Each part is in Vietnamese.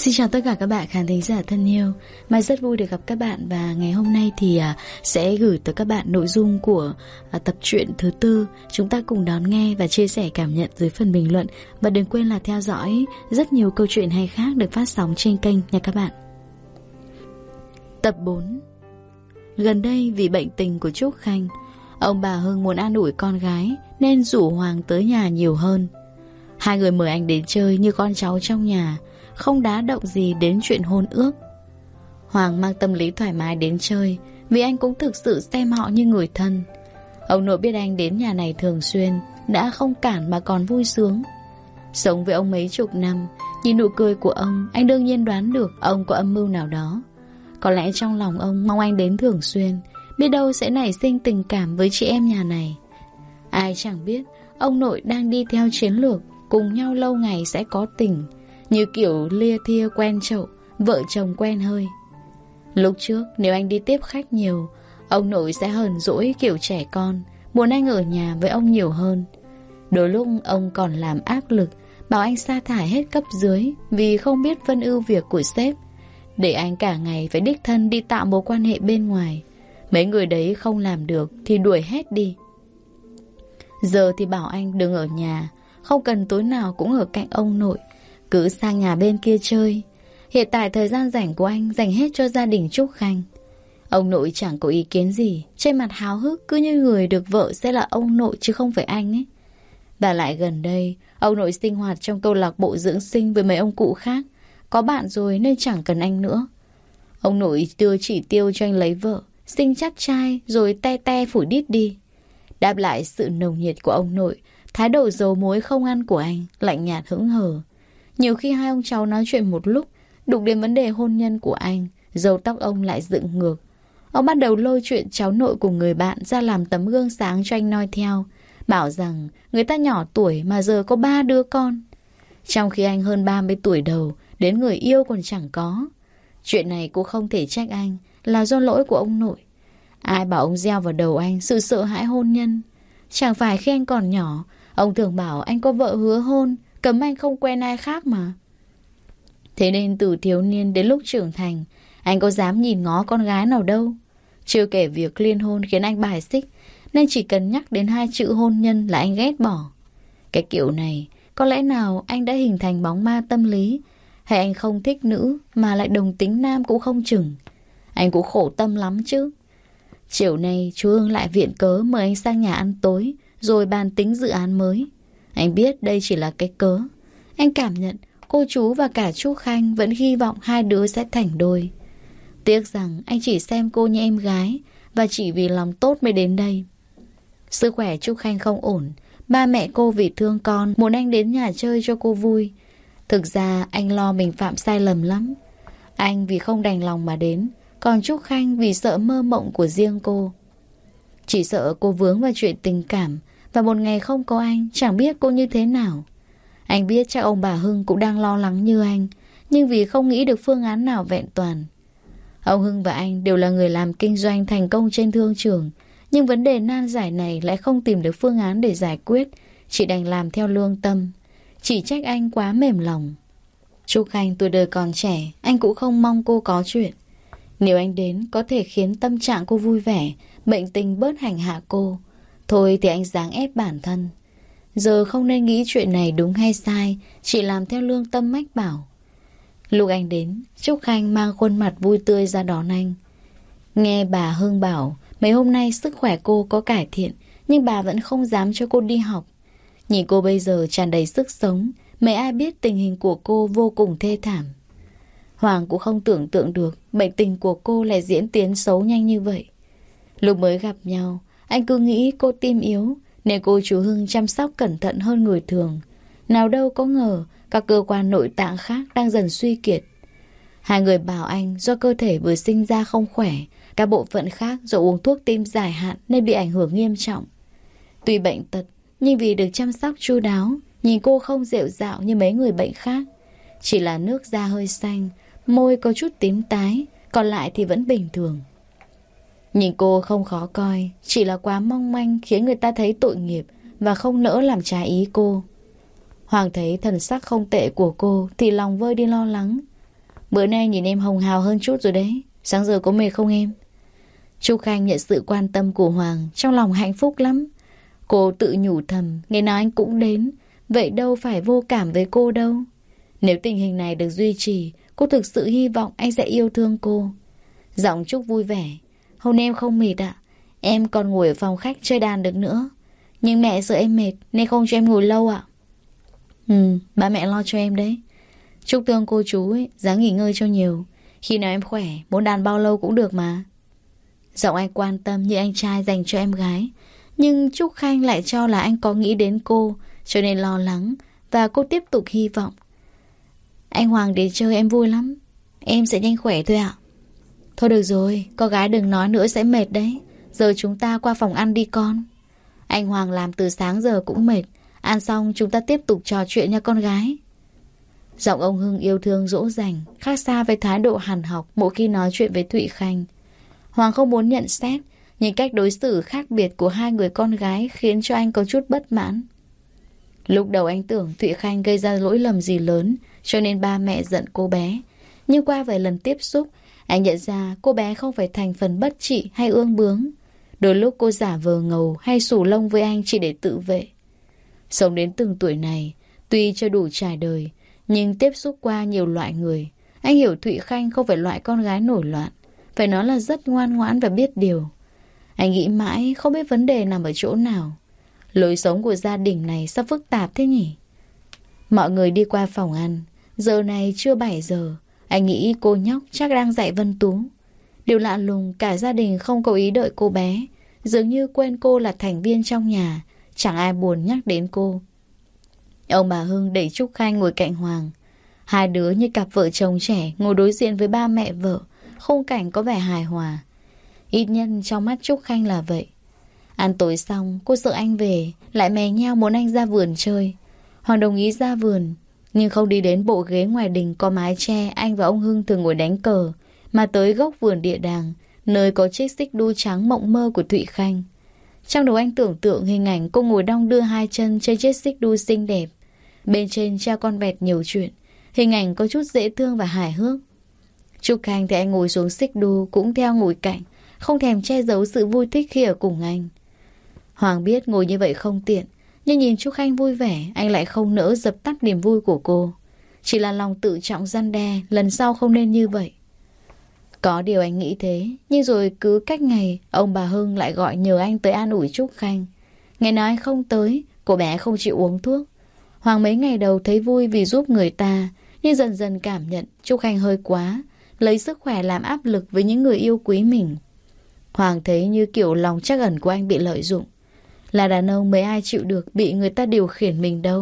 Xin chào tất cả các bạn khán thính giả thân yêu. Mai rất vui được gặp các bạn. Và ngày hôm nay thì sẽ gửi tới các bạn nội dung của tập truyện thứ 4. Chúng ta cùng đón nghe và chia sẻ cảm nhận dưới phần bình luận. Và đừng quên là theo dõi rất nhiều câu chuyện hay khác được phát sóng trên kênh nha các bạn. Tập 4. Gần đây vì bệnh tình của Trúc Khanh, ông bà Hưng muốn an ủi con gái nên rủ Hoàng tới nhà nhiều hơn. Hai người mời anh đến chơi như con cháu trong nhà, không đá động gì đến chuyện hôn ước. Hoàng mang tâm lý thoải mái đến chơi vì anh cũng thực sự xem họ như người thân. Ông nội biết anh đến nhà này thường xuyên, đã không cản mà còn vui sướng. Sống với ông mấy chục năm, nhìn nụ cười của ông, anh đương nhiên đoán được ông có âm mưu nào đó. Có lẽ trong lòng ông mong anh đến thường xuyên, biết đâu sẽ nảy sinh tình cảm với chị em nhà này. Ai chẳng biết ông nội đang đi theo chiến lược cùng nhau lâu ngày sẽ có tình, như kiểu lia thia quen chậu, vợ chồng quen hơi. Lúc trước nếu anh đi tiếp khách nhiều, ông nội sẽ hờn dỗi kiểu trẻ con, muốn anh ở nhà với ông nhiều hơn. Đôi lúc ông còn làm áp lực, bảo anh sa thải hết cấp dưới vì không biết phân ưu việc của sếp, để anh cả ngày phải đích thân đi tạo mối quan hệ bên ngoài. Mấy người đấy không làm được thì đuổi hết đi. Giờ thì bảo anh đừng ở nhà, không cần tối nào cũng ở cạnh ông nội, cứ sang nhà bên kia chơi. Hiện tại thời gian rảnh của anh dành hết cho gia đình Trúc Khanh. Ông nội chẳng có ý kiến gì, trên mặt háo hức, cứ như người được vợ sẽ là ông nội chứ không phải anh ấy. Và lại gần đây ông nội sinh hoạt trong câu lạc bộ dưỡng sinh với mấy ông cụ khác, có bạn rồi nên chẳng cần anh nữa. Ông nội đưa chỉ tiêu cho anh lấy vợ, sinh chắc trai rồi te te phủi đít đi. Đáp lại sự nồng nhiệt của ông nội, thái độ dầu muối không ăn của anh lạnh nhạt hững hờ. Nhiều khi hai ông cháu nói chuyện một lúc, đụng đến vấn đề hôn nhân của anh, râu tóc ông lại dựng ngược. Ông bắt đầu lôi chuyện cháu nội cùng người bạn ra làm tấm gương sáng cho anh noi theo, bảo rằng người ta nhỏ tuổi mà giờ có 3 đứa con, trong khi anh hơn 30 tuổi đầu, đến người yêu còn chẳng có. Chuyện này cũng không thể trách anh, là do lỗi của ông nội. Ai bảo ông gieo vào đầu anh sự sợ hãi hôn nhân? Chẳng phải khi anh còn nhỏ, ông thường bảo anh có vợ hứa hôn, cấm anh không quen ai khác mà. Thế nên từ thiếu niên đến lúc trưởng thành, anh có dám nhìn ngó con gái nào đâu. Chưa kể việc liên hôn khiến anh bài xích, nên chỉ cần nhắc đến 2 chữ hôn nhân là anh ghét bỏ. Cái kiểu này, có lẽ nào anh đã hình thành bóng ma tâm lý, hay anh không thích nữ mà lại đồng tính nam cũng không chừng. Anh cũng khổ tâm lắm chứ. Chiều nay chú Hương lại viện cớ mời anh sang nhà ăn tối, rồi bàn tính dự án mới. Anh biết đây chỉ là cái cớ. Anh cảm nhận cô chú và cả Trúc Khanh vẫn hy vọng hai đứa sẽ thành đôi. Tiếc rằng anh chỉ xem cô như em gái, và chỉ vì lòng tốt mới đến đây. Sức khỏe Trúc Khanh không ổn, ba mẹ cô vì thương con muốn anh đến nhà chơi cho cô vui. Thực ra anh lo mình phạm sai lầm lắm. Anh vì không đành lòng mà đến, còn Trúc Khanh vì sợ mơ mộng của riêng cô. Chỉ sợ cô vướng vào chuyện tình cảm, và một ngày không có anh chẳng biết cô như thế nào. Anh biết chắc ông bà Hưng cũng đang lo lắng như anh, nhưng vì không nghĩ được phương án nào vẹn toàn. Ông Hưng và anh đều là người làm kinh doanh thành công trên thương trường, nhưng vấn đề nan giải này lại không tìm được phương án để giải quyết, chỉ đành làm theo lương tâm. Chỉ trách anh quá mềm lòng. Trúc Khanh tuổi đời còn trẻ, anh cũng không mong cô có chuyện. Nếu anh đến có thể khiến tâm trạng cô vui vẻ, bệnh tình bớt hành hạ cô, thôi thì anh dáng ép bản thân. Giờ không nên nghĩ chuyện này đúng hay sai, chỉ làm theo lương tâm mách bảo. Lúc anh đến, Trúc Khanh mang khuôn mặt vui tươi ra đón anh. Nghe bà Hương bảo mấy hôm nay sức khỏe cô có cải thiện, nhưng bà vẫn không dám cho cô đi học. Nhìn cô bây giờ tràn đầy sức sống, mấy ai biết tình hình của cô vô cùng thê thảm. Hoàng cũng không tưởng tượng được bệnh tình của cô lại diễn tiến xấu nhanh như vậy. Lúc mới gặp nhau, anh cứ nghĩ cô tim yếu, nên cô chú Hưng chăm sóc cẩn thận hơn người thường. Nào đâu có ngờ các cơ quan nội tạng khác đang dần suy kiệt. Hai người bảo anh do cơ thể vừa sinh ra không khỏe, các bộ phận khác do uống thuốc tim dài hạn nên bị ảnh hưởng nghiêm trọng. Tuy bệnh tật, nhưng vì được chăm sóc chu đáo, nhìn cô không rệu rạo như mấy người bệnh khác. Chỉ là nước da hơi xanh, môi có chút tím tái, còn lại thì vẫn bình thường. Nhìn cô không khó coi, chỉ là quá mong manh khiến người ta thấy tội nghiệp và không nỡ làm trái ý cô. Hoàng thấy thần sắc không tệ của cô thì lòng vơi đi lo lắng. Bữa nay nhìn em hồng hào hơn chút rồi đấy. Sáng giờ có mệt không em? Trúc Khanh nhận sự quan tâm của Hoàng, trong lòng hạnh phúc lắm. Cô tự nhủ thầm, ngày nào anh cũng đến, vậy đâu phải vô cảm với cô đâu. Nếu tình hình này được duy trì, cô thực sự hy vọng anh sẽ yêu thương cô. Giọng Trúc vui vẻ. Hôm nay em không mệt ạ. Em còn ngồi ở phòng khách chơi đàn được nữa. Nhưng mẹ sợ em mệt nên không cho em ngồi lâu ạ. Ba mẹ lo cho em đấy. Trúc thương cô chú ấy, dáng nghỉ ngơi cho nhiều. Khi nào em khỏe, muốn đàn bao lâu cũng được mà. Giọng anh quan tâm như anh trai dành cho em gái. Nhưng Trúc Khanh lại cho là anh có nghĩ đến cô, cho nên lo lắng. Và cô tiếp tục hy vọng. Anh Hoàng đến chơi em vui lắm. Em sẽ nhanh khỏe thôi ạ. Thôi được rồi, con gái đừng nói nữa sẽ mệt đấy. Giờ chúng ta qua phòng ăn đi con. Anh Hoàng làm từ sáng giờ cũng mệt. Ăn xong chúng ta tiếp tục trò chuyện nha con gái. Giọng ông Hưng yêu thương dỗ dành, khác xa với thái độ hằn học mỗi khi nói chuyện với Thụy Khanh. Hoàng không muốn nhận xét, nhưng cách đối xử khác biệt của hai người con gái khiến cho anh có chút bất mãn. Lúc đầu anh tưởng Thụy Khanh gây ra lỗi lầm gì lớn, cho nên ba mẹ giận cô bé. Nhưng qua vài lần tiếp xúc, anh nhận ra cô bé không phải thành phần bất trị hay ương bướng. Đôi lúc cô giả vờ ngầu hay xù lông với anh chỉ để tự vệ. Sống đến từng tuổi này, tuy chưa đủ trải đời, nhưng tiếp xúc qua nhiều loại người, anh hiểu Thụy Khanh không phải loại con gái nổi loạn. Phải nói là rất ngoan ngoãn và biết điều. Anh nghĩ mãi không biết vấn đề nằm ở chỗ nào. Lối sống của gia đình này sao phức tạp thế nhỉ? Mọi người đi qua phòng ăn. Giờ này chưa 7 giờ. Anh nghĩ cô nhóc chắc đang dạy Vân Tú. Điều lạ lùng, cả gia đình không có ý đợi cô bé. Dường như quên cô là thành viên trong nhà. Chẳng ai buồn nhắc đến cô. Ông bà Hưng đẩy Trúc Khanh ngồi cạnh Hoàng. Hai đứa như cặp vợ chồng trẻ ngồi đối diện với ba mẹ vợ. Khung cảnh có vẻ hài hòa. Ít nhất trong mắt Trúc Khanh là vậy. Ăn tối xong, cô sợ anh về, lại mè nheo muốn anh ra vườn chơi. Hoàng đồng ý ra vườn, nhưng không đi đến bộ ghế ngoài đình có mái che anh và ông Hưng thường ngồi đánh cờ, mà tới góc vườn địa đàng, nơi có chiếc xích đu trắng mộng mơ của Thụy Khanh. Trong đầu anh tưởng tượng hình ảnh cô ngồi đong đưa hai chân trên chiếc xích đu xinh đẹp. Bên trên treo con vẹt nhiều chuyện, hình ảnh có chút dễ thương và hài hước. Trúc Khanh thì anh ngồi xuống xích đu cũng theo ngồi cạnh, không thèm che giấu sự vui thích khi ở cùng anh. Hoàng biết ngồi như vậy không tiện, nhưng nhìn Trúc Khanh vui vẻ, anh lại không nỡ dập tắt niềm vui của cô. Chỉ là lòng tự trọng răn đe, lần sau không nên như vậy. Có điều anh nghĩ thế, nhưng rồi cứ cách ngày, ông bà Hưng lại gọi nhờ anh tới an ủi Trúc Khanh. Ngày nào anh không tới, cô bé không chịu uống thuốc. Hoàng mấy ngày đầu thấy vui vì giúp người ta, nhưng dần dần cảm nhận Trúc Khanh hơi quá, lấy sức khỏe làm áp lực với những người yêu quý mình. Hoàng thấy như kiểu lòng trắc ẩn của anh bị lợi dụng. Là đàn ông mấy ai chịu được bị người ta điều khiển mình đâu.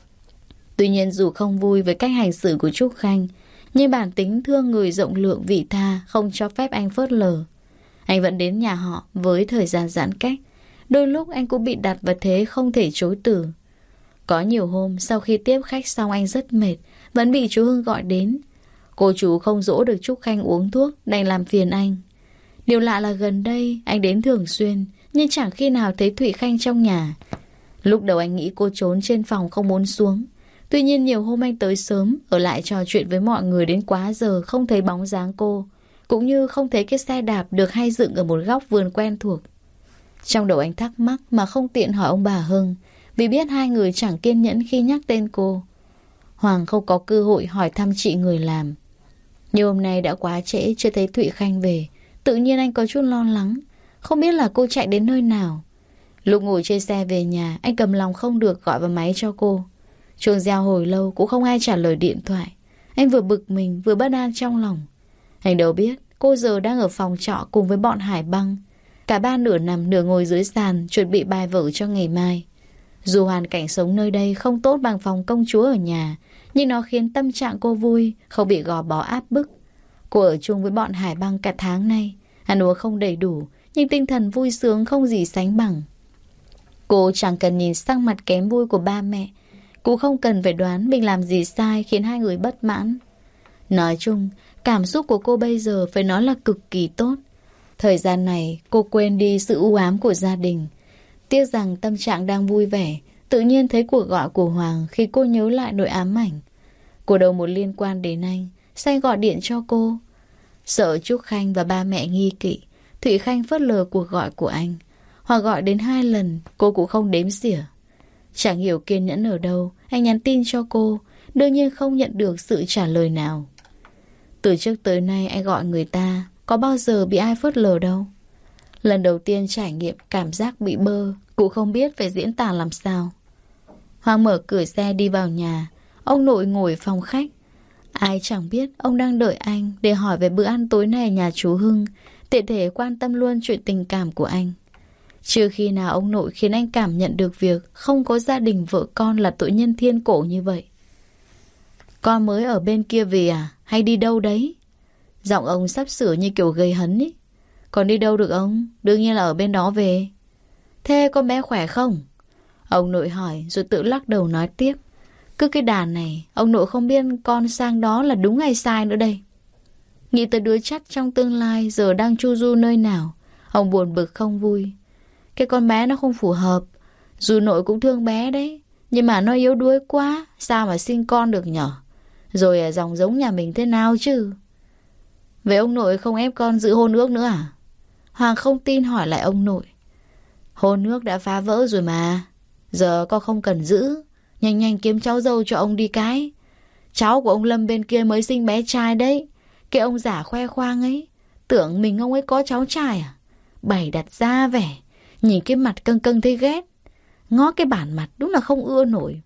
Tuy nhiên dù không vui với cách hành xử của Trúc Khanh, nhưng bản tính thương người rộng lượng vị tha không cho phép anh phớt lờ. Anh vẫn đến nhà họ với thời gian giãn cách. Đôi lúc anh cũng bị đặt vào thế không thể chối từ. Có nhiều hôm sau khi tiếp khách xong anh rất mệt, vẫn bị chú Hưng gọi đến. Cô chú không dỗ được Trúc Khanh uống thuốc, đành làm phiền anh. Điều lạ là gần đây anh đến thường xuyên, nhưng chẳng khi nào thấy Thụy Khanh trong nhà. Lúc đầu anh nghĩ cô trốn trên phòng không muốn xuống. Tuy nhiên nhiều hôm anh tới sớm, ở lại trò chuyện với mọi người đến quá giờ không thấy bóng dáng cô, cũng như không thấy cái xe đạp được hay dựng ở một góc vườn quen thuộc. Trong đầu anh thắc mắc mà không tiện hỏi ông bà Hưng, vì biết hai người chẳng kiên nhẫn khi nhắc tên cô. Hoàng không có cơ hội hỏi thăm chị người làm. Nhưng hôm nay đã quá trễ chưa thấy Thụy Khanh về. Tự nhiên anh có chút lo lắng, không biết là cô chạy đến nơi nào. Lúc ngồi trên xe về nhà, anh cầm lòng không được gọi vào máy cho cô. Chuông reo hồi lâu cũng không ai trả lời điện thoại. Anh vừa bực mình vừa bất an trong lòng. Anh đâu biết cô giờ đang ở phòng trọ cùng với bọn Hải Băng. Cả ba nửa nằm nửa ngồi dưới sàn chuẩn bị bài vở cho ngày mai. Dù hoàn cảnh sống nơi đây không tốt bằng phòng công chúa ở nhà, nhưng nó khiến tâm trạng cô vui, không bị gò bó áp bức. Cô ở chung với bọn Hải Băng cả tháng nay, ăn uống không đầy đủ, nhưng tinh thần vui sướng không gì sánh bằng. Cô chẳng cần nhìn sắc mặt kém vui của ba mẹ, cũng không cần phải đoán mình làm gì sai khiến hai người bất mãn. Nói chung, cảm xúc của cô bây giờ phải nói là cực kỳ tốt. Thời gian này, cô quên đi sự u ám của gia đình. Tiếc rằng tâm trạng đang vui vẻ, tự nhiên thấy cuộc gọi của Hoàng khi cô nhớ lại nỗi ám ảnh. Cô đâu muốn liên quan đến anh, sao anh gọi điện cho cô? Sợ Trúc Khanh và ba mẹ nghi kỵ, Thụy Khanh phớt lờ cuộc gọi của anh. Hoặc gọi đến 2 lần, cô cũng không đếm xỉa. Chẳng hiểu kiên nhẫn ở đâu, anh nhắn tin cho cô, đương nhiên không nhận được sự trả lời nào. Từ trước tới nay anh gọi người ta, có bao giờ bị ai phớt lờ đâu. Lần đầu tiên trải nghiệm cảm giác bị bơ, cũng không biết phải diễn tả làm sao. Hoàng mở cửa xe đi vào nhà. Ông nội ngồi phòng khách. Ai chẳng biết ông đang đợi anh để hỏi về bữa ăn tối nay nhà chú Hưng, tiện thể quan tâm luôn chuyện tình cảm của anh. Chưa khi nào ông nội khiến anh cảm nhận được việc không có gia đình vợ con là tội nhân thiên cổ như vậy. Con mới ở bên kia về à? Hay đi đâu đấy? Giọng ông sắp sửa như kiểu gây hấn ý. Còn đi đâu được ông? Đương nhiên là ở bên đó về. Thế con bé khỏe không? Ông nội hỏi rồi tự lắc đầu nói tiếp. Cứ cái đàn này, ông nội không biết con sang đó là đúng hay sai nữa đây. Nghĩ tới đứa chắc trong tương lai giờ đang chu du nơi nào, ông buồn bực không vui. Cái con bé nó không phù hợp. Dù nội cũng thương bé đấy, nhưng mà nó yếu đuối quá, sao mà sinh con được nhở? Rồi dòng giống nhà mình thế nào chứ? Vậy ông nội không ép con giữ hôn ước nữa à? Hoàng không tin hỏi lại ông nội. Hôn ước đã phá vỡ rồi mà. Giờ con không cần giữ. Nhanh nhanh kiếm cháu dâu cho ông đi cái. Cháu của ông Lâm bên kia mới sinh bé trai đấy. Cái ông giả khoe khoang ấy, tưởng mình ông ấy có cháu trai à? Bày đặt ra vẻ, nhìn cái mặt căng căng thấy ghét. Ngó cái bản mặt đúng là không ưa nổi.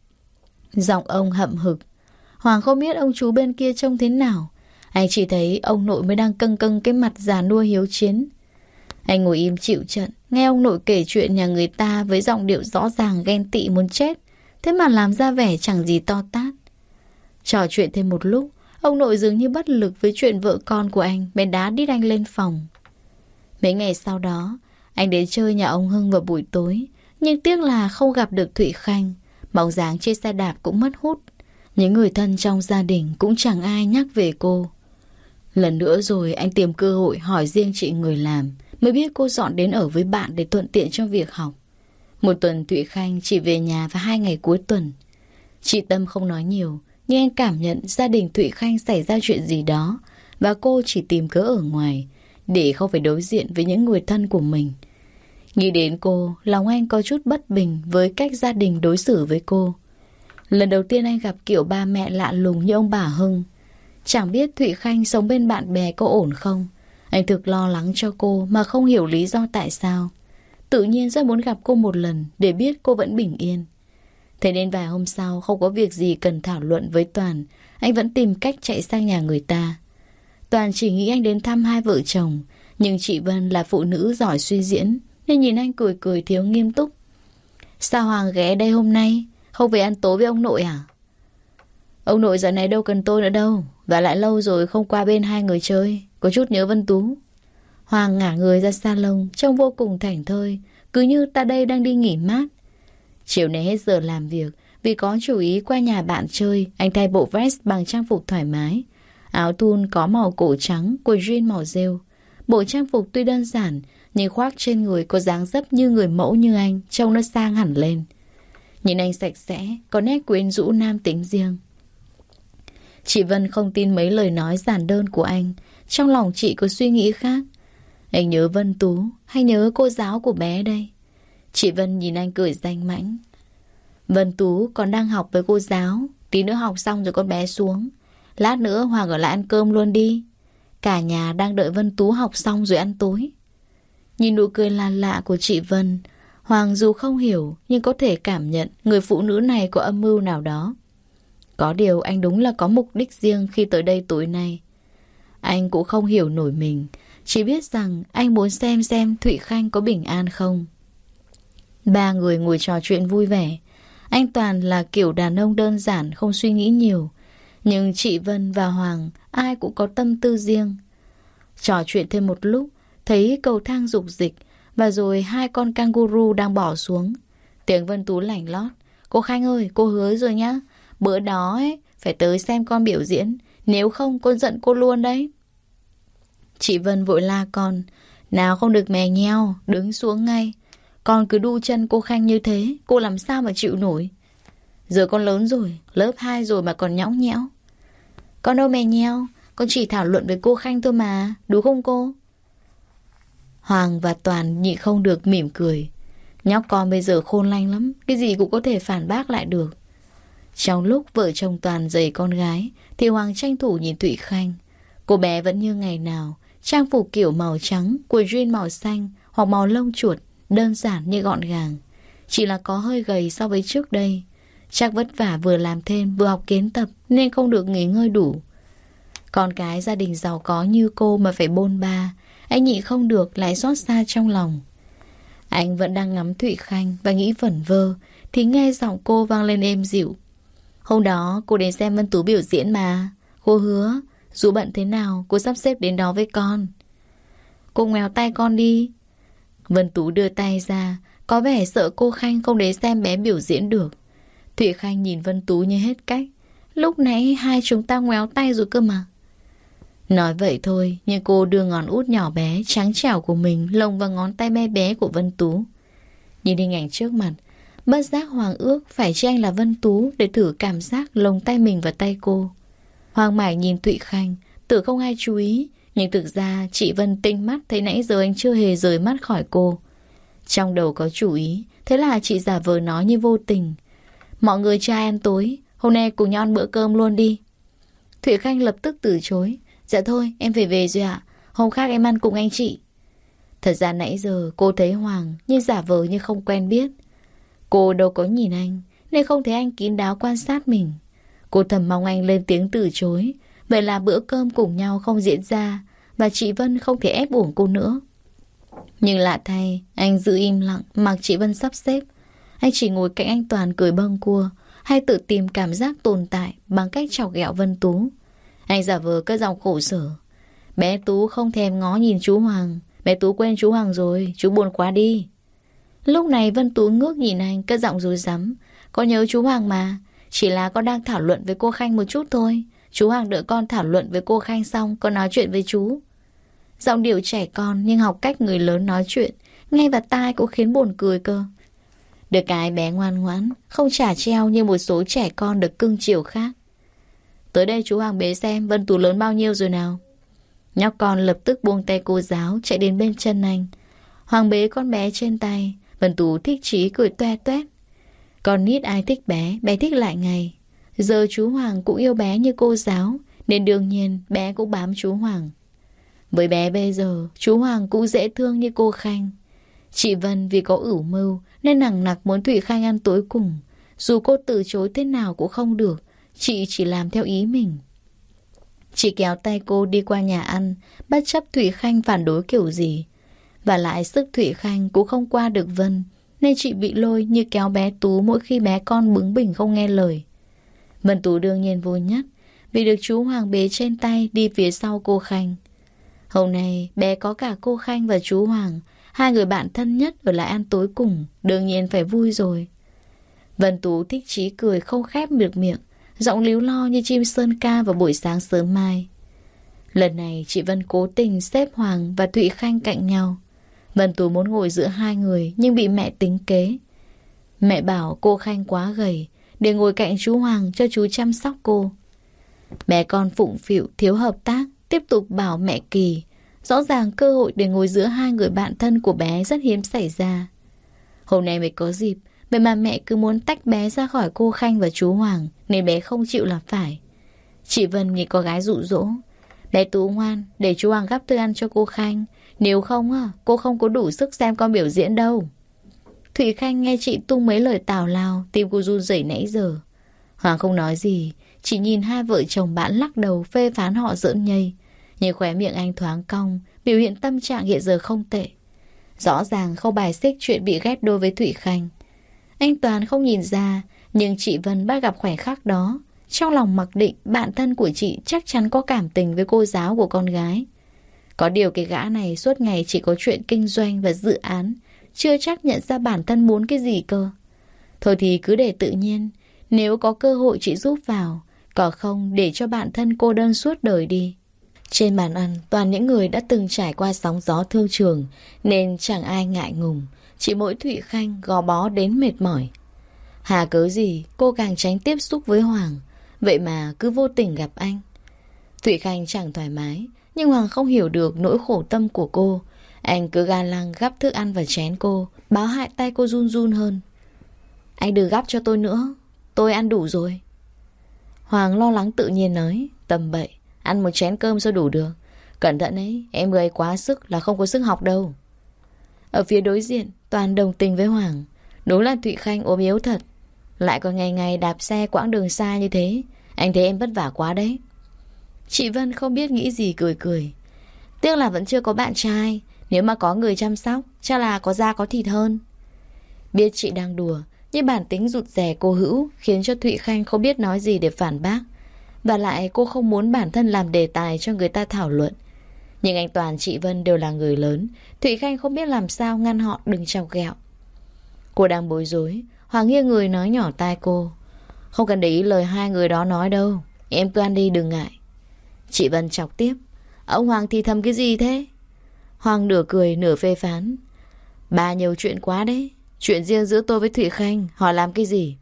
Giọng ông hậm hực. Hoàng không biết ông chú bên kia trông thế nào. Anh chỉ thấy ông nội mới đang căng căng cái mặt già nua hiếu chiến. Anh ngồi im chịu trận, nghe ông nội kể chuyện nhà người ta với giọng điệu rõ ràng ghen tị muốn chết. Thế mà làm ra vẻ chẳng gì to tát. Trò chuyện thêm một lúc, ông nội dường như bất lực với chuyện vợ con của anh, bèn đá đít anh lên phòng. Mấy ngày sau đó, anh đến chơi nhà ông Hưng vào buổi tối, nhưng tiếc là không gặp được Thụy Khanh. Bóng dáng trên xe đạp cũng mất hút. Những người thân trong gia đình cũng chẳng ai nhắc về cô. Lần nữa rồi anh tìm cơ hội hỏi riêng chị người làm, mới biết cô dọn đến ở với bạn để thuận tiện cho việc học. Một tuần Thụy Khanh chỉ về nhà vào 2 ngày cuối tuần. Chị Tâm không nói nhiều, nhưng anh cảm nhận gia đình Thụy Khanh xảy ra chuyện gì đó, và cô chỉ tìm cớ ở ngoài để không phải đối diện với những người thân của mình. Nghĩ đến cô, lòng anh có chút bất bình với cách gia đình đối xử với cô. Lần đầu tiên anh gặp kiểu ba mẹ lạ lùng như ông bà Hưng. Chẳng biết Thụy Khanh sống bên bạn bè có ổn không. Anh thực lo lắng cho cô mà không hiểu lý do tại sao. Tự nhiên rất muốn gặp cô một lần để biết cô vẫn bình yên. Thế nên vài hôm sau không có việc gì cần thảo luận với Toàn, anh vẫn tìm cách chạy sang nhà người ta. Toàn chỉ nghĩ anh đến thăm hai vợ chồng, nhưng chị Vân là phụ nữ giỏi suy diễn nên nhìn anh cười cười thiếu nghiêm túc. Sao Hoàng ghé đây hôm nay? Không về ăn tối với ông nội à? Ông nội dạo này đâu cần tôi nữa đâu, và lại lâu rồi không qua bên hai người chơi, có chút nhớ Vân Tú. Hoàng ngả người ra salon, trông vô cùng thảnh thơi, cứ như ta đây đang đi nghỉ mát. Chiều nay hết giờ làm việc, vì có chủ ý qua nhà bạn chơi, anh thay bộ vest bằng trang phục thoải mái. Áo thun có màu cổ trắng, quần jean màu rêu. Bộ trang phục tuy đơn giản, nhưng khoác trên người có dáng dấp như người mẫu như anh, trông nó sang hẳn lên. Nhìn anh sạch sẽ, có nét quyến rũ nam tính riêng. Chị Vân không tin mấy lời nói giản đơn của anh. Trong lòng chị có suy nghĩ khác. Anh nhớ Vân Tú hay nhớ cô giáo của bé đây? Chị Vân nhìn anh cười danh mãnh. Vân Tú còn đang học với cô giáo. Tí nữa học xong rồi con bé xuống. Lát nữa Hoàng ở lại ăn cơm luôn đi. Cả nhà đang đợi Vân Tú học xong rồi ăn tối. Nhìn nụ cười lạ lạ của chị Vân, Hoàng dù không hiểu nhưng có thể cảm nhận người phụ nữ này có âm mưu nào đó. Có điều anh đúng là có mục đích riêng khi tới đây tối nay. Anh cũng không hiểu nổi mình, chỉ biết rằng anh muốn xem Thụy Khanh có bình an không. Ba người ngồi trò chuyện vui vẻ. Anh Toàn là kiểu đàn ông đơn giản, không suy nghĩ nhiều. Nhưng chị Vân và Hoàng ai cũng có tâm tư riêng. Trò chuyện thêm một lúc, thấy cầu thang rục rịch, và rồi hai con kangaroo đang bỏ xuống. Tiếng Vân Tú lảnh lót. Cô Khanh ơi, cô hứa rồi nhá, bữa đó ấy phải tới xem con biểu diễn, nếu không con giận cô luôn đấy. Chị Vân vội la con. Nào không được mè nheo, đứng xuống ngay. Con cứ đu chân cô Khanh như thế, cô làm sao mà chịu nổi. Giờ con lớn rồi, lớp 2 rồi mà còn nhõng nhẽo. Con đâu mè nheo, con chỉ thảo luận với cô Khanh thôi mà, đúng không cô? Hoàng và Toàn nhịn không được mỉm cười. Nhóc con bây giờ khôn lanh lắm, cái gì cũng có thể phản bác lại được. Trong lúc vợ chồng Toàn giày con gái thì Hoàng tranh thủ nhìn Thụy Khanh. Cô bé vẫn như ngày nào, trang phục kiểu màu trắng, quần jean màu xanh hoặc màu lông chuột, đơn giản nhưng gọn gàng. Chỉ là có hơi gầy so với trước đây. Chắc vất vả vừa làm thêm vừa học kiến tập nên không được nghỉ ngơi đủ. Con cái gia đình giàu có như cô mà phải bôn ba, anh nhịn không được lại xót xa trong lòng. Anh vẫn đang ngắm Thụy Khanh và nghĩ vẩn vơ thì nghe giọng cô vang lên êm dịu. Hôm đó cô đến xem Vân Tú biểu diễn mà. Cô hứa dù bận thế nào cô sắp xếp đến đó với con. Cô ngoéo tay con đi. Vân Tú đưa tay ra, có vẻ sợ cô Khanh không đến xem bé biểu diễn được. Thụy Khanh nhìn Vân Tú như hết cách. Lúc nãy hai chúng ta ngoéo tay rồi cơ mà. Nói vậy thôi, nhưng cô đưa ngón út nhỏ bé, trắng trẻo của mình lồng vào ngón tay bé bé của Vân Tú. Nhìn hình ảnh trước mặt, bất giác Hoàng ước phải chi anh là Vân Tú để thử cảm giác lồng tay mình vào tay cô. Hoàng mải nhìn Thụy Khanh, tưởng không ai chú ý, nhưng thực ra chị Vân tinh mắt thấy nãy giờ anh chưa hề rời mắt khỏi cô. Trong đầu có chủ ý, thế là chị giả vờ nói như vô tình. Mọi người cho ai ăn tối, hôm nay cùng nhau ăn bữa cơm luôn đi. Thụy Khanh lập tức từ chối. Dạ thôi, em phải về rồi ạ. Hôm khác em ăn cùng anh chị. Thật ra nãy giờ cô thấy Hoàng nhưng giả vờ như không quen biết. Cô đâu có nhìn anh nên không thấy anh kín đáo quan sát mình. Cô thầm mong anh lên tiếng từ chối. Vậy là bữa cơm cùng nhau không diễn ra và chị Vân không thể ép uổng cô nữa. Nhưng lạ thay, anh giữ im lặng mặc chị Vân sắp xếp. Anh chỉ ngồi cạnh anh Toàn cười bâng cua, hay tự tìm cảm giác tồn tại bằng cách chọc ghẹo Vân Tú. Anh giả vờ cất giọng khổ sở. Bé Tú không thèm ngó nhìn chú Hoàng. Bé Tú quên chú Hoàng rồi, chú buồn quá đi. Lúc này Vân Tú ngước nhìn anh cất giọng rối rắm. Con nhớ chú Hoàng mà. Chỉ là con đang thảo luận với cô Khanh một chút thôi. Chú Hoàng đợi con thảo luận với cô Khanh xong con nói chuyện với chú. Giọng điệu trẻ con nhưng học cách người lớn nói chuyện, nghe vào tai cũng khiến buồn cười cơ. Được cái bé ngoan ngoãn, không chả treo như một số trẻ con được cưng chiều khác. Tới đây chú Hoàng bế xem Vân Tú lớn bao nhiêu rồi nào. Nhóc con lập tức buông tay cô giáo chạy đến bên chân anh. Hoàng bế con bé trên tay. Vân Tú thích chí cười toe toét. Con nít ai thích bé, bé thích lại ngay. Giờ chú Hoàng cũng yêu bé như cô giáo, nên đương nhiên bé cũng bám chú Hoàng. Với bé bây giờ, chú Hoàng cũng dễ thương như cô Khanh. Chị Vân vì có ửu mưu nên nằng nặc muốn Thụy Khanh ăn tối cùng. Dù cô từ chối thế nào cũng không được, chị chỉ làm theo ý mình. Chị kéo tay cô đi qua nhà ăn, bất chấp Thụy Khanh phản đối kiểu gì. Và lại sức Thụy Khanh cũng không qua được Vân, nên chị bị lôi như kéo bé Tú mỗi khi bé con bướng bỉnh không nghe lời. Vân Tú đương nhiên vui nhất, vì được chú Hoàng bế trên tay đi phía sau cô Khanh. Hôm nay bé có cả cô Khanh và chú Hoàng, hai người bạn thân nhất ở lại ăn tối cùng, đương nhiên phải vui rồi. Vân Tú thích chí cười không khép được miệng, giọng líu lo như chim sơn ca vào buổi sáng sớm mai. Lần này chị Vân cố tình xếp Hoàng và Thụy Khanh cạnh nhau. Vân Tú muốn ngồi giữa hai người nhưng bị mẹ tính kế. Mẹ bảo cô Khanh quá gầy để ngồi cạnh chú Hoàng cho chú chăm sóc cô. Bé con phụng phịu thiếu hợp tác, tiếp tục bảo mẹ kỳ. Rõ ràng cơ hội để ngồi giữa hai người bạn thân của bé rất hiếm xảy ra. Hôm nay mới có dịp, vậy mà mẹ cứ muốn tách bé ra khỏi cô Khanh và chú Hoàng, nên bé không chịu là phải. Chị Vân nhìn con gái dụ dỗ. Bé Tú ngoan, để chú Hoàng gắp thức ăn cho cô Khanh. Nếu không, cô không có đủ sức xem con biểu diễn đâu. Thụy Khanh nghe chị tung mấy lời tào lao, tim cô run rẩy nãy giờ. Hoàng không nói gì, chỉ nhìn hai vợ chồng bạn lắc đầu phê phán họ giỡn nhây. Nhưng khóe miệng anh thoáng cong, biểu hiện tâm trạng hiện giờ không tệ. Rõ ràng không bài xích chuyện bị ghép đôi với Thụy Khanh. Anh Toàn không nhìn ra, nhưng chị Vân bắt gặp khoảnh khắc đó. Trong lòng mặc định bạn thân của chị chắc chắn có cảm tình với cô giáo của con gái. Có điều cái gã này suốt ngày chỉ có chuyện kinh doanh và dự án, chưa chắc nhận ra bản thân muốn cái gì cơ. Thôi thì cứ để tự nhiên, nếu có cơ hội chị giúp vào, còn không để cho bản thân cô đơn suốt đời đi. Trên bàn ăn toàn những người đã từng trải qua sóng gió thương trường, nên chẳng ai ngại ngùng. Chỉ mỗi Thụy Khanh gò bó đến mệt mỏi. Hà cớ gì cô càng tránh tiếp xúc với Hoàng, vậy mà cứ vô tình gặp anh. Thụy Khanh chẳng thoải mái, nhưng Hoàng không hiểu được nỗi khổ tâm của cô. Anh cứ ga lăng gắp thức ăn vào chén cô, báo hại tay cô run run hơn. Anh đừng gắp cho tôi nữa, tôi ăn đủ rồi. Hoàng lo lắng tự nhiên nói, tầm bậy, ăn một chén cơm sao đủ được. Cẩn thận ấy, em gầy quá sức là không có sức học đâu. Ở phía đối diện, Toàn đồng tình với Hoàng. Đúng là Thụy Khanh ốm yếu thật, lại còn ngày ngày đạp xe quãng đường xa như thế. Anh thấy em vất vả quá đấy. Chị Vân không biết nghĩ gì cười cười. Tiếc là vẫn chưa có bạn trai, nếu mà có người chăm sóc chắc là có da có thịt hơn. Biết chị đang đùa, nhưng bản tính rụt rè cô Hữu khiến cho Thụy Khanh không biết nói gì để phản bác. Và lại cô không muốn bản thân làm đề tài cho người ta thảo luận. Nhưng anh Toàn, chị Vân đều là người lớn, Thụy Khanh không biết làm sao ngăn họ đừng chọc ghẹo. Cô đang bối rối, Hoàng nghiêng người nói nhỏ tai cô. Không cần để ý lời hai người đó nói đâu, em cứ ăn đi đừng ngại. Chị Vân chọc tiếp. Ông Hoàng thì thầm cái gì thế? Hoàng nửa cười nửa phê phán. Bà nhiều chuyện quá đấy. Chuyện riêng giữa tôi với Thụy Khanh, họ làm cái gì?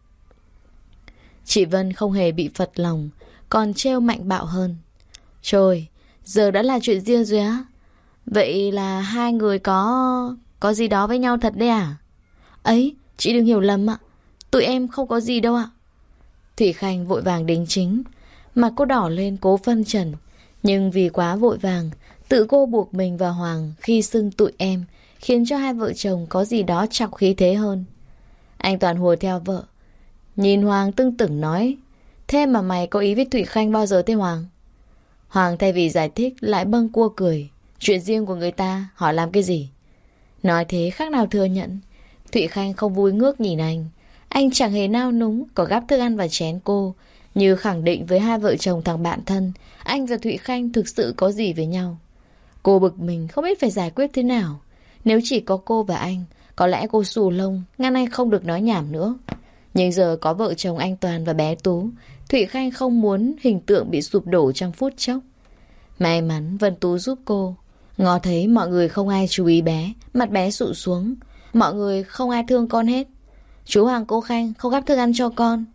Chị Vân không hề bị phật lòng, còn trêu mạnh bạo hơn. Trời, giờ đã là chuyện riêng rồi á? Vậy là hai người có gì đó với nhau thật đấy à? Ấy, chị đừng hiểu lầm ạ. Tụi em không có gì đâu ạ. Thụy Khanh vội vàng đính chính. Mặt cô đỏ lên cố phân trần. Nhưng vì quá vội vàng, tự cô buộc mình và Hoàng khi xưng tụi em, khiến cho hai vợ chồng có gì đó chọc khí thế hơn. Anh Toàn hùa theo vợ. Nhìn Hoàng tưng tửng nói, thế mà mày có ý với Thụy Khanh bao giờ thế Hoàng? Hoàng thay vì giải thích lại bâng cua cười. Chuyện riêng của người ta, họ làm cái gì? Nói thế khác nào thừa nhận. Thụy Khanh không vui ngước nhìn anh. Anh chẳng hề nao núng, có gắp thức ăn vào chén cô, như khẳng định với hai vợ chồng thằng bạn thân, anh và Thụy Khanh thực sự có gì với nhau. Cô bực mình không biết phải giải quyết thế nào. Nếu chỉ có cô và anh, có lẽ cô xù lông, ngăn anh không được nói nhảm nữa. Nhưng giờ có vợ chồng anh Toàn và bé Tú, Thụy Khanh không muốn hình tượng bị sụp đổ trong phút chốc. May mắn Vân Tú giúp cô. Ngó thấy mọi người không ai chú ý bé, mặt bé sụ xuống. Mọi người không ai thương con hết. Chú Hoàng cô Khanh không gắp thức ăn cho con.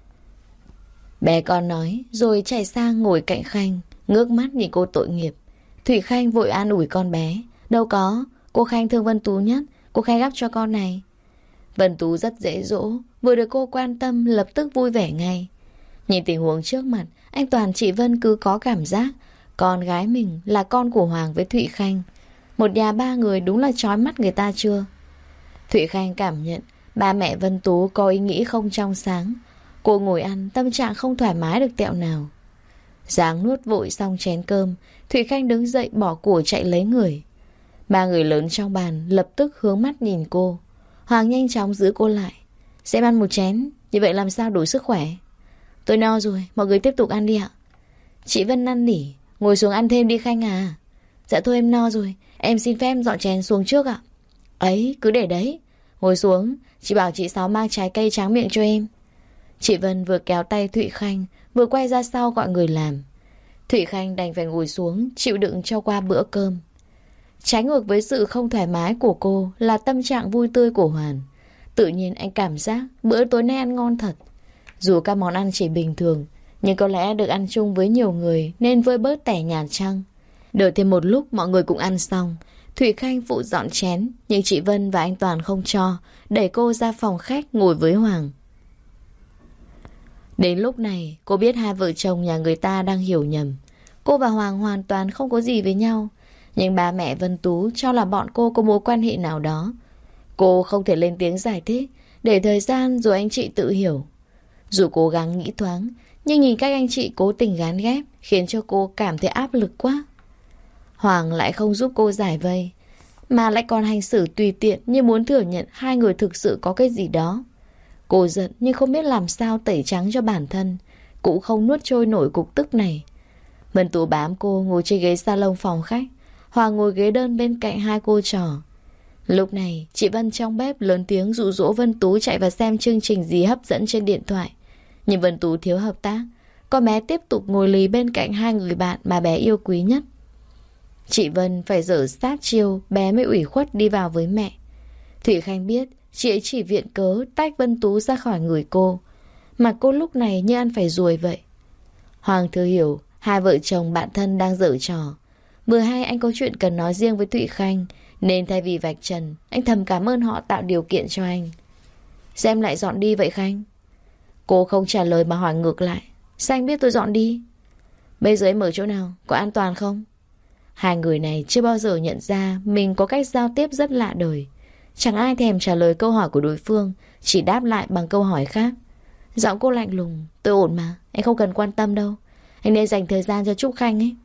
Bé con nói rồi chạy sang ngồi cạnh Khanh, ngước mắt nhìn cô tội nghiệp. Thụy Khanh vội an ủi con bé. Đâu có, cô Khanh thương Vân Tú nhất, cô Khanh gắp cho con này. Vân Tú rất dễ dỗ, vừa được cô quan tâm lập tức vui vẻ ngay. Nhìn tình huống trước mặt, anh Toàn chị Vân cứ có cảm giác con gái mình là con của Hoàng với Thụy Khanh. Một nhà ba người đúng là chói mắt người ta chưa? Thụy Khanh cảm nhận ba mẹ Vân Tú có ý nghĩ không trong sáng. Cô ngồi ăn, tâm trạng không thoải mái được tẹo nào. Giáng nuốt vội xong chén cơm, Thụy Khanh đứng dậy bỏ của chạy lấy người. Ba người lớn trong bàn lập tức hướng mắt nhìn cô. Hoàng nhanh chóng giữ cô lại. Sẽ ăn một chén, như vậy làm sao đủ sức khỏe? Tôi no rồi, mọi người tiếp tục ăn đi ạ. Chị Vân năn nỉ, ngồi xuống ăn thêm đi Khanh à. Dạ thôi em no rồi, em xin phép dọn chén xuống trước ạ. Ấy, cứ để đấy. Ngồi xuống, chị bảo chị Sáu mang trái cây tráng miệng cho em. Chị Vân vừa kéo tay Thụy Khanh, vừa quay ra sau gọi người làm. Thụy Khanh đành phải ngồi xuống, chịu đựng cho qua bữa cơm. Trái ngược với sự không thoải mái của cô là tâm trạng vui tươi của Hoàn. Tự nhiên anh cảm giác bữa tối nay ăn ngon thật. Dù các món ăn chỉ bình thường, nhưng có lẽ được ăn chung với nhiều người nên vơi bớt tẻ nhạt chăng. Đợi thêm một lúc mọi người cũng ăn xong, Thụy Khanh phụ dọn chén, nhưng chị Vân và anh Toàn không cho, đẩy cô ra phòng khách ngồi với Hoàng. Đến lúc này, cô biết hai vợ chồng nhà người ta đang hiểu nhầm. Cô và Hoàng hoàn toàn không có gì với nhau, nhưng ba mẹ Vân Tú cho là bọn cô có mối quan hệ nào đó. Cô không thể lên tiếng giải thích, để thời gian rồi anh chị tự hiểu. Dù cố gắng nghĩ thoáng, nhưng nhìn các anh chị cố tình gán ghép khiến cho cô cảm thấy áp lực quá. Hoàng lại không giúp cô giải vây, mà lại còn hành xử tùy tiện như muốn thừa nhận hai người thực sự có cái gì đó. Cô giận nhưng không biết làm sao tẩy trắng cho bản thân, cũng không nuốt trôi nổi cục tức này. Vân Tú bám cô ngồi trên ghế salon phòng khách, Hoàng ngồi ghế đơn bên cạnh hai cô trò. Lúc này chị Vân trong bếp lớn tiếng dụ dỗ Vân Tú chạy vào xem chương trình gì hấp dẫn trên điện thoại. Nhưng Vân Tú thiếu hợp tác, con bé tiếp tục ngồi lì bên cạnh hai người bạn mà bé yêu quý nhất. Chị Vân phải dở sát chiêu, bé mới ủy khuất đi vào với mẹ. Thủy Khanh biết chị ấy chỉ viện cớ tách Vân Tú ra khỏi người cô, mà cô lúc này như ăn phải ruồi vậy. Hoàng thừa hiểu Hai vợ chồng bạn thân đang giở trò. Vừa hay anh có chuyện cần nói riêng với Thụy Khanh, nên thay vì vạch trần, anh thầm cảm ơn họ tạo điều kiện cho anh. Sao em lại dọn đi vậy Khanh? Cô không trả lời mà hỏi ngược lại. Sao anh biết tôi dọn đi? Bây giờ em ở chỗ nào? Có an toàn không? Hai người này chưa bao giờ nhận ra mình có cách giao tiếp rất lạ đời. Chẳng ai thèm trả lời câu hỏi của đối phương, chỉ đáp lại bằng câu hỏi khác. Giọng cô lạnh lùng. Tôi ổn mà, anh không cần quan tâm đâu. Anh nên dành thời gian cho Trúc Khanh ấy.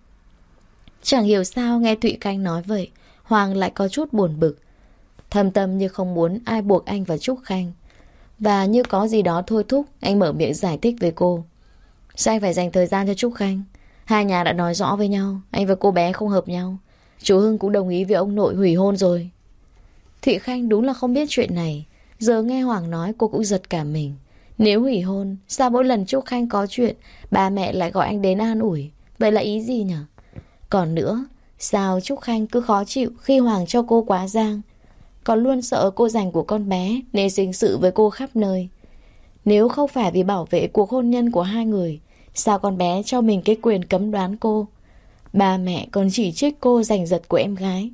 Chẳng hiểu sao nghe Thụy Khanh nói vậy, Hoàng lại có chút buồn bực. Thầm tâm như không muốn ai buộc anh vào Trúc Khanh. Và như có gì đó thôi thúc, anh mở miệng giải thích với cô. Sao anh phải dành thời gian cho Trúc Khanh? Hai nhà đã nói rõ với nhau, anh và cô bé không hợp nhau. Chú Hưng cũng đồng ý với ông nội hủy hôn rồi. Thụy Khanh đúng là không biết chuyện này. Giờ nghe Hoàng nói cô cũng giật cả mình. Nếu hủy hôn, sao mỗi lần Trúc Khanh có chuyện, ba mẹ lại gọi anh đến an ủi? Vậy là ý gì nhỉ? Còn nữa, sao Trúc Khanh cứ khó chịu khi Hoàng cho cô quá giang? Còn luôn sợ cô giành của con bé nên sinh sự với cô khắp nơi. Nếu không phải vì bảo vệ cuộc hôn nhân của hai người, sao con bé cho mình cái quyền cấm đoán cô? Ba mẹ còn chỉ trích cô giành giật của em gái.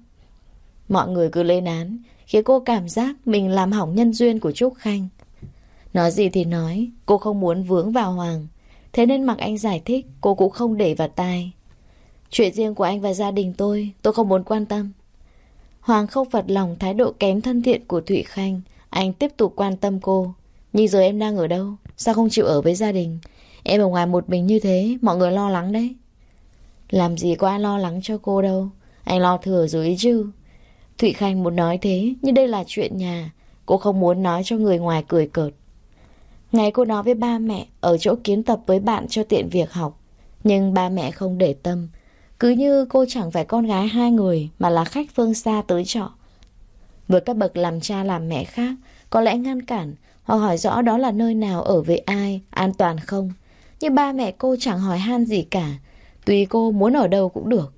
Mọi người cứ lên án, khiến cô cảm giác mình làm hỏng nhân duyên của Trúc Khanh. Nói gì thì nói, cô không muốn vướng vào Hoàng. Thế nên mặc anh giải thích, cô cũng không để vào tai. Chuyện riêng của anh và gia đình tôi không muốn quan tâm. Hoàng không phật lòng thái độ kém thân thiện của Thụy Khanh. Anh tiếp tục quan tâm cô. Nhưng giờ em đang ở đâu? Sao không chịu ở với gia đình? Em ở ngoài một mình như thế, mọi người lo lắng đấy. Làm gì có ai lo lắng cho cô đâu. Anh lo thừa rồi ý chứ. Thụy Khanh muốn nói thế, nhưng đây là chuyện nhà. Cô không muốn nói cho người ngoài cười cợt. Ngày cô nói với ba mẹ ở chỗ kiến tập với bạn cho tiện việc học. Nhưng ba mẹ không để tâm. Cứ như cô chẳng phải con gái hai người mà là khách phương xa tới trọ. Với các bậc làm cha làm mẹ khác, có lẽ ngăn cản hoặc hỏi rõ đó là nơi nào, ở với ai, an toàn không. Nhưng ba mẹ cô chẳng hỏi han gì cả. Tùy cô muốn ở đâu cũng được.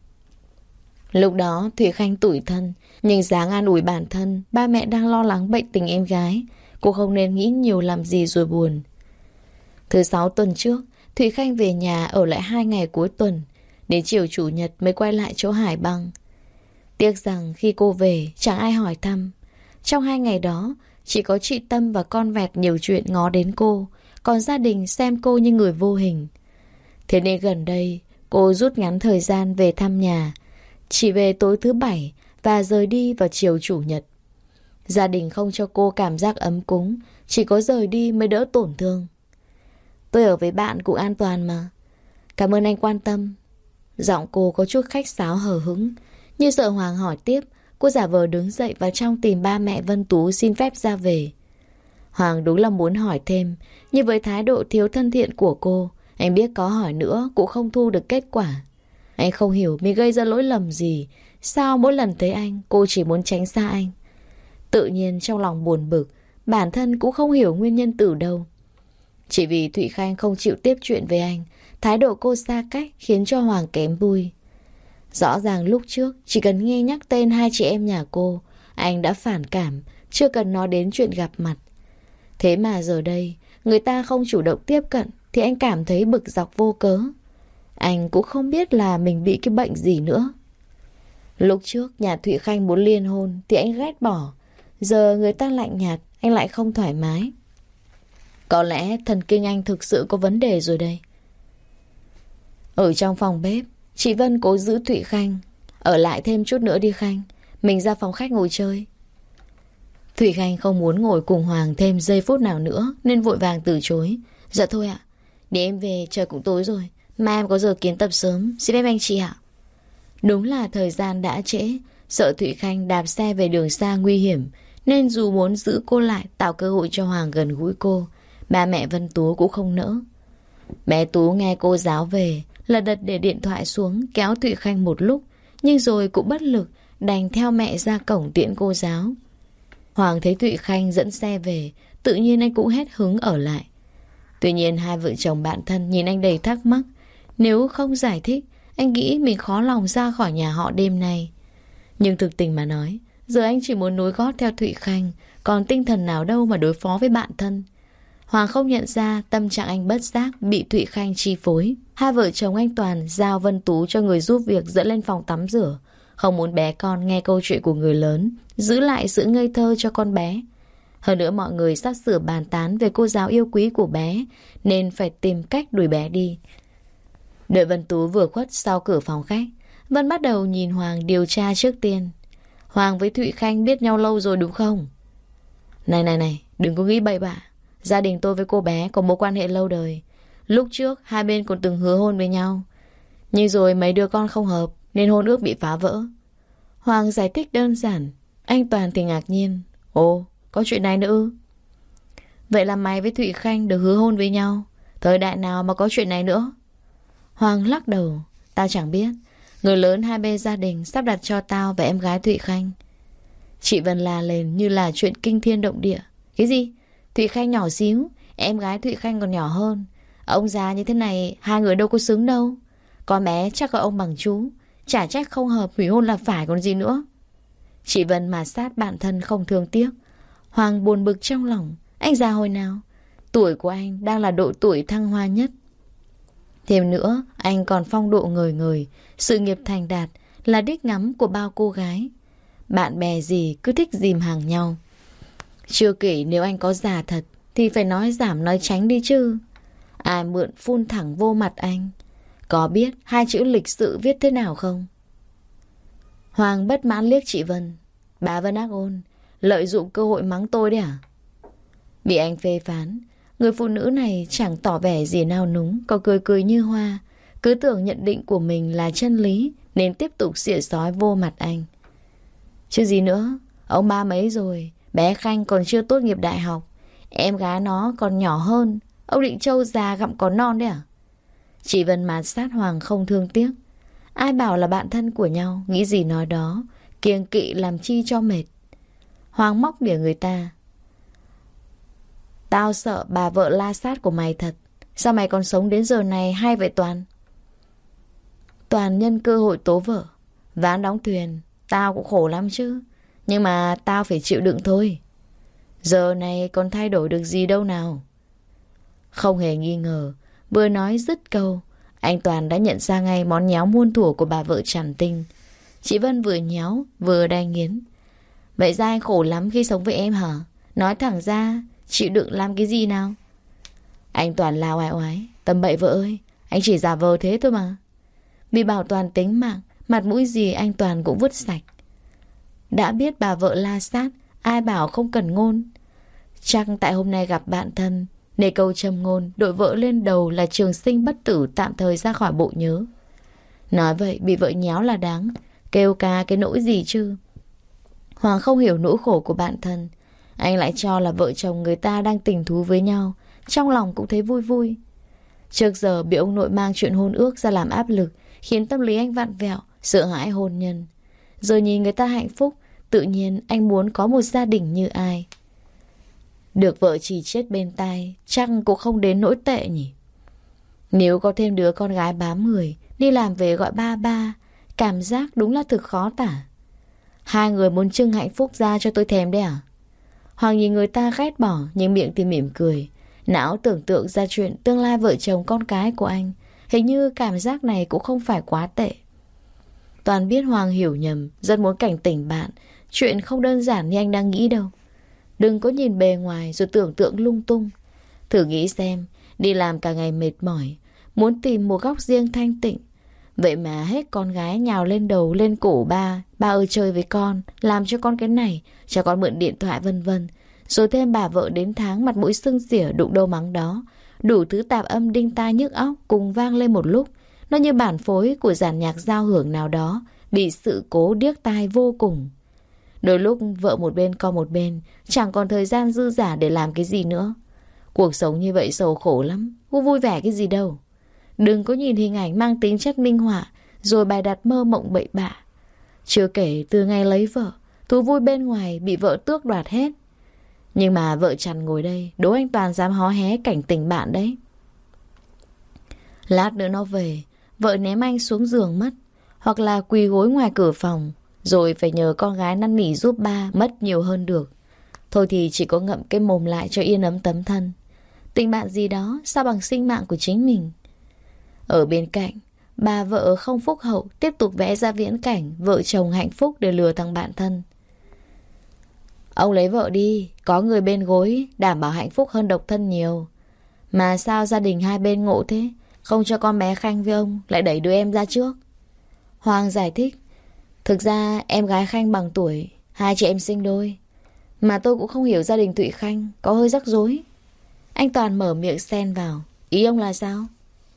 Lúc đó Thủy Khanh tủi thân, nhưng dáng an ủi bản thân. Ba mẹ đang lo lắng bệnh tình em gái. Cô không nên nghĩ nhiều làm gì rồi buồn. Thứ 6 tuần trước, Thủy Khanh về nhà ở lại 2 ngày cuối tuần. Đến chiều chủ nhật mới quay lại chỗ Hải Băng. Tiếc rằng khi cô về chẳng ai hỏi thăm. Trong 2 ngày đó, chỉ có chị Tâm và con Vẹt nhiều chuyện ngó đến cô. Còn gia đình xem cô như người vô hình. Thế nên gần đây cô rút ngắn thời gian về thăm nhà, chỉ về tối thứ Bảy và rời đi vào chiều chủ nhật. Gia đình không cho cô cảm giác ấm cúng, chỉ có rời đi mới đỡ tổn thương. Tôi ở với bạn cũng an toàn mà. Cảm ơn anh quan tâm. Giọng cô có chút khách sáo hờ hững. Như sợ Hoàng hỏi tiếp, cô giả vờ đứng dậy vào trong tìm ba mẹ Vân Tú xin phép ra về. Hoàng đúng là muốn hỏi thêm, nhưng với thái độ thiếu thân thiện của cô, anh biết có hỏi nữa cũng không thu được kết quả. Anh không hiểu mình gây ra lỗi lầm gì. Sao mỗi lần thấy anh, cô chỉ muốn tránh xa anh? Tự nhiên trong lòng buồn bực, bản thân cũng không hiểu nguyên nhân từ đâu. Chỉ vì Thụy Khanh không chịu tiếp chuyện với anh, thái độ cô xa cách khiến cho Hoàng kém vui. Rõ ràng lúc trước, chỉ cần nghe nhắc tên hai chị em nhà cô, anh đã phản cảm, chưa cần nói đến chuyện gặp mặt. Thế mà giờ đây, người ta không chủ động tiếp cận thì anh cảm thấy bực dọc vô cớ. Anh cũng không biết là mình bị cái bệnh gì nữa. Lúc trước nhà Thụy Khanh muốn liên hôn thì anh ghét bỏ. Giờ người ta lạnh nhạt, anh lại không thoải mái. Có lẽ thần kinh anh thực sự có vấn đề rồi đây. Ở trong phòng bếp, chị Vân cố giữ Thụy Khanh. Ở lại thêm chút nữa đi Khanh, mình ra phòng khách ngồi chơi. Thụy Khanh không muốn ngồi cùng Hoàng thêm giây phút nào nữa nên vội vàng từ chối. Dạ thôi ạ, để em về, trời cũng tối rồi. Mai em có giờ kiến tập sớm, xin phép anh chị ạ. Đúng là thời gian đã trễ. Sợ Thụy Khanh đạp xe về đường xa nguy hiểm, nên dù muốn giữ cô lại, tạo cơ hội cho Hoàng gần gũi cô, ba mẹ Vân Tú cũng không nỡ. Bé Tú nghe cô giáo về, lật đật để điện thoại xuống kéo Thụy Khanh một lúc, nhưng rồi cũng bất lực, đành theo mẹ ra cổng tiễn cô giáo. Hoàng thấy Thụy Khanh dẫn xe về, tự nhiên anh cũng hết hứng ở lại. Tuy nhiên hai vợ chồng bạn thân nhìn anh đầy thắc mắc. Nếu không giải thích, anh nghĩ mình khó lòng ra khỏi nhà họ đêm nay. Nhưng thực tình mà nói, giờ anh chỉ muốn nối gót theo Thụy Khanh, còn tinh thần nào đâu mà đối phó với bạn thân. Hoàng không nhận ra tâm trạng anh bất giác bị Thụy Khanh chi phối. Hai vợ chồng anh Toàn giao Vân Tú cho người giúp việc dẫn lên phòng tắm rửa. Không muốn bé con nghe câu chuyện của người lớn, giữ lại sự ngây thơ cho con bé. Hơn nữa mọi người sắp sửa bàn tán về cô giáo yêu quý của bé, nên phải tìm cách đuổi bé đi. Đợi Vân Tú vừa khuất sau cửa phòng khách, Vân bắt đầu nhìn Hoàng điều tra trước tiên. Hoàng với Thụy Khanh biết nhau lâu rồi đúng không? Này, đừng có nghĩ bậy bạ. Gia đình tôi với cô bé có mối quan hệ lâu đời. Lúc trước hai bên còn từng hứa hôn với nhau, nhưng rồi mấy đứa con không hợp nên hôn ước bị phá vỡ. Hoàng giải thích đơn giản. Anh Toàn thì ngạc nhiên. Ồ, có chuyện này nữa ư? Vậy là mày với Thụy Khanh được hứa hôn với nhau, thời đại nào mà có chuyện này nữa? Hoàng lắc đầu. Tao chẳng biết. Người lớn hai bên gia đình sắp đặt cho tao và em gái Thụy Khanh. Chị Vân la lên như là chuyện kinh thiên động địa. Cái gì? Thụy Khanh nhỏ xíu, em gái Thụy Khanh còn nhỏ hơn. Ông già như thế này, hai người đâu có xứng đâu. Con bé chắc có ông bằng chú, chả trách không hợp hủy hôn là phải còn gì nữa. Chị Vân mà sát bạn thân không thương tiếc. Hoàng buồn bực trong lòng. Anh già hồi nào? Tuổi của anh đang là độ tuổi thăng hoa nhất. Thêm nữa, anh còn phong độ ngời ngời, sự nghiệp thành đạt là đích ngắm của bao cô gái. Bạn bè gì cứ thích dìm hàng nhau. Chưa kể nếu anh có già thật thì phải nói giảm nói tránh đi chứ. Ai mượn phun thẳng vô mặt anh. Có biết hai chữ lịch sự viết thế nào không? Hoàng bất mãn liếc chị Vân. Bà Vân ác ôn, lợi dụng cơ hội mắng tôi đấy à? Bị anh phê phán, người phụ nữ này chẳng tỏ vẻ gì nao núng, có cười cười như hoa. Cứ tưởng nhận định của mình là chân lý nên tiếp tục xỉa xói vô mặt anh. Chứ gì nữa, ông ba mấy rồi, bé Khanh còn chưa tốt nghiệp đại học, em gái nó còn nhỏ hơn. Ông định trâu già gặm có non đấy à? Chị Vân mạt sát Hoàng không thương tiếc. Ai bảo là bạn thân của nhau, nghĩ gì nói đó, kiêng kỵ làm chi cho mệt. Hoàng móc mỉa người ta. Tao sợ bà vợ la sát của mày thật. Sao mày còn sống đến giờ này hay vậy Toàn? Toàn nhân cơ hội tố vợ. Ván đóng thuyền, tao cũng khổ lắm chứ. Nhưng mà tao phải chịu đựng thôi. Giờ này còn thay đổi được gì đâu nào. Không hề nghi ngờ, vừa nói dứt câu, anh Toàn đã nhận ra ngay món nhéo muôn thuở của bà vợ Trần Tinh. Chị Vân vừa nhéo vừa đay nghiến. Vậy ra anh khổ lắm khi sống với em hả? Nói thẳng ra, chịu đựng làm cái gì nào? Anh Toàn la oai oái. Tầm bậy vợ ơi, anh chỉ giả vờ thế thôi mà. Vì bảo toàn tính mạng, mặt mũi gì anh Toàn cũng vứt sạch. Đã biết bà vợ la sát, ai bảo không cần ngôn. Chắc tại hôm nay gặp bạn thân, nề câu châm ngôn đội vợ lên đầu là trường sinh bất tử tạm thời ra khỏi bộ nhớ. Nói vậy bị vợ nhéo là đáng, kêu ca cái nỗi gì chứ. Hoàng không hiểu nỗi khổ của bạn thân. Anh lại cho là vợ chồng người ta đang tình thú với nhau, trong lòng cũng thấy vui vui. Trước giờ bị ông nội mang chuyện hôn ước ra làm áp lực, khiến tâm lý anh vặn vẹo, sợ hãi hôn nhân. Giờ nhìn người ta hạnh phúc, tự nhiên anh muốn có một gia đình như ai. Được vợ chỉ chết bên tai, chắc cũng không đến nỗi tệ nhỉ. Nếu có thêm đứa con gái bám người, đi làm về gọi ba ba, cảm giác đúng là thực khó tả. Hai người muốn trưng hạnh phúc ra cho tôi thèm đấy à? Hoàng nhìn người ta ghét bỏ nhưng miệng thì mỉm cười. Não tưởng tượng ra chuyện tương lai vợ chồng con cái của anh. Hình như cảm giác này cũng không phải quá tệ. Toàn biết Hoàng hiểu nhầm, rất muốn cảnh tỉnh bạn. Chuyện không đơn giản như anh đang nghĩ đâu. Đừng có nhìn bề ngoài rồi tưởng tượng lung tung. Thử nghĩ xem, đi làm cả ngày mệt mỏi, muốn tìm một góc riêng thanh tịnh. Vậy mà hết con gái nhào lên đầu lên cổ ba ơi chơi với con, làm cho con cái này, cho con mượn điện thoại vân vân. Rồi thêm bà vợ đến tháng mặt mũi sưng xỉa đụng đâu mắng đó. Đủ thứ tạp âm đinh tai nhức óc cùng vang lên một lúc. Nó như bản phối của dàn nhạc giao hưởng nào đó, bị sự cố điếc tai vô cùng. Đôi lúc vợ một bên con một bên, chẳng còn thời gian dư dả để làm cái gì nữa. Cuộc sống như vậy sầu khổ lắm, có vui vẻ cái gì đâu. Đừng có nhìn hình ảnh mang tính chất minh họa rồi bày đặt mơ mộng bậy bạ. Chưa kể từ ngày lấy vợ, thú vui bên ngoài bị vợ tước đoạt hết. Nhưng mà vợ chằn ngồi đây, đố anh Toàn dám hó hé cảnh tình bạn đấy. Lát nữa nó về, vợ ném anh xuống giường mất, hoặc là quỳ gối ngoài cửa phòng, rồi phải nhờ con gái năn nỉ giúp ba, mất nhiều hơn được. Thôi thì chỉ có ngậm cái mồm lại cho yên ấm tấm thân. Tình bạn gì đó sao bằng sinh mạng của chính mình. Ở bên cạnh, bà vợ không phúc hậu tiếp tục vẽ ra viễn cảnh vợ chồng hạnh phúc để lừa thằng bạn thân. Ông lấy vợ đi, có người bên gối, đảm bảo hạnh phúc hơn độc thân nhiều. Mà sao gia đình hai bên ngộ thế, không cho con bé Khanh với ông, lại đẩy đứa em ra trước? Hoàng giải thích, thực ra em gái Khanh bằng tuổi, hai chị em sinh đôi. Mà tôi cũng không hiểu gia đình Thụy Khanh, có hơi rắc rối. Anh Toàn mở miệng xen vào, ý ông là sao?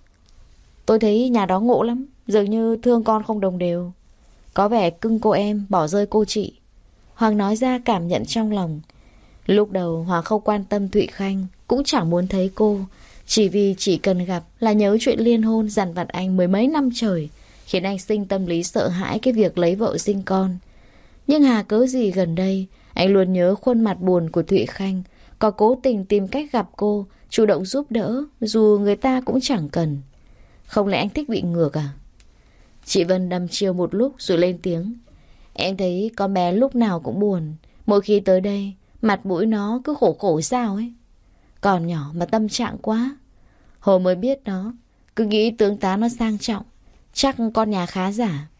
Tôi thấy nhà đó ngộ lắm, dường như thương con không đồng đều. Có vẻ cưng cô em, bỏ rơi cô chị. Hoàng nói ra cảm nhận trong lòng. Lúc đầu Hoàng không quan tâm Thụy Khanh, cũng chẳng muốn thấy cô. Chỉ vì chỉ cần gặp là nhớ chuyện liên hôn dằn vặt anh mười mấy năm trời, khiến anh sinh tâm lý sợ hãi cái việc lấy vợ sinh con. Nhưng hà cớ gì gần đây anh luôn nhớ khuôn mặt buồn của Thụy Khanh, có cố tình tìm cách gặp cô, chủ động giúp đỡ, dù người ta cũng chẳng cần. Không lẽ anh thích bị ngược à? Chị Vân đăm chiêu một lúc rồi lên tiếng. Em thấy con bé lúc nào cũng buồn. Mỗi khi tới đây, mặt mũi nó cứ khổ khổ sao ấy. Còn nhỏ mà tâm trạng quá. Hồi mới biết nó, cứ nghĩ tướng tá nó sang trọng, chắc con nhà khá giả.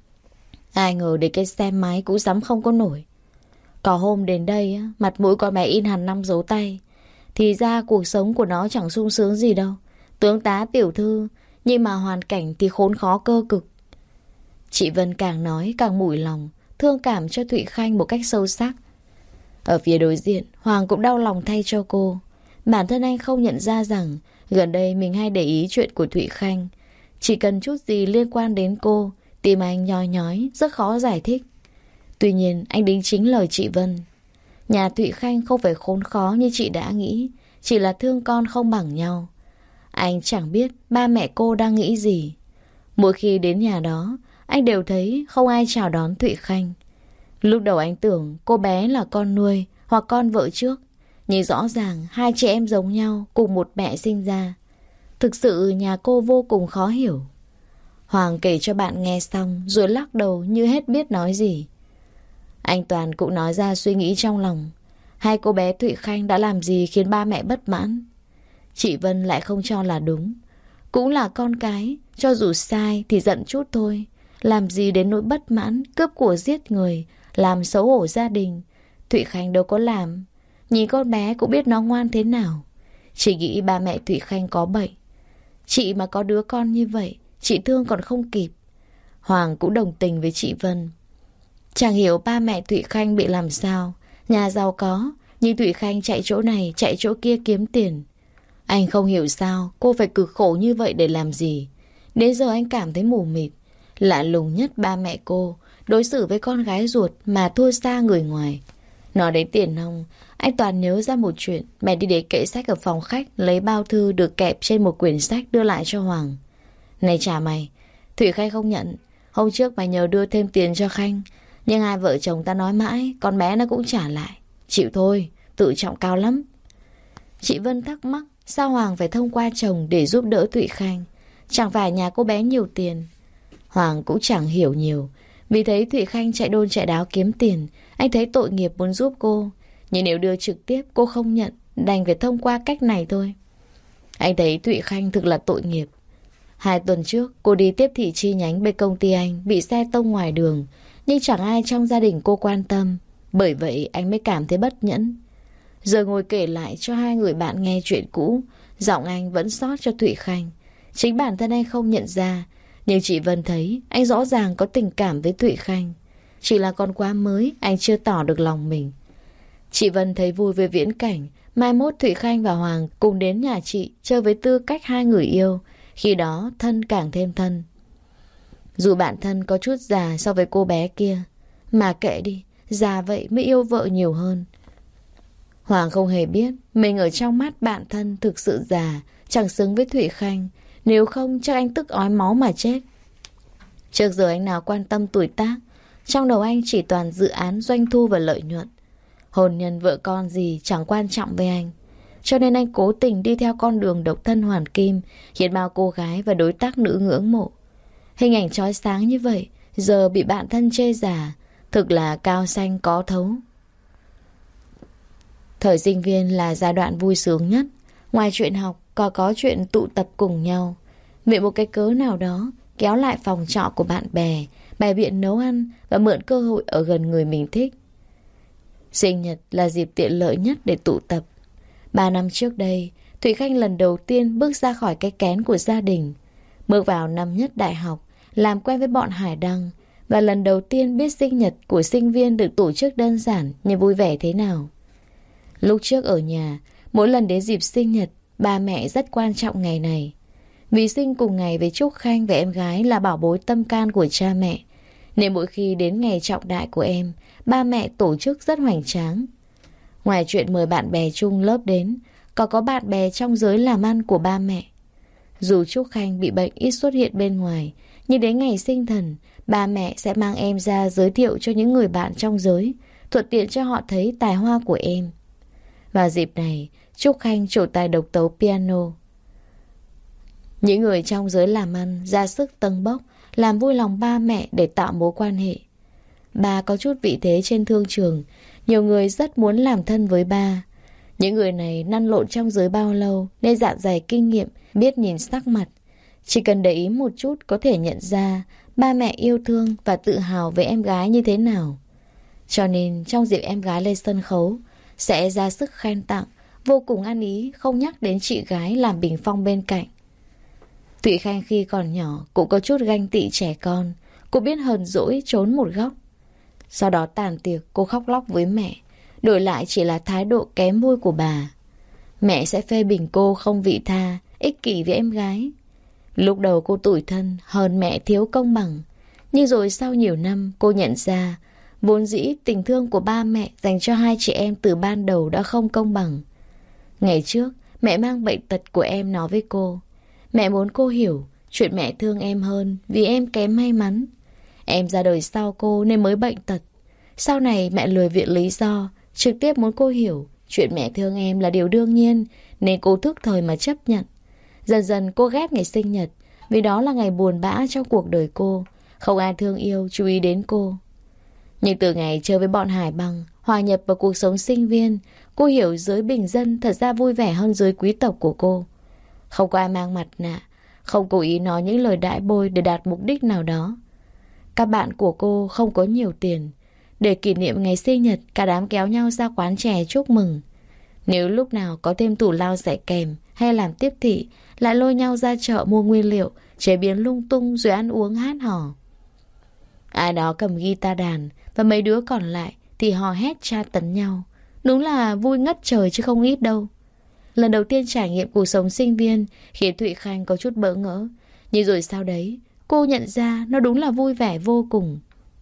Ai ngờ để cái xe máy cũng dám không có nổi. Có hôm đến đây, mặt mũi con bé in hẳn 5 dấu tay. Thì ra cuộc sống của nó chẳng sung sướng gì đâu. Tướng tá tiểu thư, nhưng mà hoàn cảnh thì khốn khó cơ cực. Chị Vân càng nói càng mủi lòng, thương cảm cho Thụy Khanh một cách sâu sắc. Ở phía đối diện, Hoàng cũng đau lòng thay cho cô. Bản thân anh không nhận ra rằng gần đây mình hay để ý chuyện của Thụy Khanh. Chỉ cần chút gì liên quan đến cô, tim anh nhói nhói, rất khó giải thích. Tuy nhiên anh đính chính lời chị Vân. Nhà Thụy Khanh không phải khốn khó như chị đã nghĩ, chỉ là thương con không bằng nhau. Anh chẳng biết ba mẹ cô đang nghĩ gì. Mỗi khi đến nhà đó, anh đều thấy không ai chào đón Thụy Khanh. Lúc đầu anh tưởng cô bé là con nuôi hoặc con vợ trước, nhưng rõ ràng hai chị em giống nhau, cùng một mẹ sinh ra. Thực sự nhà cô vô cùng khó hiểu. Hoàng kể cho bạn nghe xong rồi lắc đầu như hết biết nói gì. Anh Toàn cũng nói ra suy nghĩ trong lòng. Hai cô bé Thụy Khanh đã làm gì khiến ba mẹ bất mãn? Chị Vân lại không cho là đúng. Cũng là con cái, cho dù sai thì giận chút thôi. Làm gì đến nỗi bất mãn, cướp của giết người, làm xấu hổ gia đình. Thụy Khanh đâu có làm. Nhìn con bé cũng biết nó ngoan thế nào. Chỉ nghĩ ba mẹ Thụy Khanh có bệnh. Chị mà có đứa con như vậy, chị thương còn không kịp. Hoàng cũng đồng tình với chị Vân. Chẳng hiểu ba mẹ Thụy Khanh bị làm sao. Nhà giàu có, nhưng Thụy Khanh chạy chỗ này, chạy chỗ kia kiếm tiền. Anh không hiểu sao cô phải cực khổ như vậy để làm gì. Đến giờ anh cảm thấy mù mịt. Lạ lùng nhất ba mẹ cô đối xử với con gái ruột mà thua xa người ngoài. Nói đến tiền nong, anh Toàn nhớ ra một chuyện. Mẹ đi để kệ sách ở phòng khách, lấy bao thư được kẹp trên một quyển sách đưa lại cho Hoàng. Này trả mày, Thụy Khanh không nhận. Hôm trước mày nhờ đưa thêm tiền cho Khanh, nhưng hai vợ chồng ta nói mãi, con bé nó cũng trả lại. Chịu thôi, tự trọng cao lắm. Chị Vân thắc mắc, sao Hoàng phải thông qua chồng để giúp đỡ Thụy Khanh? Chẳng phải nhà cô bé nhiều tiền. Hoàng cũng chẳng hiểu nhiều. Vì thấy Thụy Khanh chạy đôn chạy đáo kiếm tiền, anh thấy tội nghiệp muốn giúp cô. Nhưng nếu đưa trực tiếp cô không nhận, đành phải thông qua cách này thôi. Anh thấy Thụy Khanh thực là tội nghiệp. 2 tuần trước cô đi tiếp thị chi nhánh bên công ty anh, bị xe tông ngoài đường, nhưng chẳng ai trong gia đình cô quan tâm. Bởi vậy anh mới cảm thấy bất nhẫn. Giờ ngồi kể lại cho hai người bạn nghe chuyện cũ, giọng anh vẫn xót cho Thụy Khanh. Chính bản thân anh không nhận ra, nhưng chị Vân thấy anh rõ ràng có tình cảm với Thụy Khanh. Chỉ là còn quá mới, anh chưa tỏ được lòng mình. Chị Vân thấy vui với viễn cảnh mai mốt Thụy Khanh và Hoàng cùng đến nhà chị chơi với tư cách hai người yêu. Khi đó thân càng thêm thân. Dù bản thân có chút già so với cô bé kia, mà kệ đi, già vậy mới yêu vợ nhiều hơn. Hoàng không hề biết mình ở trong mắt bạn thân thực sự già, chẳng xứng với Thụy Khanh. Nếu không chắc anh tức ói máu mà chết. Trước giờ anh nào quan tâm tuổi tác. Trong đầu anh chỉ toàn dự án, doanh thu và lợi nhuận. Hôn nhân vợ con gì chẳng quan trọng với anh. Cho nên anh cố tình đi theo con đường độc thân hoàn kim, khiến bao cô gái và đối tác nữ ngưỡng mộ. Hình ảnh chói sáng như vậy, giờ bị bạn thân chê già, thực là cao xanh có thấu. Thời sinh viên là giai đoạn vui sướng nhất. Ngoài chuyện học, còn có chuyện tụ tập cùng nhau. Vì một cái cớ nào đó, kéo lại phòng trọ của bạn bè, bày biện nấu ăn và mượn cơ hội ở gần người mình thích. Sinh nhật là dịp tiện lợi nhất để tụ tập. 3 năm trước đây, Thụy Khanh lần đầu tiên bước ra khỏi cái kén của gia đình, bước vào năm nhất đại học, làm quen với bọn Hải Đăng, và lần đầu tiên biết sinh nhật của sinh viên được tổ chức đơn giản nhưng vui vẻ thế nào. Lúc trước ở nhà, mỗi lần đến dịp sinh nhật, ba mẹ rất quan trọng ngày này. Vì sinh cùng ngày với Trúc Khanh và em gái là bảo bối tâm can của cha mẹ, nên mỗi khi đến ngày trọng đại của em, ba mẹ tổ chức rất hoành tráng. Ngoài chuyện mời bạn bè chung lớp đến, còn có bạn bè trong giới làm ăn của ba mẹ. Dù Trúc Khanh bị bệnh ít xuất hiện bên ngoài, nhưng đến ngày sinh thần, ba mẹ sẽ mang em ra giới thiệu cho những người bạn trong giới, thuận tiện cho họ thấy tài hoa của em. Vào dịp này, Trúc Khanh trổ tài độc tấu piano. Những người trong giới làm ăn ra sức tâng bốc, làm vui lòng ba mẹ để tạo mối quan hệ. Ba có chút vị thế trên thương trường, nhiều người rất muốn làm thân với ba. Những người này lăn lộn trong giới bao lâu nên dạ dày kinh nghiệm, biết nhìn sắc mặt. Chỉ cần để ý một chút có thể nhận ra ba mẹ yêu thương và tự hào về em gái như thế nào. Cho nên trong dịp em gái lên sân khấu, sẽ ra sức khen tặng, vô cùng ăn ý, không nhắc đến chị gái làm bình phong bên cạnh. Thụy Khanh khi còn nhỏ cũng có chút ganh tị trẻ con. Cô biết hờn dỗi trốn một góc. Sau đó tàn tiệc cô khóc lóc với mẹ, đổi lại chỉ là thái độ kém vui của bà. Mẹ sẽ phê bình cô không vị tha, ích kỷ với em gái. Lúc đầu cô tủi thân, hờn mẹ thiếu công bằng. Nhưng rồi sau nhiều năm cô nhận ra, vốn dĩ tình thương của ba mẹ dành cho hai chị em từ ban đầu đã không công bằng. Ngày trước, mẹ mang bệnh tật của em nói với cô. Mẹ muốn cô hiểu chuyện mẹ thương em hơn vì em kém may mắn. Em ra đời sau cô nên mới bệnh tật. Sau này mẹ lười viện lý do, trực tiếp muốn cô hiểu chuyện mẹ thương em là điều đương nhiên, nên cô thức thời mà chấp nhận. Dần dần cô ghét ngày sinh nhật, vì đó là ngày buồn bã trong cuộc đời cô. Không ai thương yêu, chú ý đến cô. Nhưng từ ngày chơi với bọn Hải Bằng, hòa nhập vào cuộc sống sinh viên, cô hiểu giới bình dân thật ra vui vẻ hơn giới quý tộc của cô. Không có ai mang mặt nạ, không cố ý nói những lời đãi bôi để đạt mục đích nào đó. Các bạn của cô không có nhiều tiền. Để kỷ niệm ngày sinh nhật, cả đám kéo nhau ra quán chè chúc mừng. Nếu lúc nào có thêm tủ lao dạy kèm hay làm tiếp thị, lại lôi nhau ra chợ mua nguyên liệu, chế biến lung tung rồi ăn uống hát hò. Ai đó cầm guitar đàn và mấy đứa còn lại thì hò hét tra tấn nhau. Đúng là vui ngất trời chứ không ít đâu. Lần đầu tiên trải nghiệm cuộc sống sinh viên khiến Thụy Khanh có chút bỡ ngỡ. Nhưng rồi sau đấy, cô nhận ra nó đúng là vui vẻ vô cùng.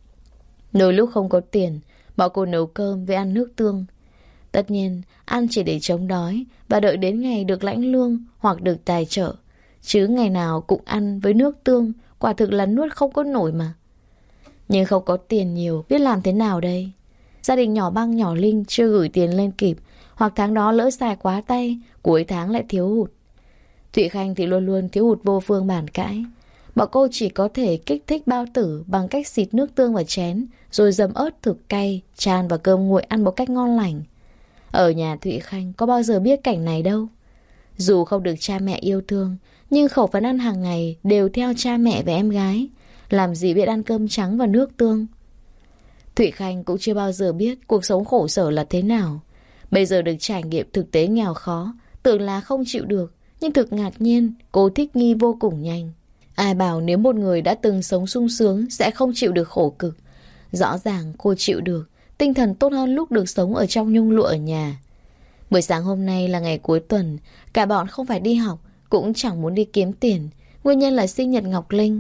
Đôi lúc không có tiền, bọn cô nấu cơm với ăn nước tương. Tất nhiên, ăn chỉ để chống đói và đợi đến ngày được lãnh lương hoặc được tài trợ. Chứ ngày nào cũng ăn với nước tương, quả thực là nuốt không có nổi mà. Nhưng không có tiền nhiều, biết làm thế nào đây? Gia đình nhỏ Băng nhỏ Linh chưa gửi tiền lên kịp, hoặc tháng đó lỡ xài quá tay, cuối tháng lại thiếu hụt. Thụy Khanh thì luôn luôn thiếu hụt vô phương bàn cãi. Bọn cô chỉ có thể kích thích bao tử bằng cách xịt nước tương vào chén, rồi dầm ớt thực cay, chan vào cơm nguội ăn một cách ngon lành. Ở nhà Thụy Khanh có bao giờ biết cảnh này đâu. Dù không được cha mẹ yêu thương, nhưng khẩu phần ăn hàng ngày đều theo cha mẹ và em gái. Làm gì biết ăn cơm trắng và nước tương. Thụy Khanh cũng chưa bao giờ biết cuộc sống khổ sở là thế nào. Bây giờ được trải nghiệm thực tế nghèo khó, tưởng là không chịu được, nhưng thực ngạc nhiên, cô thích nghi vô cùng nhanh. Ai bảo nếu một người đã từng sống sung sướng sẽ không chịu được khổ cực. Rõ ràng cô chịu được, tinh thần tốt hơn lúc được sống ở trong nhung lụa ở nhà. Buổi sáng hôm nay là ngày cuối tuần, cả bọn không phải đi học, cũng chẳng muốn đi kiếm tiền. Nguyên nhân là sinh nhật Ngọc Linh.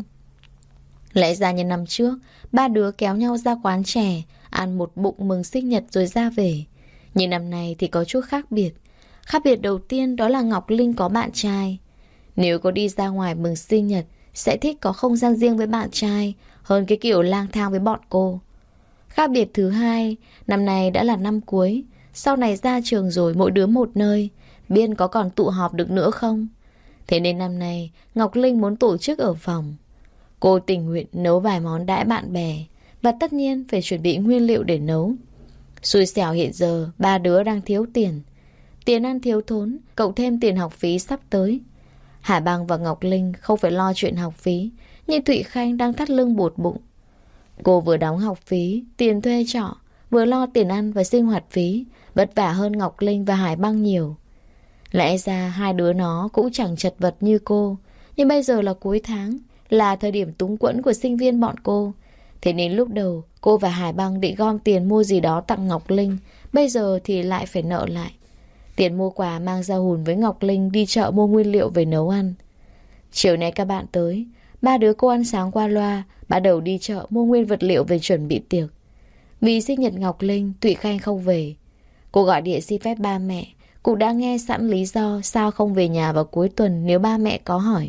Lẽ ra như năm trước, ba đứa kéo nhau ra quán chè, ăn một bụng mừng sinh nhật rồi ra về. Nhưng năm nay thì có chút khác biệt. Khác biệt đầu tiên đó là Ngọc Linh có bạn trai. Nếu có đi ra ngoài mừng sinh nhật, sẽ thích có không gian riêng với bạn trai hơn cái kiểu lang thang với bọn cô. Khác biệt thứ hai, năm nay đã là năm cuối. Sau này ra trường rồi mỗi đứa một nơi, biết có còn tụ họp được nữa không? Thế nên năm nay Ngọc Linh muốn tổ chức ở phòng. Cô tình nguyện nấu vài món đãi bạn bè, và tất nhiên phải chuẩn bị nguyên liệu để nấu. Xui xẻo hiện giờ ba đứa đang thiếu tiền. Tiền ăn thiếu thốn, cộng thêm tiền học phí sắp tới. Hải Băng và Ngọc Linh không phải lo chuyện học phí, nhưng Thụy Khanh đang thắt lưng buột bụng. Cô vừa đóng học phí, tiền thuê trọ, vừa lo tiền ăn và sinh hoạt phí, vất vả hơn Ngọc Linh và Hải Băng nhiều. Lẽ ra hai đứa nó cũng chẳng chật vật như cô, nhưng bây giờ là cuối tháng, là thời điểm túng quẫn của sinh viên bọn cô. Thế nên lúc đầu cô và Hải Băng định gom tiền mua gì đó tặng Ngọc Linh, bây giờ thì lại phải nợ lại. Tiền mua quà mang ra hùn với Ngọc Linh đi chợ mua nguyên liệu về nấu ăn. Chiều nay các bạn tới, ba đứa cô ăn sáng qua loa, bắt đầu đi chợ mua nguyên vật liệu về chuẩn bị tiệc. Vì sinh nhật Ngọc Linh, Thụy Khanh không về. Cô gọi điện xin phép ba mẹ, cũng đã nghe sẵn lý do sao không về nhà vào cuối tuần nếu ba mẹ có hỏi.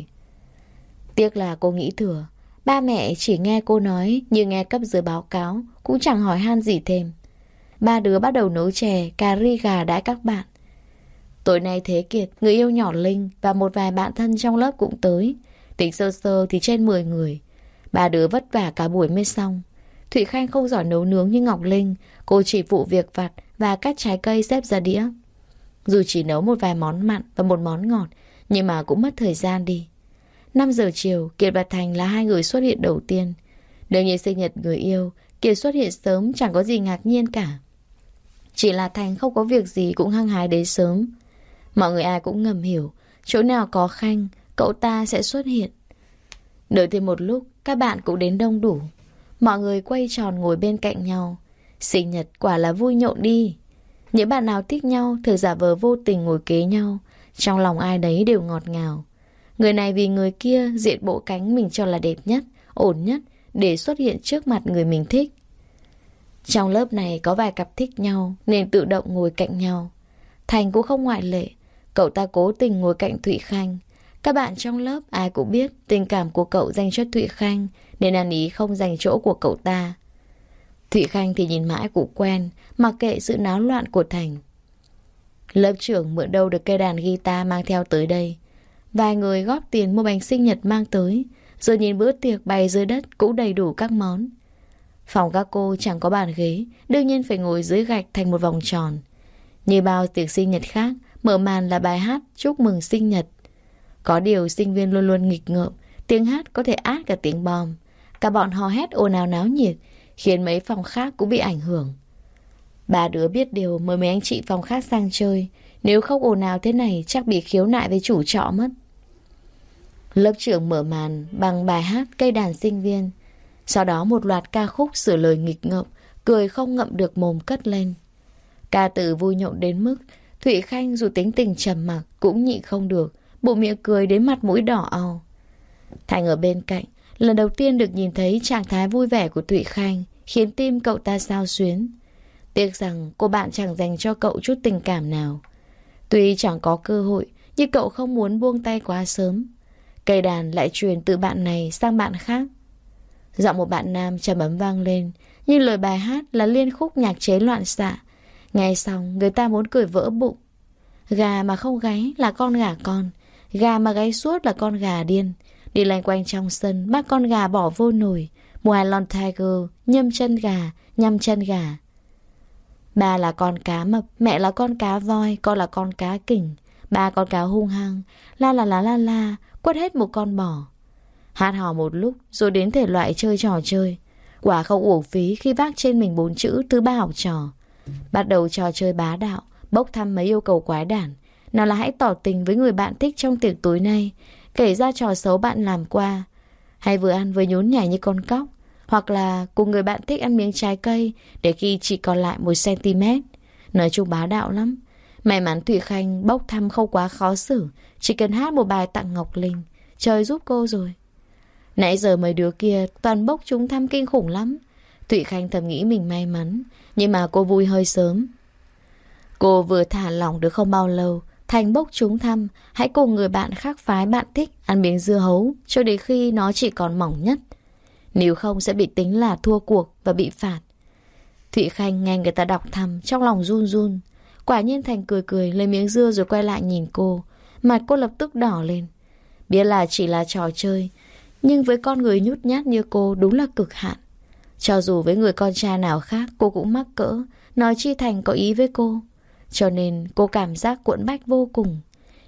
Tiếc là cô nghĩ thừa, ba mẹ chỉ nghe cô nói như nghe cấp dưới báo cáo, cũng chẳng hỏi han gì thêm. Ba đứa bắt đầu nấu chè, cà ri gà đãi các bạn. Tối nay Thế Kiệt, người yêu nhỏ Linh và một vài bạn thân trong lớp cũng tới. Tính sơ sơ thì trên 10 người. Ba đứa vất vả cả buổi mới xong. Thụy Khanh không giỏi nấu nướng như Ngọc Linh, cô chỉ phụ việc vặt và cắt trái cây xếp ra đĩa. Dù chỉ nấu một vài món mặn và một món ngọt, nhưng mà cũng mất thời gian đi. 5 giờ chiều, Kiệt và Thành là hai người xuất hiện đầu tiên. Đương nhiên sinh nhật người yêu, Kiệt xuất hiện sớm chẳng có gì ngạc nhiên cả. Chỉ là Thành không có việc gì cũng hăng hái đến sớm. Mọi người ai cũng ngầm hiểu, chỗ nào có Khanh, cậu ta sẽ xuất hiện. Đợi thêm một lúc, các bạn cũng đến đông đủ. Mọi người quay tròn ngồi bên cạnh nhau. Sinh nhật quả là vui nhộn đi. Những bạn nào thích nhau thường giả vờ vô tình ngồi kế nhau. Trong lòng ai đấy đều ngọt ngào. Người này vì người kia diện bộ cánh mình cho là đẹp nhất, ổn nhất để xuất hiện trước mặt người mình thích. Trong lớp này có vài cặp thích nhau nên tự động ngồi cạnh nhau. Thành cũng không ngoại lệ. Cậu ta cố tình ngồi cạnh Thụy Khanh. Các bạn trong lớp ai cũng biết tình cảm của cậu dành cho Thụy Khanh, nên ăn ý không dành chỗ của cậu ta. Thụy Khanh thì nhìn mãi cũng quen, mặc kệ sự náo loạn của Thành. Lớp trưởng mượn đâu được cây đàn guitar mang theo tới đây. Vài người góp tiền mua bánh sinh nhật mang tới, rồi nhìn bữa tiệc bày dưới đất cũng đầy đủ các món. Phòng các cô chẳng có bàn ghế, đương nhiên phải ngồi dưới gạch thành một vòng tròn. Như bao tiệc sinh nhật khác, mở màn là bài hát chúc mừng sinh nhật. Có điều sinh viên luôn luôn nghịch ngợm, tiếng hát có thể át cả tiếng bom. Cả bọn hò hét ồn ào náo nhiệt, khiến mấy phòng khác cũng bị ảnh hưởng. Ba đứa biết điều mời mấy anh chị phòng khác sang chơi. Nếu không ồn ào thế này chắc bị khiếu nại với chủ trọ mất. Lớp trưởng mở màn bằng bài hát cây đàn sinh viên. Sau đó một loạt ca khúc sửa lời nghịch ngợm, cười không ngậm được mồm cất lên. Ca từ vui nhộn đến mức Thụy Khanh dù tính tình trầm mặc cũng nhịn không được, bụng miệng cười đến mặt mũi đỏ au. Thành ở bên cạnh, lần đầu tiên được nhìn thấy trạng thái vui vẻ của Thụy Khanh, khiến tim cậu ta xao xuyến. Tiếc rằng cô bạn chẳng dành cho cậu chút tình cảm nào. Tuy chẳng có cơ hội, nhưng cậu không muốn buông tay quá sớm. Cây đàn lại truyền từ bạn này sang bạn khác. Giọng một bạn nam trầm ấm vang lên, nhưng lời bài hát là liên khúc nhạc chế loạn xạ. Nghe xong người ta muốn cười vỡ bụng. Gà mà không gáy là con gà con, gà mà gáy suốt là con gà điên. Đi loanh quanh trong sân bắt con gà bỏ vô nồi. Muay Tiger, nhâm chân gà, nhăm chân gà. Ba là con cá mập, mẹ là con cá voi, con là con cá kình. Ba con cá hung hăng, la, quất hết một con bò. Hát hò một lúc rồi đến thể loại chơi trò chơi. Quả không uổng phí khi vác trên mình 4 chữ thứ ba học trò. Bắt đầu trò chơi bá đạo, bốc thăm mấy yêu cầu quái đản. Nào là hãy tỏ tình với người bạn thích trong tiệc tối nay, kể ra trò xấu bạn làm qua, hay vừa ăn vừa nhún nhảy như con cóc, hoặc là cùng người bạn thích ăn miếng trái cây để khi chỉ còn lại 1 cm. Nói chung bá đạo lắm. May mắn Thụy Khanh bốc thăm không quá khó xử, chỉ cần hát một bài tặng Ngọc Linh, trời giúp cô rồi. Nãy giờ mấy đứa kia toàn bốc trúng thăm kinh khủng lắm. Thụy Khanh thầm nghĩ mình may mắn, nhưng mà cô vui hơi sớm. Cô vừa thả lỏng được không bao lâu, Thành bốc trúng thăm, hãy cùng người bạn khác phái bạn thích ăn miếng dưa hấu cho đến khi nó chỉ còn mỏng nhất. Nếu không sẽ bị tính là thua cuộc và bị phạt. Thụy Khanh nghe người ta đọc thăm, trong lòng run run. Quả nhiên Thành cười cười lấy miếng dưa rồi quay lại nhìn cô. Mặt cô lập tức đỏ lên. Biết là chỉ là trò chơi, nhưng với con người nhút nhát như cô đúng là cực hạn. Cho dù với người con trai nào khác cô cũng mắc cỡ, nói chi Thành có ý với cô. Cho nên cô cảm giác cuộn bách vô cùng.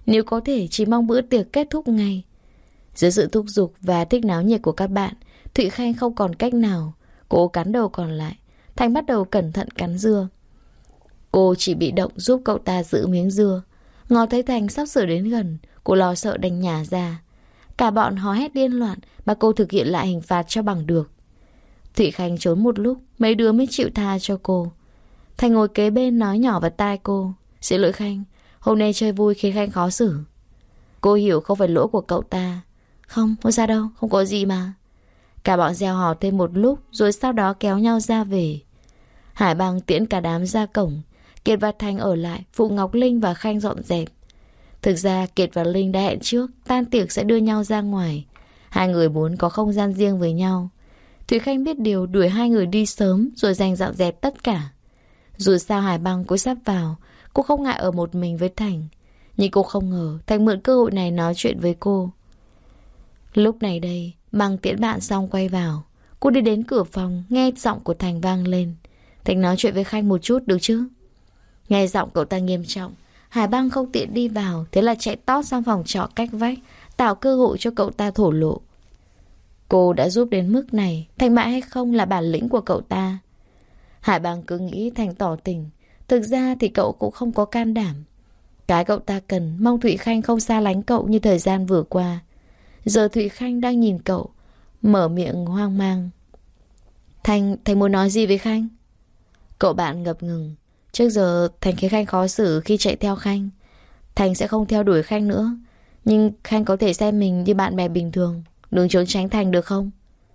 Nếu có thể chỉ mong bữa tiệc kết thúc ngay. Dưới sự thúc giục và thích náo nhiệt của các bạn, Thụy Khanh không còn cách nào. Cô cắn đầu còn lại. Thành bắt đầu cẩn thận cắn dưa. Cô chỉ bị động giúp cậu ta giữ miếng dưa. Ngó thấy Thành sắp sửa đến gần, cô lo sợ đành nhả ra. Cả bọn hò hét điên loạn mà cô thực hiện lại hình phạt cho bằng được. Thụy Khanh trốn một lúc, mấy đứa mới chịu tha cho cô. Thành ngồi kế bên nói nhỏ vào tai cô. Xin lỗi Khanh, hôm nay chơi vui khiến Khanh khó xử. Cô hiểu không phải lỗi của cậu ta. Không sao đâu, không có gì mà. Cả bọn reo hò thêm một lúc rồi sau đó kéo nhau ra về. Hải Bằng tiễn cả đám ra cổng. Kiệt và Thành ở lại phụ Ngọc Linh và Khanh dọn dẹp. Thực ra Kiệt và Linh đã hẹn trước tan tiệc sẽ đưa nhau ra ngoài. Hai người muốn có không gian riêng với nhau. Thúy Khanh biết điều đuổi hai người đi sớm rồi dành dọn dẹp tất cả. Dù sao Hải Bằng cũng sắp vào, cô không ngại ở một mình với Thành. Nhưng cô không ngờ Thành mượn cơ hội này nói chuyện với cô. Lúc này đây, Bằng tiễn bạn xong quay vào. Cô đi đến cửa phòng, nghe giọng của Thành vang lên. Thành nói chuyện với Khanh một chút được chứ? Nghe giọng cậu ta nghiêm trọng, Hải Băng không tiện đi vào, thế là chạy tót sang phòng trọ cách vách, tạo cơ hội cho cậu ta thổ lộ. Cô đã giúp đến mức này, Thành mãi hay không là bản lĩnh của cậu ta. Hải Băng cứ nghĩ Thành tỏ tình, thực ra thì cậu cũng không có can đảm. Cái cậu ta cần mong Thụy Khanh không xa lánh cậu như thời gian vừa qua. Giờ Thụy Khanh đang nhìn cậu, mở miệng hoang mang. Thành muốn nói gì với Khanh? Cậu bạn ngập ngừng. Trước giờ Thành khiến Khanh khó xử khi chạy theo Khanh. Thành sẽ không theo đuổi Khanh nữa. Nhưng Khanh có thể xem mình như bạn bè bình thường. Đừng trốn tránh Thành được không?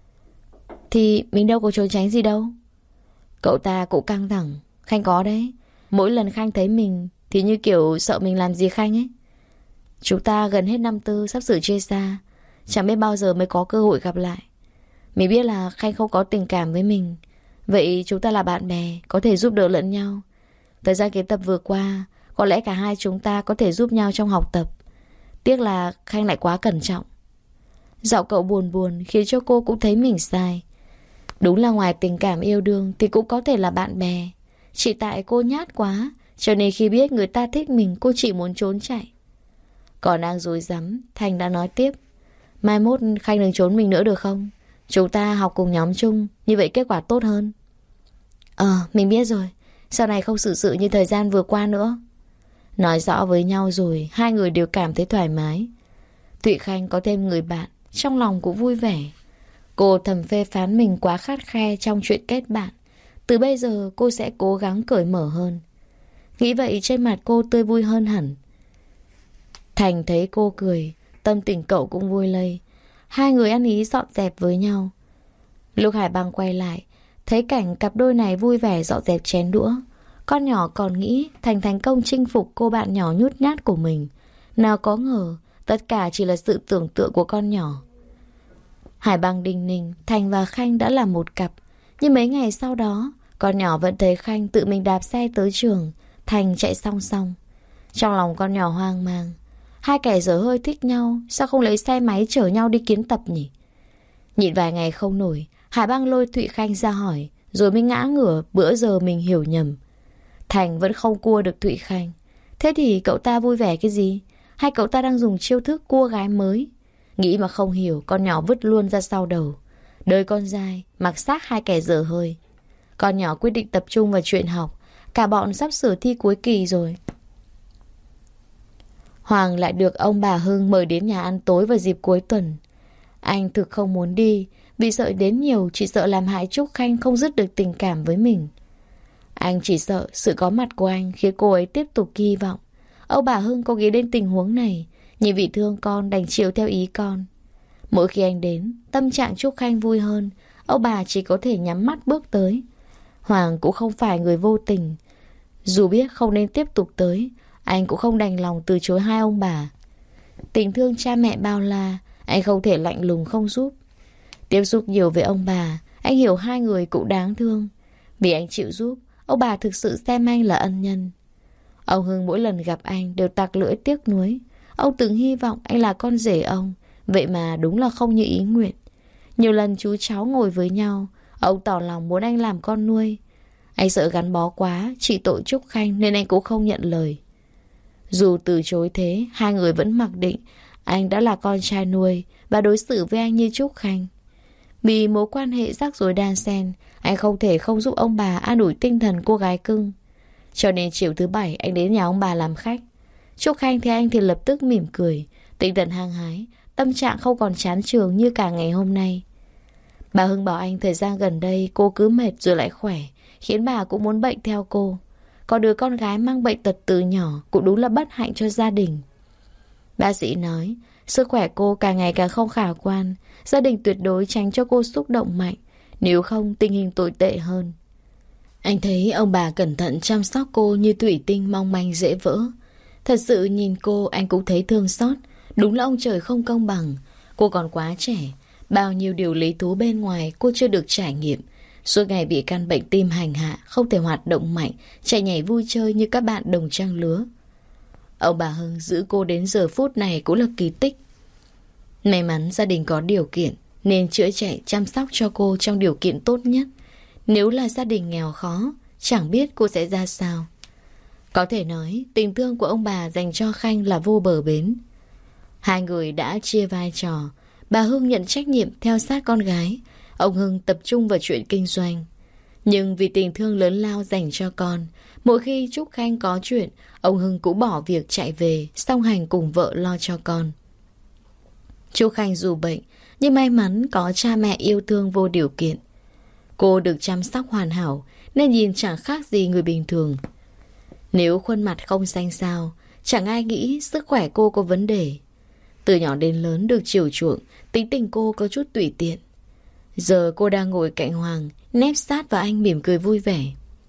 Thì mình đâu có trốn tránh gì đâu. Cậu ta cũng căng thẳng. Khanh có đấy. Mỗi lần Khanh thấy mình thì như kiểu sợ mình làm gì Khanh ấy. Chúng ta gần hết năm tư, sắp sửa chia xa. Chẳng biết bao giờ mới có cơ hội gặp lại. Mình biết là Khanh không có tình cảm với mình. Vậy chúng ta là bạn bè, có thể giúp đỡ lẫn nhau. Thời gian kiến tập vừa qua, có lẽ cả hai chúng ta có thể giúp nhau trong học tập. Tiếc là Khanh lại quá cẩn trọng. Giọng cậu buồn buồn khiến cho cô cũng thấy mình sai. Đúng là ngoài tình cảm yêu đương thì cũng có thể là bạn bè. Chỉ tại cô nhát quá, cho nên khi biết người ta thích mình, cô chỉ muốn trốn chạy. Còn đang rối rắm, Thành đã nói tiếp. Mai mốt Khanh đừng trốn mình nữa được không? Chúng ta học cùng nhóm chung, như vậy kết quả tốt hơn. Mình biết rồi. Sau này không xử sự như thời gian vừa qua nữa. Nói rõ với nhau rồi, hai người đều cảm thấy thoải mái. Thụy Khanh có thêm người bạn, trong lòng cũng vui vẻ. Cô thầm phê phán mình quá khắt khe trong chuyện kết bạn. Từ bây giờ cô sẽ cố gắng cởi mở hơn. Nghĩ vậy trên mặt cô tươi vui hơn hẳn. Thành thấy cô cười, tâm tình cậu cũng vui lây. Hai người ăn ý dọn dẹp với nhau. Lúc Hải Băng quay lại, thấy cảnh cặp đôi này vui vẻ dọn dẹp chén đũa. Con nhỏ còn nghĩ Thành thành công chinh phục cô bạn nhỏ nhút nhát của mình. Nào có ngờ, tất cả chỉ là sự tưởng tượng của con nhỏ. Hải Băng đinh ninh, Thành và Khanh đã là một cặp. Nhưng mấy ngày sau đó, con nhỏ vẫn thấy Khanh tự mình đạp xe tới trường, Thành chạy song song. Trong lòng con nhỏ hoang mang. Hai kẻ dở hơi thích nhau, sao không lấy xe máy chở nhau đi kiến tập nhỉ? Nhịn vài ngày không nổi, Hải Băng lôi Thụy Khanh ra hỏi, rồi mới ngã ngửa bữa giờ mình hiểu nhầm. Thành vẫn không cua được Thụy Khanh. Thế thì cậu ta vui vẻ cái gì? Hay cậu ta đang dùng chiêu thức cua gái mới? Nghĩ mà không hiểu, con nhỏ vứt luôn ra sau đầu. Đời con dai, mặc xác hai kẻ dở hơi. Con nhỏ quyết định tập trung vào chuyện học. Cả bọn sắp sửa thi cuối kỳ rồi. Hoàng lại được ông bà Hưng mời đến nhà ăn tối vào dịp cuối tuần. Anh thực không muốn đi, vì sợ đến nhiều chỉ sợ làm hại Trúc Khanh không dứt được tình cảm với mình. Anh chỉ sợ sự có mặt của anh khiến cô ấy tiếp tục hy vọng. Ông bà Hưng có nghĩ đến tình huống này, nhưng vì thương con đành chịu theo ý con. Mỗi khi anh đến, tâm trạng Trúc Khanh vui hơn, ông bà chỉ có thể nhắm mắt bước tới. Hoàng cũng không phải người vô tình. Dù biết không nên tiếp tục tới, anh cũng không đành lòng từ chối hai ông bà. Tình thương cha mẹ bao la, anh không thể lạnh lùng không giúp. Tiếp xúc nhiều với ông bà, anh hiểu hai người cũng đáng thương. Vì anh chịu giúp, ông bà thực sự xem anh là ân nhân. Ông Hưng mỗi lần gặp anh đều tặc lưỡi tiếc nuối. Ông từng hy vọng anh là con rể ông, vậy mà đúng là không như ý nguyện. Nhiều lần chú cháu ngồi với nhau, ông tỏ lòng muốn anh làm con nuôi. Anh sợ gắn bó quá, trị tội Trúc Khanh nên anh cũng không nhận lời. Dù từ chối thế, hai người vẫn mặc định anh đã là con trai nuôi và đối xử với anh như Trúc Khanh. Vì mối quan hệ rắc rối đan xen, anh không thể không giúp ông bà an ủi tinh thần cô gái cưng. Cho nên chiều thứ bảy anh đến nhà ông bà làm khách. Trúc Khanh thấy anh thì lập tức mỉm cười, tinh thần hăng hái, tâm trạng không còn chán chường như cả ngày hôm nay. Bà Hưng bảo anh thời gian gần đây cô cứ mệt rồi lại khỏe, khiến bà cũng muốn bệnh theo cô. Còn đứa con gái mang bệnh tật từ nhỏ cũng đúng là bất hạnh cho gia đình. Bác sĩ nói sức khỏe cô càng ngày càng không khả quan, gia đình tuyệt đối tránh cho cô xúc động mạnh, nếu không tình hình tồi tệ hơn. Anh thấy ông bà cẩn thận chăm sóc cô như thủy tinh mong manh dễ vỡ. Thật sự nhìn cô anh cũng thấy thương xót. Đúng là ông trời không công bằng. Cô còn quá trẻ, bao nhiêu điều lý thú bên ngoài cô chưa được trải nghiệm. Suốt ngày bị căn bệnh tim hành hạ, không thể hoạt động mạnh, chạy nhảy vui chơi như các bạn đồng trang lứa. Ông bà Hưng giữ cô đến giờ phút này cũng là kỳ tích. May mắn gia đình có điều kiện nên chữa chạy chăm sóc cho cô trong điều kiện tốt nhất. Nếu là gia đình nghèo khó, chẳng biết cô sẽ ra sao. Có thể nói tình thương của ông bà dành cho Khanh là vô bờ bến. Hai người đã chia vai trò. Bà Hưng nhận trách nhiệm theo sát con gái, ông Hưng tập trung vào chuyện kinh doanh. Nhưng vì tình thương lớn lao dành cho con, mỗi khi Trúc Khanh có chuyện, ông Hưng cũng bỏ việc chạy về, song hành cùng vợ lo cho con. Trúc Khanh dù bệnh, nhưng may mắn có cha mẹ yêu thương vô điều kiện. Cô được chăm sóc hoàn hảo, nên nhìn chẳng khác gì người bình thường. Nếu khuôn mặt không xanh xao, chẳng ai nghĩ sức khỏe cô có vấn đề. Từ nhỏ đến lớn được chiều chuộng, tính tình cô có chút tùy tiện. Giờ cô đang ngồi cạnh Hoàng, nép sát vào anh mỉm cười vui vẻ.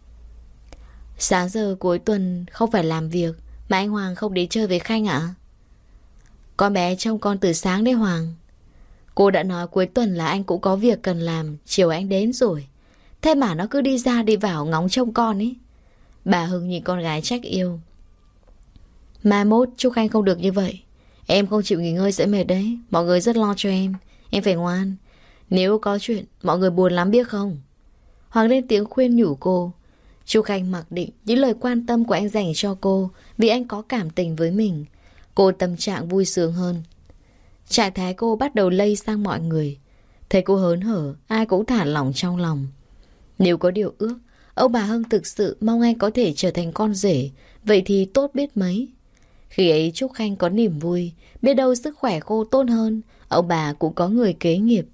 Sáng giờ cuối tuần không phải làm việc, mà anh Hoàng không đến chơi với Khanh ạ? Con bé trông con từ sáng đấy Hoàng. Cô đã nói cuối tuần là anh cũng có việc cần làm, chiều anh đến rồi. Thế mà nó cứ đi ra đi vào ngóng trông con ấy. Bà Hưng nhìn con gái trách yêu. Mai mốt Trúc Khanh không được như vậy. Em không chịu nghỉ ngơi sẽ mệt đấy. Mọi người rất lo cho em phải ngoan. Nếu có chuyện mọi người buồn lắm biết không? Hoàng lên tiếng khuyên nhủ cô. Trúc Khanh mặc định những lời quan tâm của anh dành cho cô vì anh có cảm tình với mình. Cô tâm trạng vui sướng hơn. Trạng thái cô bắt đầu lây sang mọi người. Thấy cô hớn hở, ai cũng thả lỏng trong lòng. Nếu có điều ước, ông bà Hưng thực sự mong anh có thể trở thành con rể, vậy thì tốt biết mấy. Khi ấy Trúc Khanh có niềm vui, biết đâu sức khỏe cô tốt hơn, ông bà cũng có người kế nghiệp.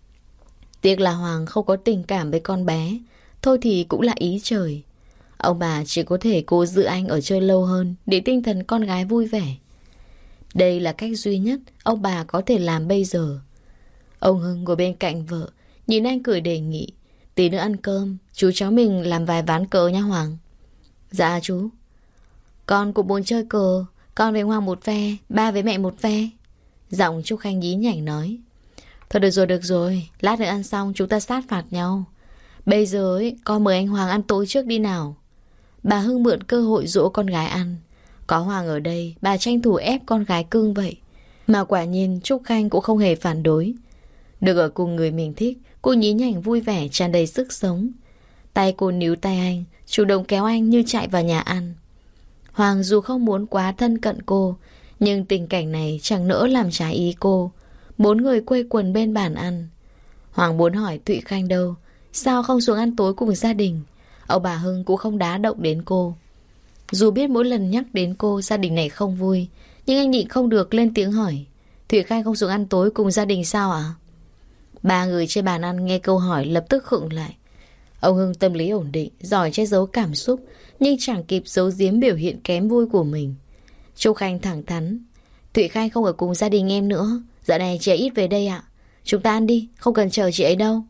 Tiếc là Hoàng không có tình cảm với con bé, thôi thì cũng là ý trời. Ông bà chỉ có thể cố giữ anh ở chơi lâu hơn để tinh thần con gái vui vẻ. Đây là cách duy nhất ông bà có thể làm bây giờ. Ông Hưng ngồi bên cạnh vợ, nhìn anh cười đề nghị. Tí nữa ăn cơm, chú cháu mình làm vài ván cờ nha Hoàng. Dạ chú. Con cũng muốn chơi cờ, con với Hoàng một phe, ba với mẹ một phe. Giọng Trúc Khanh nhí nhảnh nói. Thôi được rồi, lát nữa ăn xong chúng ta sát phạt nhau. Bây giờ ấy, con mời anh Hoàng ăn tối trước đi nào. Bà Hưng mượn cơ hội dỗ con gái ăn. Có Hoàng ở đây, bà tranh thủ ép con gái cưng vậy. Mà quả nhiên Trúc Khanh cũng không hề phản đối. Được ở cùng người mình thích, cô nhí nhảnh vui vẻ tràn đầy sức sống. Tay cô níu tay anh, chủ động kéo anh như chạy vào nhà ăn. Hoàng dù không muốn quá thân cận cô, nhưng tình cảnh này chẳng nỡ làm trái ý cô. 4 người quây quần bên bàn ăn. Hoàng muốn hỏi Thụy Khanh đâu, sao không xuống ăn tối cùng gia đình. Ông bà Hưng cũng không đá động đến cô. Dù biết mỗi lần nhắc đến cô gia đình này không vui, nhưng anh nhịn không được lên tiếng hỏi. Thụy Khanh không xuống ăn tối cùng gia đình sao ạ? 3 người trên bàn ăn nghe câu hỏi lập tức khựng lại. Ông Hưng tâm lý ổn định, giỏi che giấu cảm xúc, nhưng chẳng kịp giấu giếm biểu hiện kém vui của mình. Trúc Khanh thẳng thắn. Thụy Khanh không ở cùng gia đình em nữa. Dạo này chị ấy ít về đây ạ. Chúng ta ăn đi, không cần chờ chị ấy đâu.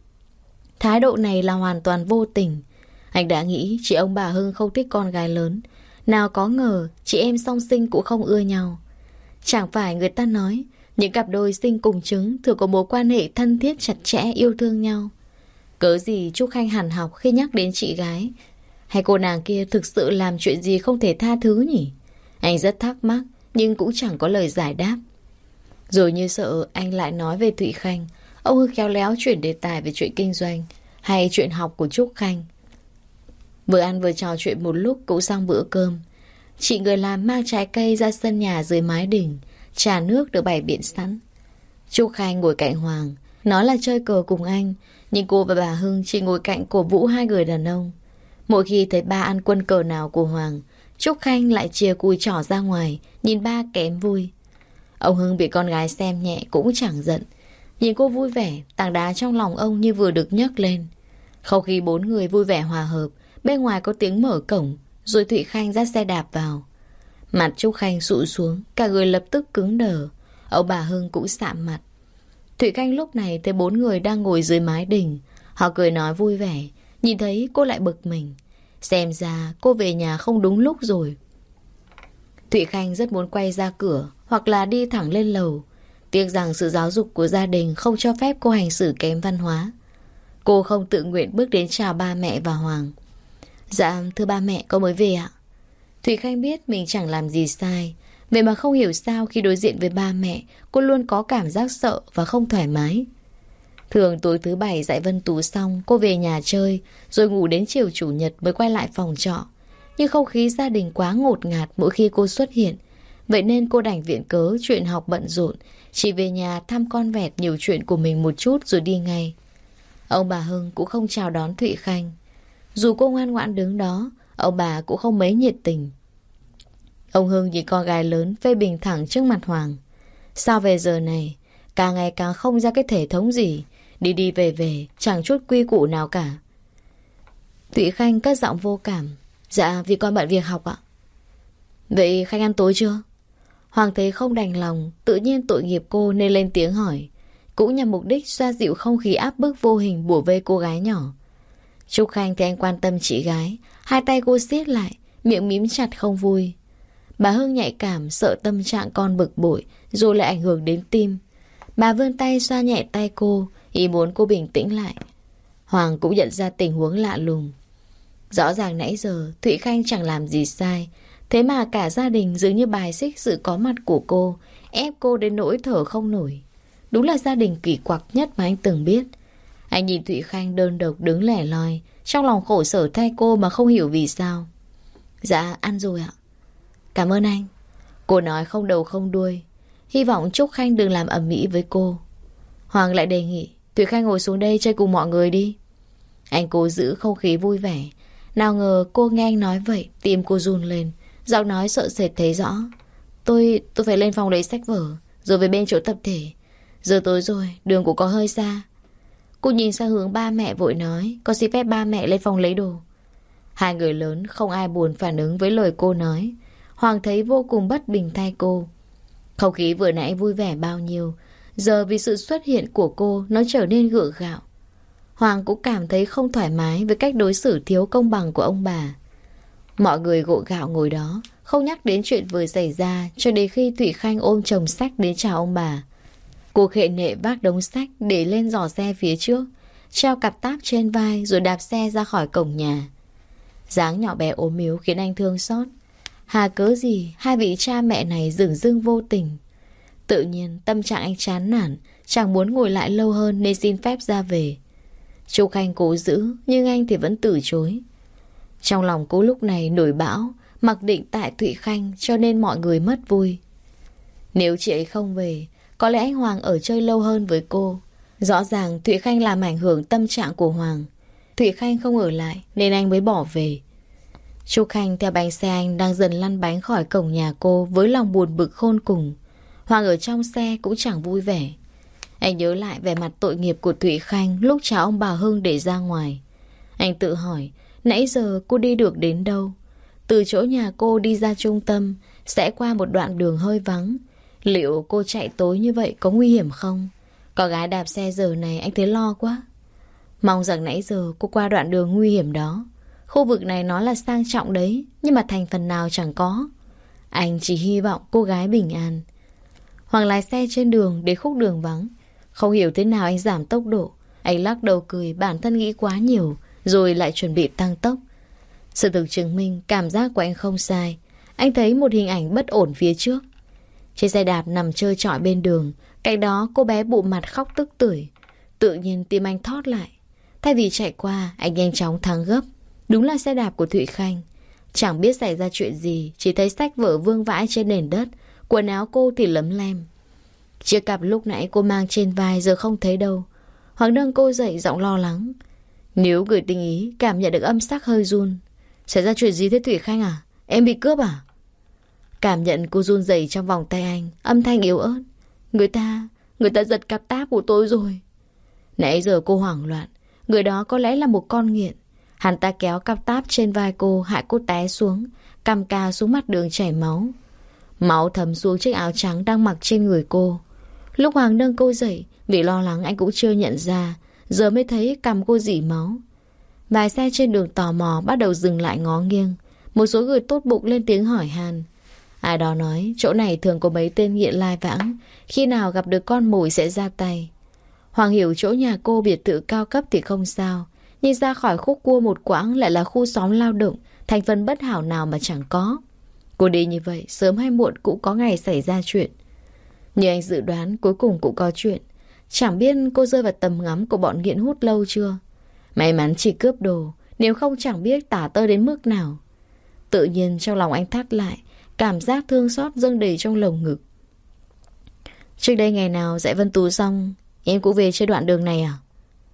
Thái độ này là hoàn toàn vô tình. Anh đã nghĩ chị ông bà Hưng không thích con gái lớn. Nào có ngờ chị em song sinh cũng không ưa nhau. Chẳng phải người ta nói những cặp đôi sinh cùng trứng thường có mối quan hệ thân thiết chặt chẽ yêu thương nhau. Cớ gì Trúc Khanh hằn học khi nhắc đến chị gái? Hay cô nàng kia thực sự làm chuyện gì không thể tha thứ nhỉ? Anh rất thắc mắc, nhưng cũng chẳng có lời giải đáp. Rồi như sợ anh lại nói về Thụy Khanh, ông Hưng khéo léo chuyển đề tài về chuyện kinh doanh hay chuyện học của Trúc Khanh. Vừa ăn vừa trò chuyện một lúc cũng xong bữa cơm. Chị người làm mang trái cây ra sân nhà dưới mái đình. Trà nước được bày biện sẵn. Trúc Khanh ngồi cạnh Hoàng. Nói là chơi cờ cùng anh, nhưng cô và bà Hưng chỉ ngồi cạnh cổ vũ hai người đàn ông. Mỗi khi thấy ba ăn quân cờ nào của Hoàng, Trúc Khanh lại chìa cùi trỏ ra ngoài, nhìn ba kém vui. Ông Hưng bị con gái xem nhẹ cũng chẳng giận. Nhìn cô vui vẻ, tảng đá trong lòng ông như vừa được nhấc lên. Không khí bốn người vui vẻ hòa hợp, bên ngoài có tiếng mở cổng, rồi Thụy Khanh dắt xe đạp vào. Mặt Trúc Khanh sụ xuống, cả người lập tức cứng đờ. Ông bà Hưng cũng sạm mặt. Thụy Khanh lúc này thấy bốn người đang ngồi dưới mái đình. Họ cười nói vui vẻ. Nhìn thấy cô lại bực mình. Xem ra cô về nhà không đúng lúc rồi. Thụy Khanh rất muốn quay ra cửa hoặc là đi thẳng lên lầu. Tiếc rằng sự giáo dục của gia đình không cho phép cô hành xử kém văn hóa. Cô không tự nguyện bước đến chào ba mẹ và Hoàng. Dạ thưa ba mẹ, con mới về ạ. Thụy Khanh biết mình chẳng làm gì sai. Vậy mà không hiểu sao khi đối diện với ba mẹ, cô luôn có cảm giác sợ và không thoải mái. Thường tối thứ bảy dạy Vân Tú xong, cô về nhà chơi, rồi ngủ đến chiều chủ nhật mới quay lại phòng trọ. Nhưng không khí gia đình quá ngột ngạt mỗi khi cô xuất hiện. Vậy nên cô đành viện cớ chuyện học bận rộn, chỉ về nhà thăm con vẹt nhiều chuyện của mình một chút rồi đi ngay. Ông bà Hưng cũng không chào đón Thụy Khanh. Dù cô ngoan ngoãn đứng đó, ông bà cũng không mấy nhiệt tình. Ông Hưng nhìn con gái lớn phê bình thẳng trước mặt Hoàng. Sao về giờ này, càng ngày càng không ra cái thể thống gì, đi đi về về, chẳng chút quy củ nào cả. Thụy Khanh cất giọng vô cảm. Dạ, vì con bận việc học ạ. Vậy Khanh ăn tối chưa? Hoàng thấy không đành lòng, tự nhiên tội nghiệp cô nên lên tiếng hỏi. Cũng nhằm mục đích xoa dịu không khí áp bức vô hình bủa vây cô gái nhỏ. Trúc Khanh thì anh quan tâm chị gái. Hai tay cô siết lại, miệng mím chặt không vui. Bà Hưng nhạy cảm, sợ tâm trạng con bực bội, rồi lại ảnh hưởng đến tim. Bà vươn tay xoa nhẹ tay cô, ý muốn cô bình tĩnh lại. Hoàng cũng nhận ra tình huống lạ lùng. Rõ ràng nãy giờ Thụy Khanh chẳng làm gì sai, thế mà cả gia đình dường như bài xích sự có mặt của cô, ép cô đến nỗi thở không nổi. Đúng là gia đình kỳ quặc nhất mà anh từng biết. Anh nhìn Thụy Khanh đơn độc đứng lẻ loi, trong lòng khổ sở thay cô mà không hiểu vì sao. Dạ, ăn rồi ạ. Cảm ơn anh. Cô nói không đầu không đuôi. Hy vọng Trúc Khanh đừng làm ầm ĩ với cô. Hoàng lại đề nghị Thụy Khanh ngồi xuống đây chơi cùng mọi người đi. Anh cố giữ không khí vui vẻ. Nào ngờ cô nghe anh nói vậy, tim cô run lên, giọng nói sợ sệt thấy rõ. Tôi phải lên phòng lấy sách vở, rồi về bên chỗ tập thể. Giờ tối rồi, đường cũng có hơi xa. Cô nhìn sang hướng ba mẹ vội nói, con xin phép ba mẹ lên phòng lấy đồ. Hai người lớn không ai buồn phản ứng với lời cô nói. Hoàng thấy vô cùng bất bình thay cô. Không khí vừa nãy vui vẻ bao nhiêu, giờ vì sự xuất hiện của cô nó trở nên gượng gạo. Hoàng cũng cảm thấy không thoải mái với cách đối xử thiếu công bằng của ông bà. Mọi người gượng gạo ngồi đó, không nhắc đến chuyện vừa xảy ra cho đến khi Thụy Khanh ôm chồng sách đến chào ông bà. Cô khệ nệ vác đống sách để lên giỏ xe phía trước, treo cặp táp trên vai rồi đạp xe ra khỏi cổng nhà. Dáng nhỏ bé ốm yếu khiến anh thương xót. Hà cớ gì hai vị cha mẹ này dửng dưng vô tình. Tự nhiên tâm trạng anh chán nản, chẳng muốn ngồi lại lâu hơn nên xin phép ra về. Trúc Khanh cố giữ, nhưng anh thì vẫn từ chối. Trong lòng cô lúc này nổi bão, mặc định tại Thụy Khanh cho nên mọi người mất vui. Nếu chị ấy không về, có lẽ anh Hoàng ở chơi lâu hơn với cô. Rõ ràng Thụy Khanh làm ảnh hưởng tâm trạng của Hoàng. Thụy Khanh không ở lại nên anh mới bỏ về. Trúc Khanh theo bánh xe anh đang dần lăn bánh khỏi cổng nhà cô với lòng buồn bực khôn cùng. Hoàng ở trong xe cũng chẳng vui vẻ. Anh nhớ lại vẻ mặt tội nghiệp của Thụy Khanh lúc chào ông bà Hưng để ra ngoài. Anh tự hỏi, nãy giờ cô đi được đến đâu? Từ chỗ nhà cô đi ra trung tâm, sẽ qua một đoạn đường hơi vắng. Liệu cô chạy tối như vậy có nguy hiểm không? Có gái đạp xe giờ này anh thấy lo quá. Mong rằng nãy giờ cô qua đoạn đường nguy hiểm đó. Khu vực này nó là sang trọng đấy, nhưng mà thành phần nào chẳng có. Anh chỉ hy vọng cô gái bình an. Hoàng lái xe trên đường đến khúc đường vắng. Không hiểu thế nào anh giảm tốc độ. Anh lắc đầu cười bản thân nghĩ quá nhiều, rồi lại chuẩn bị tăng tốc. Sự thực chứng minh cảm giác của anh không sai. Anh thấy một hình ảnh bất ổn phía trước. Trên xe đạp nằm trơ trọi bên đường, cạnh đó cô bé bụng mặt khóc tức tưởi. Tự nhiên tim anh thót lại. Thay vì chạy qua, anh nhanh chóng thắng gấp. Đúng là xe đạp của Thụy Khanh. Chẳng biết xảy ra chuyện gì, chỉ thấy sách vở vương vãi trên nền đất, quần áo cô thì lấm lem. Chiếc cặp lúc nãy cô mang trên vai giờ không thấy đâu. Hoàng nâng cô dậy giọng lo lắng. Nếu gửi tinh ý cảm nhận được âm sắc hơi run. Xảy ra chuyện gì thế Thủy Khanh à? Em bị cướp à? Cảm nhận cô run rẩy trong vòng tay anh, âm thanh yếu ớt. Người ta giật cặp táp của tôi rồi. Nãy giờ cô hoảng loạn. Người đó có lẽ là một con nghiện. Hắn ta kéo cặp táp trên vai cô, hại cô té xuống, cằm cà xuống mặt đường chảy máu. Máu thấm xuống chiếc áo trắng đang mặc trên người cô. Lúc Hoàng nâng cô dậy, vì lo lắng anh cũng chưa nhận ra, giờ mới thấy cằm cô rỉ máu. Vài xe trên đường tò mò bắt đầu dừng lại ngó nghiêng. Một số người tốt bụng lên tiếng hỏi han. Ai đó nói chỗ này thường có mấy tên nghiện lai vãng, khi nào gặp được con mồi sẽ ra tay. Hoàng hiểu chỗ nhà cô biệt thự cao cấp thì không sao, nhưng ra khỏi khúc cua một quãng lại là khu xóm lao động, thành phần bất hảo nào mà chẳng có. Cô đi như vậy, sớm hay muộn cũng có ngày xảy ra chuyện. Như anh dự đoán, cuối cùng cũng có chuyện. Chẳng biết cô rơi vào tầm ngắm của bọn nghiện hút lâu chưa. May mắn chỉ cướp đồ, nếu không chẳng biết tả tơi đến mức nào. Tự nhiên trong lòng anh thắt lại, cảm giác thương xót dâng đầy trong lồng ngực. Trước đây ngày nào dạy Vân tù xong, em cũng về chơi đoạn đường này à?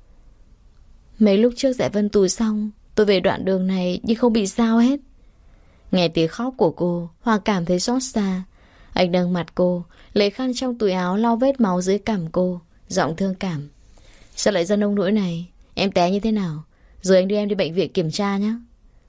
Mấy lúc trước dạy Vân tù xong, tôi về đoạn đường này nhưng không bị sao hết. Nghe tiếng khóc của cô, Hoàng cảm thấy xót xa. Anh nâng mặt cô, lấy khăn trong túi áo lau vết máu dưới cằm cô, giọng thương cảm. Sao lại ra nông nỗi này? Em té như thế nào? Rồi anh đưa em đi bệnh viện kiểm tra nhé.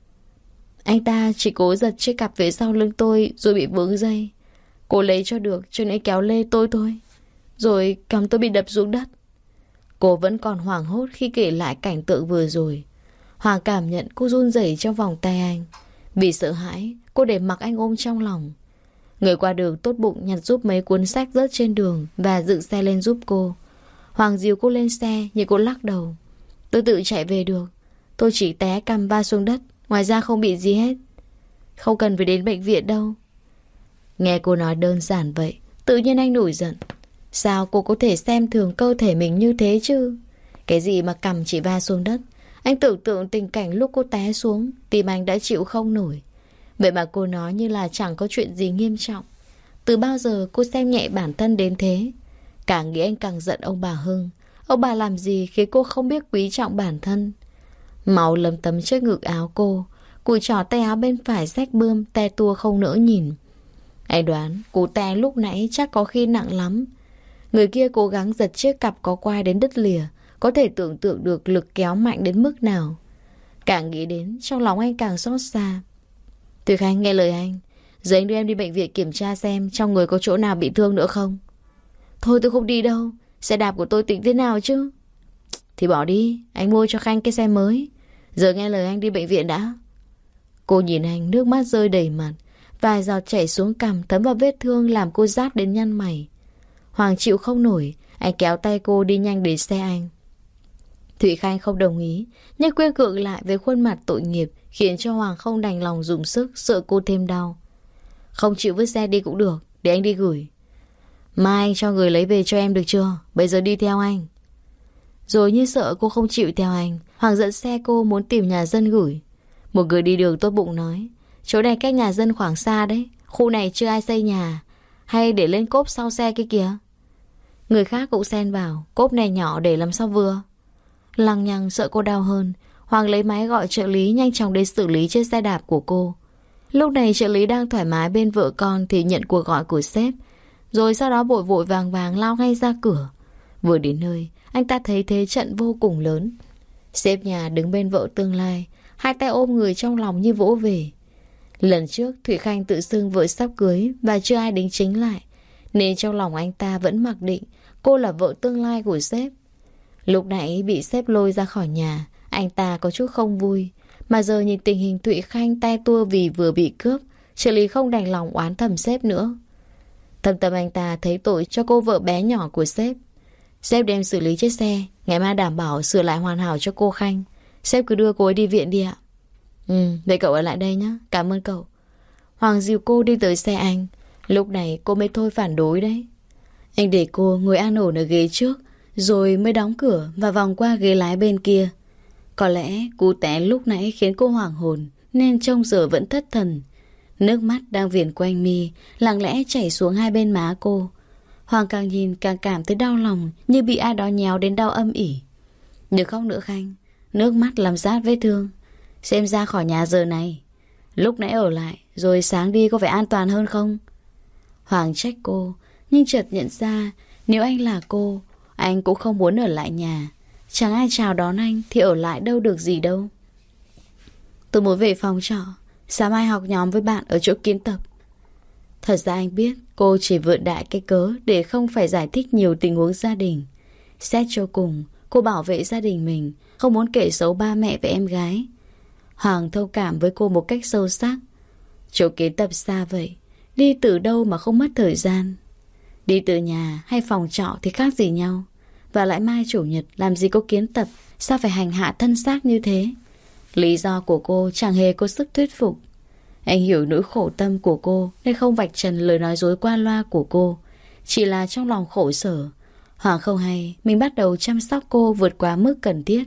Anh ta chỉ cố giật chiếc cặp phía sau lưng tôi rồi bị vướng dây. Cô lấy cho được cho nên kéo lê tôi thôi. Rồi cầm tôi bị đập xuống đất. Cô vẫn còn hoảng hốt khi kể lại cảnh tượng vừa rồi. Hoàng cảm nhận cô run rẩy trong vòng tay anh. Vì sợ hãi, cô để mặc anh ôm trong lòng. Người qua đường tốt bụng nhặt giúp mấy cuốn sách rớt trên đường và dựng xe lên giúp cô. Hoàng dìu cô lên xe nhưng cô lắc đầu. Tôi tự chạy về được. Tôi chỉ té cằm va xuống đất, ngoài ra không bị gì hết. Không cần phải đến bệnh viện đâu. Nghe cô nói đơn giản vậy, tự nhiên anh nổi giận. Sao cô có thể xem thường cơ thể mình như thế chứ? Cái gì mà cằm chỉ va xuống đất? Anh tưởng tượng tình cảnh lúc cô té xuống, tim anh đã chịu không nổi. Vậy mà cô nói như là chẳng có chuyện gì nghiêm trọng. Từ bao giờ cô xem nhẹ bản thân đến thế? Càng nghĩ anh càng giận ông bà Hưng. Ông bà làm gì khiến cô không biết quý trọng bản thân? Máu lấm tấm trước ngực áo cô. Cùi trỏ tay áo bên phải rách bươm, te tua không nỡ nhìn. Anh đoán cú té lúc nãy chắc có khi nặng lắm. Người kia cố gắng giật chiếc cặp có quai đến đứt lìa. Có thể tưởng tượng được lực kéo mạnh đến mức nào. Càng nghĩ đến, trong lòng anh càng xót xa. Thùy Khanh, nghe lời anh. Giờ anh đưa em đi bệnh viện kiểm tra xem trong người có chỗ nào bị thương nữa không. Thôi tôi không đi đâu. Xe đạp của tôi tính thế nào chứ? Thì bỏ đi, anh mua cho Khanh cái xe mới. Giờ nghe lời anh đi bệnh viện đã. Cô nhìn anh, nước mắt rơi đầy mặt. Vài giọt chảy xuống cằm thấm vào vết thương làm cô rát đến nhăn mày. Hoàng chịu không nổi, anh kéo tay cô đi nhanh đến xe anh. Thụy Khanh không đồng ý, nhưng quyên cự lại với khuôn mặt tội nghiệp, khiến cho Hoàng không đành lòng dùng sức, sợ cô thêm đau. Không chịu vứt xe đi cũng được, để anh đi gửi. Mai anh cho người lấy về cho em được chưa? Bây giờ đi theo anh. Rồi như sợ cô không chịu theo anh, Hoàng dẫn xe cô muốn tìm nhà dân gửi. Một người đi đường tốt bụng nói, chỗ này cách nhà dân khoảng xa đấy, khu này chưa ai xây nhà, hay để lên cốp sau xe kia kìa. Người khác cũng xen vào, cốp này nhỏ để làm sao vừa. Lằng nhằng sợ cô đau hơn, Hoàng lấy máy gọi trợ lý nhanh chóng đến xử lý chiếc xe đạp của cô. Lúc này trợ lý đang thoải mái bên vợ con thì nhận cuộc gọi của sếp. Rồi sau đó vội vội vàng vàng lao ngay ra cửa. Vừa đến nơi, anh ta thấy thế trận vô cùng lớn. Sếp nhà đứng bên vợ tương lai, hai tay ôm người trong lòng như vỗ về. Lần trước Thủy Khanh tự xưng vợ sắp cưới và chưa ai đính chính lại, nên trong lòng anh ta vẫn mặc định cô là vợ tương lai của sếp. Lúc nãy bị sếp lôi ra khỏi nhà, anh ta có chút không vui. Mà giờ nhìn tình hình Thụy Khanh te tua vì vừa bị cướp, trợ lý không đành lòng oán thầm sếp nữa. Thâm tâm anh ta thấy tội cho cô vợ bé nhỏ của sếp. Sếp đem xử lý chiếc xe, ngày mai đảm bảo sửa lại hoàn hảo cho cô Khanh. Sếp cứ đưa cô ấy đi viện đi ạ. Vậy cậu ở lại đây nhé, cảm ơn cậu. Hoàng dìu cô đi tới xe anh. Lúc này cô mới thôi phản đối đấy. Anh để cô ngồi an ổn ở ghế trước, rồi mới đóng cửa và vòng qua ghế lái bên kia. Có lẽ cú té lúc nãy khiến cô hoảng hồn nên trông giờ vẫn thất thần. Nước mắt đang viền quanh mi, lặng lẽ chảy xuống hai bên má cô. Hoàng càng nhìn càng cảm thấy đau lòng, như bị ai đó nhéo đến đau âm ỉ. Đừng khóc nữa Khanh, nước mắt làm rát vết thương. Xem ra khỏi nhà giờ này. Lúc nãy ở lại, rồi sáng đi có phải an toàn hơn không? Hoàng trách cô, nhưng chợt nhận ra nếu anh là cô, anh cũng không muốn ở lại nhà. Chẳng ai chào đón anh thì ở lại đâu được gì đâu. Tôi muốn về phòng trọ, sáng mai học nhóm với bạn ở chỗ kiến tập. Thật ra anh biết cô chỉ vượt đại cái cớ để không phải giải thích nhiều tình huống gia đình. Xét cho cùng, cô bảo vệ gia đình mình, không muốn kể xấu ba mẹ và em gái. Hoàng thông cảm với cô một cách sâu sắc. Chỗ kiến tập xa vậy, đi từ đâu mà không mất thời gian. Đi từ nhà hay phòng trọ thì khác gì nhau. Và lại mai chủ nhật làm gì có kiến tập, sao phải hành hạ thân xác như thế? Lý do của cô chẳng hề có sức thuyết phục. Anh hiểu nỗi khổ tâm của cô nên không vạch trần lời nói dối qua loa của cô. Chỉ là trong lòng khổ sở. Hoàng không hay mình bắt đầu chăm sóc cô vượt quá mức cần thiết.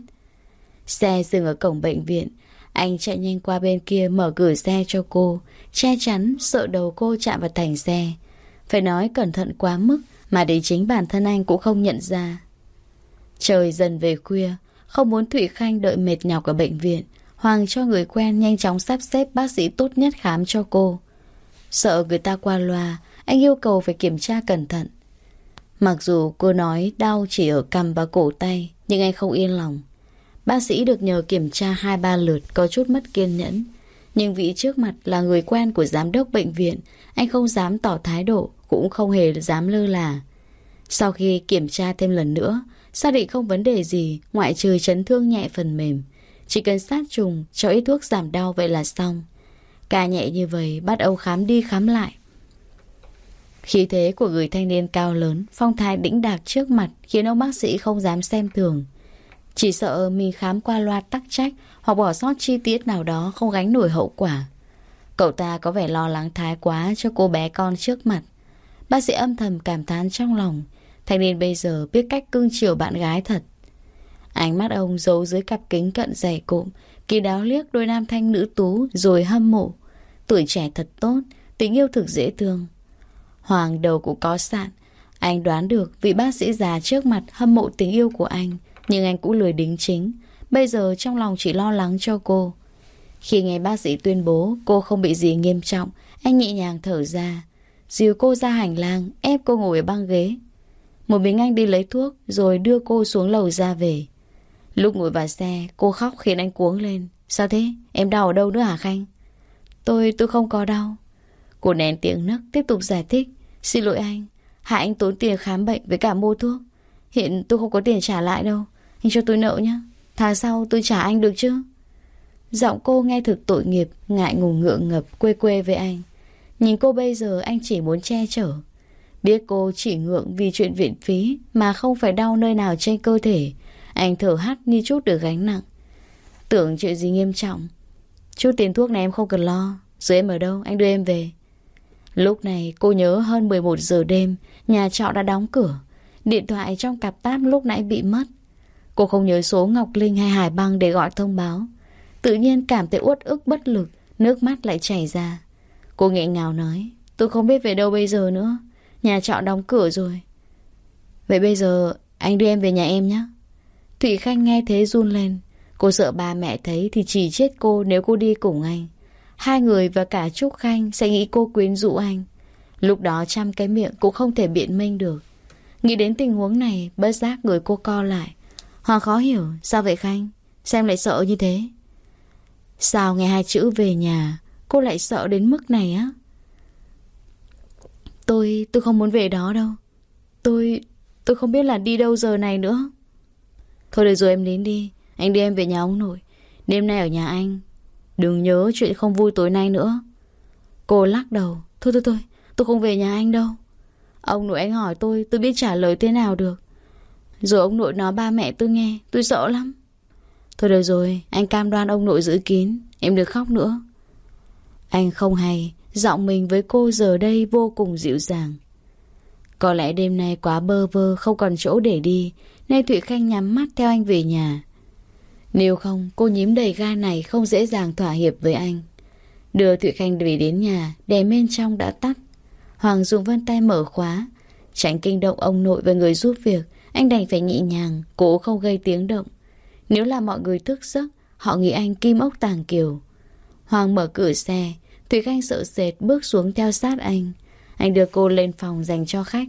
Xe dừng ở cổng bệnh viện. Anh chạy nhanh qua bên kia mở cửa xe cho cô, che chắn sợ đầu cô chạm vào thành xe. Phải nói cẩn thận quá mức mà đến chính bản thân anh cũng không nhận ra. Trời dần về khuya, không muốn Thụy Khanh đợi mệt nhọc ở bệnh viện, Hoàng cho người quen nhanh chóng sắp xếp bác sĩ tốt nhất khám cho cô. Sợ người ta qua loa, anh yêu cầu phải kiểm tra cẩn thận. Mặc dù cô nói đau chỉ ở cằm và cổ tay, nhưng anh không yên lòng. Bác sĩ được nhờ kiểm tra 2-3 lượt có chút mất kiên nhẫn. Nhưng vị trước mặt là người quen của giám đốc bệnh viện, anh không dám tỏ thái độ, cũng không hề dám lơ là. Sau khi kiểm tra thêm lần nữa, xác định không vấn đề gì ngoại trừ chấn thương nhẹ phần mềm. Chỉ cần sát trùng, cho ít thuốc giảm đau vậy là xong. Ca nhẹ như vậy, bắt đầu khám đi khám lại. Khí thế của người thanh niên cao lớn, phong thái đĩnh đạc trước mặt khiến ông bác sĩ không dám xem thường. Chỉ sợ mình khám qua loa tắc trách hoặc bỏ sót chi tiết nào đó không gánh nổi hậu quả. Cậu ta có vẻ lo lắng thái quá cho cô bé con trước mặt. Bác sĩ âm thầm cảm thán trong lòng. Thanh niên bây giờ biết cách cưng chiều bạn gái thật. Ánh mắt ông giấu dưới cặp kính cận dày cộm, kỳ đáo liếc đôi nam thanh nữ tú rồi hâm mộ. Tuổi trẻ thật tốt, tình yêu thực dễ thương. Hoàng đầu cũng có sạn. Anh đoán được vị bác sĩ già trước mặt hâm mộ tình yêu của anh, nhưng anh cũng lười đính chính. Bây giờ trong lòng chỉ lo lắng cho cô. Khi nghe bác sĩ tuyên bố cô không bị gì nghiêm trọng, anh nhẹ nhàng thở ra, dìu cô ra hành lang, ép cô ngồi ở băng ghế. Một mình anh đi lấy thuốc rồi đưa cô xuống lầu ra về. Lúc ngồi vào xe, cô khóc khiến anh cuống lên. Sao thế? Em đau ở đâu nữa hả Khanh? Tôi không có đau. Cô nén tiếng nấc tiếp tục giải thích. Xin lỗi anh, hại anh tốn tiền khám bệnh với cả mua thuốc. Hiện tôi không có tiền trả lại đâu. Anh cho tôi nợ nhé. Tháng sau tôi trả anh được chứ? Giọng cô nghe thực tội nghiệp, ngại ngùng ngượng ngập, quê quê với anh. Nhìn cô bây giờ anh chỉ muốn che chở. Biết cô chỉ ngượng vì chuyện viện phí mà không phải đau nơi nào trên cơ thể. Anh thở hắt như chút được gánh nặng. Tưởng chuyện gì nghiêm trọng. Chút tiền thuốc này em không cần lo. Giờ em ở đâu? Anh đưa em về. Lúc này cô nhớ hơn 11 giờ đêm, nhà trọ đã đóng cửa. Điện thoại trong cặp táp lúc nãy bị mất. Cô không nhớ số Ngọc Linh hay Hải Băng để gọi thông báo. Tự nhiên cảm thấy uất ức bất lực, nước mắt lại chảy ra. Cô nghẹn ngào nói, tôi không biết về đâu bây giờ nữa. Nhà trọ đóng cửa rồi. Vậy bây giờ anh đưa em về nhà em nhé. Thụy Khanh nghe thế run lên. Cô sợ ba mẹ thấy thì chỉ chết cô nếu cô đi cùng anh. Hai người và cả Trúc Khanh sẽ nghĩ cô quyến rũ anh. Lúc đó trăm cái miệng cũng không thể biện minh được. Nghĩ đến tình huống này, bất giác người cô co lại. Hoàng khó hiểu, sao vậy Khanh? Sao em lại sợ như thế? Sao nghe hai chữ về nhà cô lại sợ đến mức này á? Tôi không muốn về đó đâu. Tôi không biết là đi đâu giờ này nữa. Thôi được rồi em đến đi. Anh đưa em về nhà ông nội. Đêm nay ở nhà anh. Đừng nhớ chuyện không vui tối nay nữa. Cô lắc đầu. Thôi tôi không về nhà anh đâu. Ông nội anh hỏi tôi biết trả lời thế nào được. Rồi ông nội nói ba mẹ tôi nghe. Tôi sợ lắm. Thôi được rồi, anh cam đoan ông nội giữ kín. Em đừng khóc nữa. Anh không hay, giọng mình với cô giờ đây vô cùng dịu dàng. Có lẽ đêm nay quá bơ vơ, không còn chỗ để đi, nên Thụy Khanh nhắm mắt theo anh về nhà. Nếu không, cô nhím đầy gai này không dễ dàng thỏa hiệp với anh. Đưa Thụy Khanh về đến nhà, đèn bên trong đã tắt. Hoàng dùng vân tay mở khóa. Tránh kinh động ông nội và người giúp việc, anh đành phải nhẹ nhàng, cố không gây tiếng động. Nếu là mọi người thức giấc, họ nghĩ anh kim ốc tàng kiều. Hoàng mở cửa xe, Thụy Khanh sợ sệt bước xuống theo sát anh. Anh đưa cô lên phòng dành cho khách.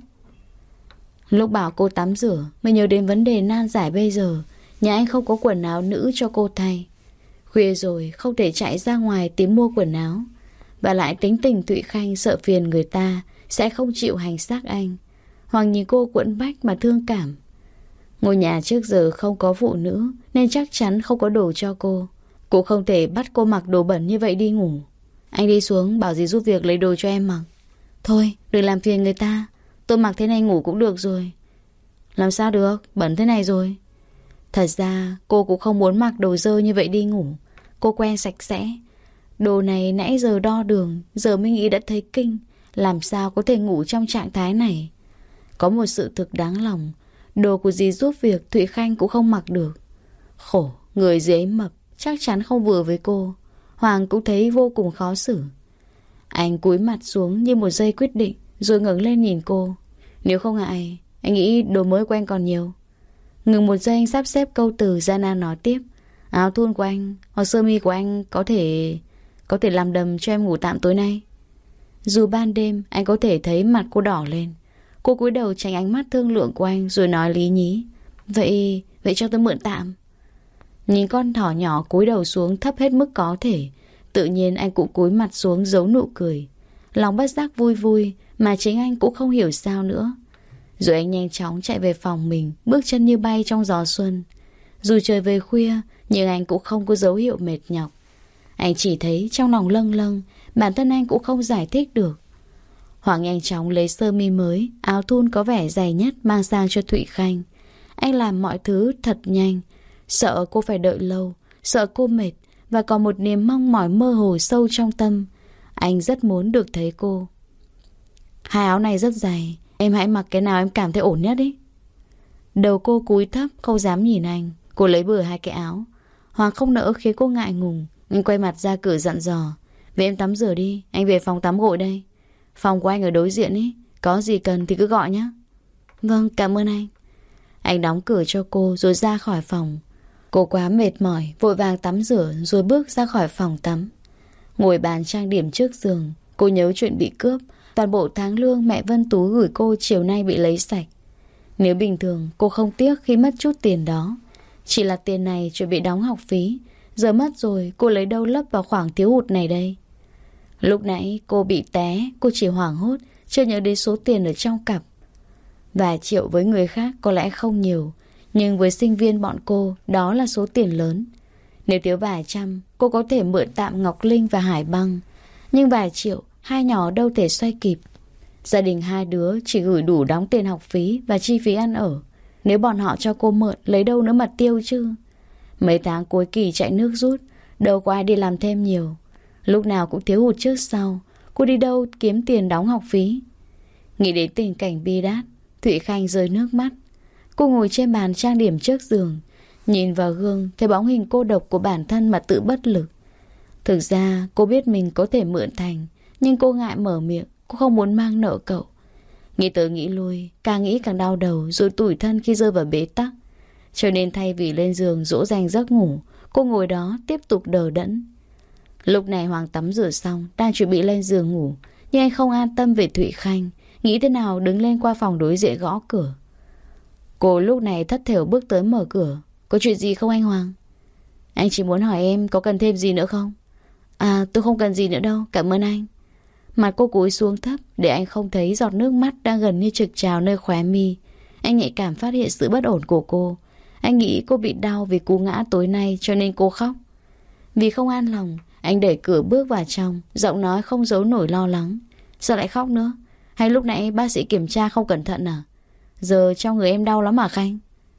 Lúc bảo cô tắm rửa, mới nhớ đến vấn đề nan giải bây giờ. Nhà anh không có quần áo nữ cho cô thay. Khuya rồi, không thể chạy ra ngoài tìm mua quần áo. Và lại tính tình Thụy Khanh sợ phiền người ta, sẽ không chịu hành xác anh. Hoàng nhìn cô quẫn bách mà thương cảm. Ngôi nhà trước giờ không có phụ nữ, nên chắc chắn không có đồ cho cô. Cô không thể bắt cô mặc đồ bẩn như vậy đi ngủ. Anh đi xuống bảo dì giúp việc lấy đồ cho em mặc. Thôi, đừng làm phiền người ta. Tôi mặc thế này ngủ cũng được rồi. Làm sao được, bẩn thế này rồi. Thật ra cô cũng không muốn mặc đồ dơ như vậy đi ngủ. Cô quen sạch sẽ. Đồ này nãy giờ đo đường, giờ mới nghĩ đã thấy kinh. Làm sao có thể ngủ trong trạng thái này. Có một sự thực đáng lòng. Đồ của dì giúp việc Thụy Khanh cũng không mặc được. Khổ, người dì ấy mập, chắc chắn không vừa với cô. Hoàng cũng thấy vô cùng khó xử. Anh cúi mặt xuống như một giây quyết định, rồi ngẩng lên nhìn cô. Nếu không ngại, anh nghĩ đồ mới của anh còn nhiều. Ngừng một giây, anh sắp xếp câu từ gian nan nói tiếp. Áo thun của anh hoặc sơ mi của anh có thể làm đầm cho em ngủ tạm tối nay. Dù ban đêm anh có thể thấy mặt cô đỏ lên. Cô cúi đầu tránh ánh mắt thương lượng của anh, rồi nói lý nhí. Vậy cho tôi mượn tạm. Nhìn con thỏ nhỏ cúi đầu xuống thấp hết mức có thể, tự nhiên anh cũng cúi mặt xuống giấu nụ cười. Lòng bất giác vui vui, mà chính anh cũng không hiểu sao nữa. Rồi anh nhanh chóng chạy về phòng mình, bước chân như bay trong gió xuân. Dù trời về khuya, nhưng anh cũng không có dấu hiệu mệt nhọc. Anh chỉ thấy trong lòng lâng lâng, bản thân anh cũng không giải thích được. Hoàng nhanh chóng lấy sơ mi mới, áo thun có vẻ dày nhất mang sang cho Thụy Khanh. Anh làm mọi thứ thật nhanh, sợ cô phải đợi lâu, sợ cô mệt, và còn một niềm mong mỏi mơ hồ sâu trong tâm. Anh rất muốn được thấy cô. Hai áo này rất dày, em hãy mặc cái nào em cảm thấy ổn nhất ý. Đầu cô cúi thấp, không dám nhìn anh. Cô lấy bừa hai cái áo. Hoàng không nỡ khiến cô ngại ngùng. Anh quay mặt ra cửa dặn dò. Về em tắm rửa đi, anh về phòng tắm gội đây. Phòng của anh ở đối diện ý, có gì cần thì cứ gọi nhé. Vâng, cảm ơn anh. Anh đóng cửa cho cô rồi ra khỏi phòng. Cô quá mệt mỏi, vội vàng tắm rửa rồi bước ra khỏi phòng tắm. Ngồi bàn trang điểm trước giường, cô nhớ chuyện bị cướp. Toàn bộ tháng lương mẹ Vân Tú gửi cô chiều nay bị lấy sạch. Nếu bình thường cô không tiếc khi mất chút tiền đó. Chỉ là tiền này chuẩn bị đóng học phí. Giờ mất rồi, cô lấy đâu lấp vào khoảng thiếu hụt này đây. Lúc nãy cô bị té, cô chỉ hoảng hốt, chưa nhớ đến số tiền ở trong cặp. Vài triệu với người khác có lẽ không nhiều, nhưng với sinh viên bọn cô, đó là số tiền lớn. Nếu thiếu vài trăm, cô có thể mượn tạm Ngọc Linh và Hải Băng. Nhưng vài triệu, hai nhỏ đâu thể xoay kịp. Gia đình hai đứa chỉ gửi đủ đóng tiền học phí và chi phí ăn ở. Nếu bọn họ cho cô mượn, lấy đâu nữa mà tiêu chứ. Mấy tháng cuối kỳ chạy nước rút, đâu có ai đi làm thêm nhiều. Lúc nào cũng thiếu hụt trước sau. Cô đi đâu kiếm tiền đóng học phí. Nghĩ đến tình cảnh bi đát, Thụy Khanh rơi nước mắt. Cô ngồi trên bàn trang điểm trước giường, nhìn vào gương thấy bóng hình cô độc của bản thân mà tự bất lực. Thực ra cô biết mình có thể mượn Thành, nhưng cô ngại mở miệng. Cô không muốn mang nợ cậu. Nghĩ tới nghĩ lui, càng nghĩ càng đau đầu, rồi tủi thân khi rơi vào bế tắc. Cho nên thay vì lên giường dỗ dành giấc ngủ, cô ngồi đó tiếp tục đờ đẫn. Lúc này Hoàng tắm rửa xong, đang chuẩn bị lên giường ngủ, nhưng anh không an tâm về Thụy Khanh. Nghĩ thế nào đứng lên qua phòng đối diện gõ cửa. Cô lúc này thất thểu bước tới mở cửa. Có chuyện gì không anh Hoàng? Anh chỉ muốn hỏi em có cần thêm gì nữa không? À, tôi không cần gì nữa đâu, cảm ơn anh. Mặt cô cúi xuống thấp để anh không thấy giọt nước mắt đang gần như trực trào nơi khóe mi. Anh nhạy cảm phát hiện sự bất ổn của cô. Anh nghĩ cô bị đau vì cú ngã tối nay cho nên cô khóc. Vì không an lòng, anh đẩy cửa bước vào trong, giọng nói không giấu nổi lo lắng. Sao lại khóc nữa? Hay lúc nãy bác sĩ kiểm tra không cẩn thận à? Giờ trong người em đau lắm à Khanh?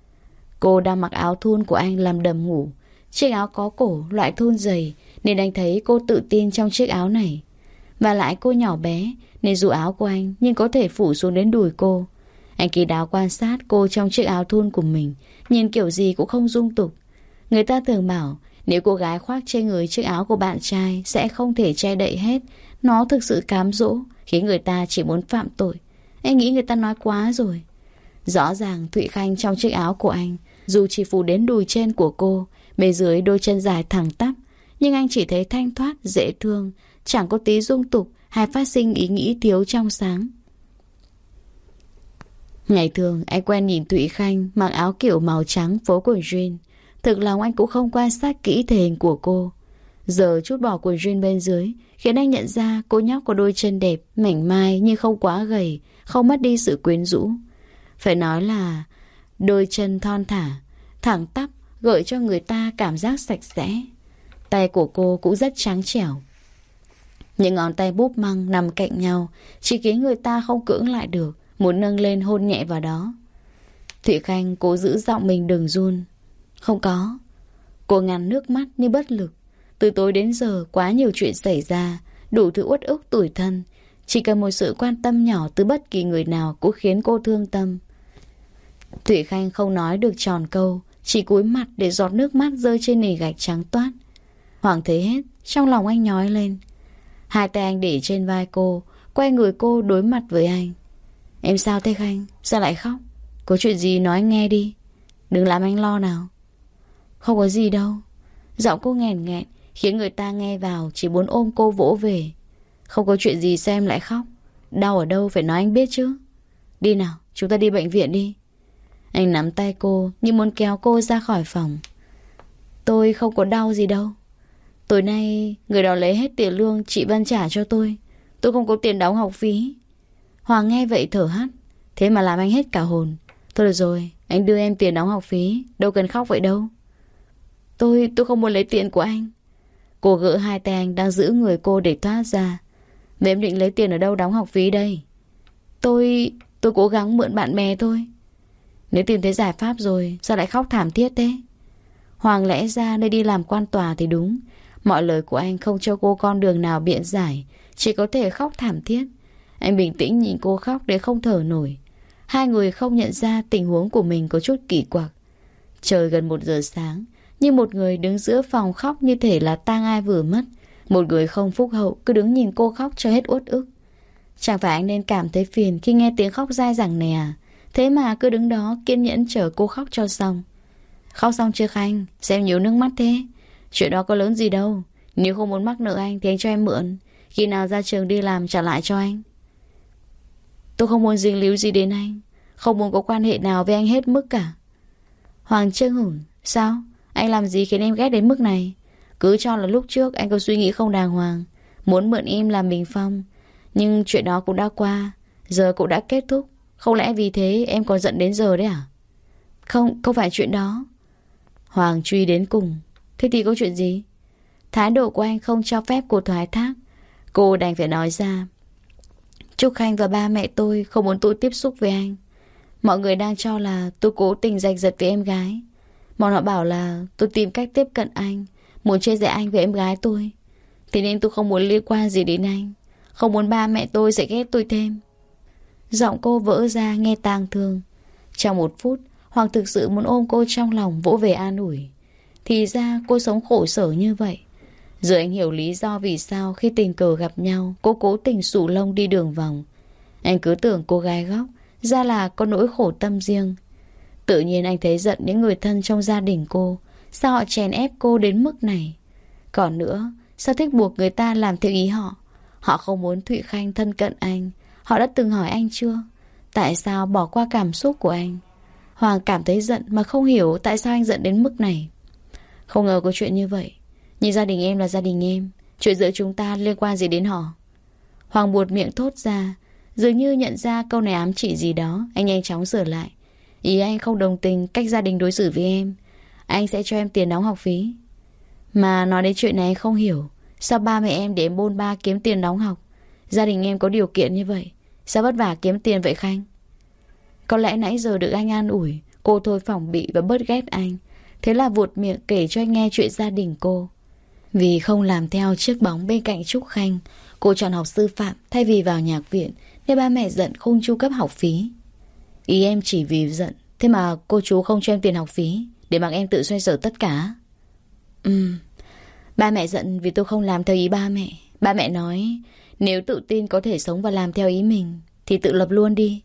Cô đang mặc áo thun của anh làm đầm ngủ. Chiếc áo có cổ, loại thun dày, nên anh thấy cô tự tin trong chiếc áo này. Và lại cô nhỏ bé, nên dù áo của anh nhưng có thể phủ xuống đến đùi cô. Anh kỳ đáo quan sát cô trong chiếc áo thun của mình, nhìn kiểu gì cũng không dung tục. Người ta thường bảo nếu cô gái khoác trên người chiếc áo của bạn trai sẽ không thể che đậy hết. Nó thực sự cám dỗ, khiến người ta chỉ muốn phạm tội. Anh nghĩ người ta nói quá rồi. Rõ ràng Thụy Khanh trong chiếc áo của anh, dù chỉ phủ đến đùi trên của cô, bên dưới đôi chân dài thẳng tắp, nhưng anh chỉ thấy thanh thoát, dễ thương, chẳng có tí dung tục hay phát sinh ý nghĩ thiếu trong sáng. Ngày thường anh quen nhìn Thụy Khanh mặc áo kiểu màu trắng phối quần jean. Thực lòng anh cũng không quan sát kỹ thể hình của cô. Giờ chút bỏ quần jean bên dưới khiến anh nhận ra cô nhóc có đôi chân đẹp, mảnh mai nhưng không quá gầy, không mất đi sự quyến rũ. Phải nói là đôi chân thon thả, thẳng tắp, gợi cho người ta cảm giác sạch sẽ. Tay của cô cũng rất trắng trẻo. Những ngón tay búp măng nằm cạnh nhau chỉ khiến người ta không cưỡng lại được, muốn nâng lên hôn nhẹ vào đó. Thụy Khanh cố giữ giọng mình đừng run. Không có. Cô ngăn nước mắt như bất lực. Từ tối đến giờ quá nhiều chuyện xảy ra, đủ thứ uất ức tủi thân. Chỉ cần một sự quan tâm nhỏ từ bất kỳ người nào cũng khiến cô thương tâm. Thụy Khanh không nói được tròn câu, chỉ cúi mặt để giọt nước mắt rơi trên nền gạch trắng toát. Hoàng thấy hết, trong lòng anh nhói lên. Hai tay anh để trên vai cô, quay người cô đối mặt với anh. Em sao thế Khanh? Sao lại khóc? Có chuyện gì nói anh nghe đi. Đừng làm anh lo nào. Không có gì đâu. Giọng cô nghẹn nghẹn khiến người ta nghe vào chỉ muốn ôm cô vỗ về. Không có chuyện gì sao em lại khóc? Đau ở đâu phải nói anh biết chứ. Đi nào, chúng ta đi bệnh viện đi. Anh nắm tay cô như muốn kéo cô ra khỏi phòng. Tôi không có đau gì đâu. Tối nay người đó lấy hết tiền lương chị Vân trả cho tôi. Tôi không có tiền đóng học phí. Hoàng nghe vậy thở hắt. Thế mà làm anh hết cả hồn. Thôi được rồi, anh đưa em tiền đóng học phí. Đâu cần khóc vậy đâu. Tôi không muốn lấy tiền của anh. Cô gỡ hai tay anh đang giữ người cô để thoát ra. Vậy em định lấy tiền ở đâu đóng học phí đây? Tôi cố gắng mượn bạn bè thôi. Nếu tìm thấy giải pháp rồi sao lại khóc thảm thiết thế? Hoàng lẽ ra nơi đi làm quan tòa thì đúng. Mọi lời của anh không cho cô con đường nào biện giải, chỉ có thể khóc thảm thiết. Anh bình tĩnh nhìn cô khóc để không thở nổi. Hai người không nhận ra tình huống của mình có chút kỳ quặc. Trời gần 1 giờ sáng, nhưng một người đứng giữa phòng khóc như thể là tang ai vừa mất. Một người không phúc hậu cứ đứng nhìn cô khóc cho hết uất ức. Chẳng phải anh nên cảm thấy phiền khi nghe tiếng khóc dai dẳng này à? Thế mà cứ đứng đó kiên nhẫn chờ cô khóc cho xong. Khóc xong chưa Khanh? Xem nhiều nước mắt thế. Chuyện đó có lớn gì đâu. Nếu không muốn mắc nợ anh thì anh cho em mượn. Khi nào ra trường đi làm trả lại cho anh. Tôi không muốn dính líu gì đến anh. Không muốn có quan hệ nào với anh hết mức cả. Hoàng chưng hửng. Sao? Anh làm gì khiến em ghét đến mức này? Cứ cho là lúc trước anh có suy nghĩ không đàng hoàng, muốn mượn em làm bình phong. Nhưng chuyện đó cũng đã qua. Giờ cũng đã kết thúc. Không lẽ vì thế em còn giận đến giờ đấy à? Không phải chuyện đó. Hoàng truy đến cùng. Thế thì có chuyện gì? Thái độ của anh không cho phép cô thoái thác. Cô đành phải nói ra. Trúc Khanh và ba mẹ tôi không muốn tôi tiếp xúc với anh. Mọi người đang cho là tôi cố tình giành giật với em gái. Bọn họ bảo là tôi tìm cách tiếp cận anh, muốn chia rẽ anh với em gái tôi. Thế nên tôi không muốn liên quan gì đến anh. Không muốn ba mẹ tôi sẽ ghét tôi thêm. Giọng cô vỡ ra nghe tang thương. Trong 1 phút, Hoàng thực sự muốn ôm cô trong lòng vỗ về an ủi. Thì ra cô sống khổ sở như vậy. Giờ anh hiểu lý do vì sao khi tình cờ gặp nhau cô cố tình xù lông đi đường vòng. Anh cứ tưởng cô gái góc ra là có nỗi khổ tâm riêng. Tự nhiên anh thấy giận những người thân trong gia đình cô. Sao họ chèn ép cô đến mức này? Còn nữa, sao thích buộc người ta làm theo ý họ? Họ không muốn Thụy Khanh thân cận anh. Họ đã từng hỏi anh chưa? Tại sao bỏ qua cảm xúc của anh? Hoàng cảm thấy giận mà không hiểu tại sao anh giận đến mức này. Không ngờ có chuyện như vậy. Nhưng gia đình em là gia đình em. Chuyện giữa chúng ta liên quan gì đến họ? Hoàng buột miệng thốt ra. Dường như nhận ra câu này ám chỉ gì đó. Anh nhanh chóng sửa lại. Ý anh không đồng tình cách gia đình đối xử với em. Anh sẽ cho em tiền đóng học phí. Mà nói đến chuyện này anh không hiểu. Sao ba mẹ em để em bôn ba kiếm tiền đóng học? Gia đình em có điều kiện như vậy, sao vất vả kiếm tiền vậy Khanh? Có lẽ nãy giờ được anh an ủi, cô thôi phỏng bị và bớt ghét anh. Thế là vuột miệng kể cho anh nghe chuyện gia đình cô. Vì không làm theo chiếc bóng bên cạnh Trúc Khanh, cô chọn học sư phạm thay vì vào nhạc viện, nên ba mẹ giận không chu cấp học phí. Ý em chỉ vì giận, thế mà cô chú không cho em tiền học phí để mặc em tự xoay sở tất cả. Ba mẹ giận vì tôi không làm theo ý ba mẹ. Ba mẹ nói nếu tự tin có thể sống và làm theo ý mình thì tự lập luôn đi.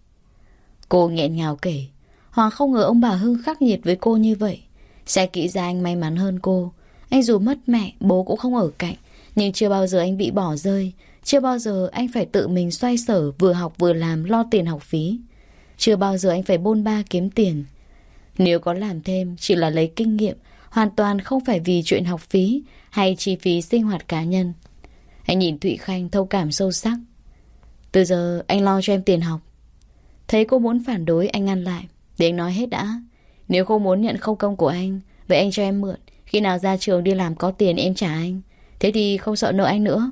Cô nghẹn ngào kể. Hoàng không ngờ ông bà Hưng khắc nghiệt với cô như vậy. Sẽ kỹ ra anh may mắn hơn cô. Anh dù mất mẹ, bố cũng không ở cạnh, nhưng chưa bao giờ anh bị bỏ rơi. Chưa bao giờ anh phải tự mình xoay sở, vừa học vừa làm, lo tiền học phí. Chưa bao giờ anh phải bôn ba kiếm tiền. Nếu có làm thêm chỉ là lấy kinh nghiệm, hoàn toàn không phải vì chuyện học phí hay chi phí sinh hoạt cá nhân. Anh nhìn Thụy Khanh thâu cảm sâu sắc. Từ giờ anh lo cho em tiền học. Thấy cô muốn phản đối, anh ngăn lại. Để anh nói hết đã. Nếu không muốn nhận không công của anh, vậy anh cho em mượn. Khi nào ra trường đi làm có tiền em trả anh. Thế thì không sợ nợ anh nữa.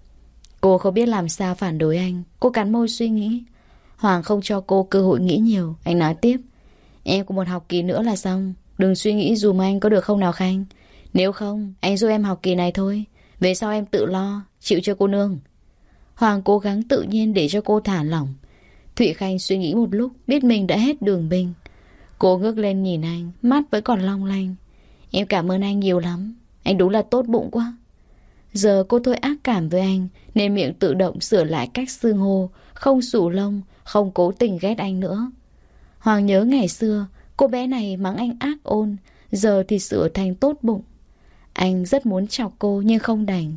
Cô không biết làm sao phản đối anh. Cô cắn môi suy nghĩ. Hoàng không cho cô cơ hội nghĩ nhiều. Anh nói tiếp. Em có một học kỳ nữa là xong. Đừng suy nghĩ dùm anh có được không nào Khanh. Nếu không, anh giúp em học kỳ này thôi. Về sau em tự lo, chịu cho cô nương. Hoàng cố gắng tự nhiên để cho cô thả lỏng. Thụy Khanh suy nghĩ một lúc, biết mình đã hết đường binh. Cô ngước lên nhìn anh, mắt vẫn còn long lanh. Em cảm ơn anh nhiều lắm. Anh đúng là tốt bụng quá. Giờ cô thôi ác cảm với anh, nên miệng tự động sửa lại cách xưng hô, không xù lông, không cố tình ghét anh nữa. Hoàng nhớ ngày xưa, cô bé này mắng anh ác ôn, giờ thì sửa thành tốt bụng. Anh rất muốn chọc cô nhưng không đành.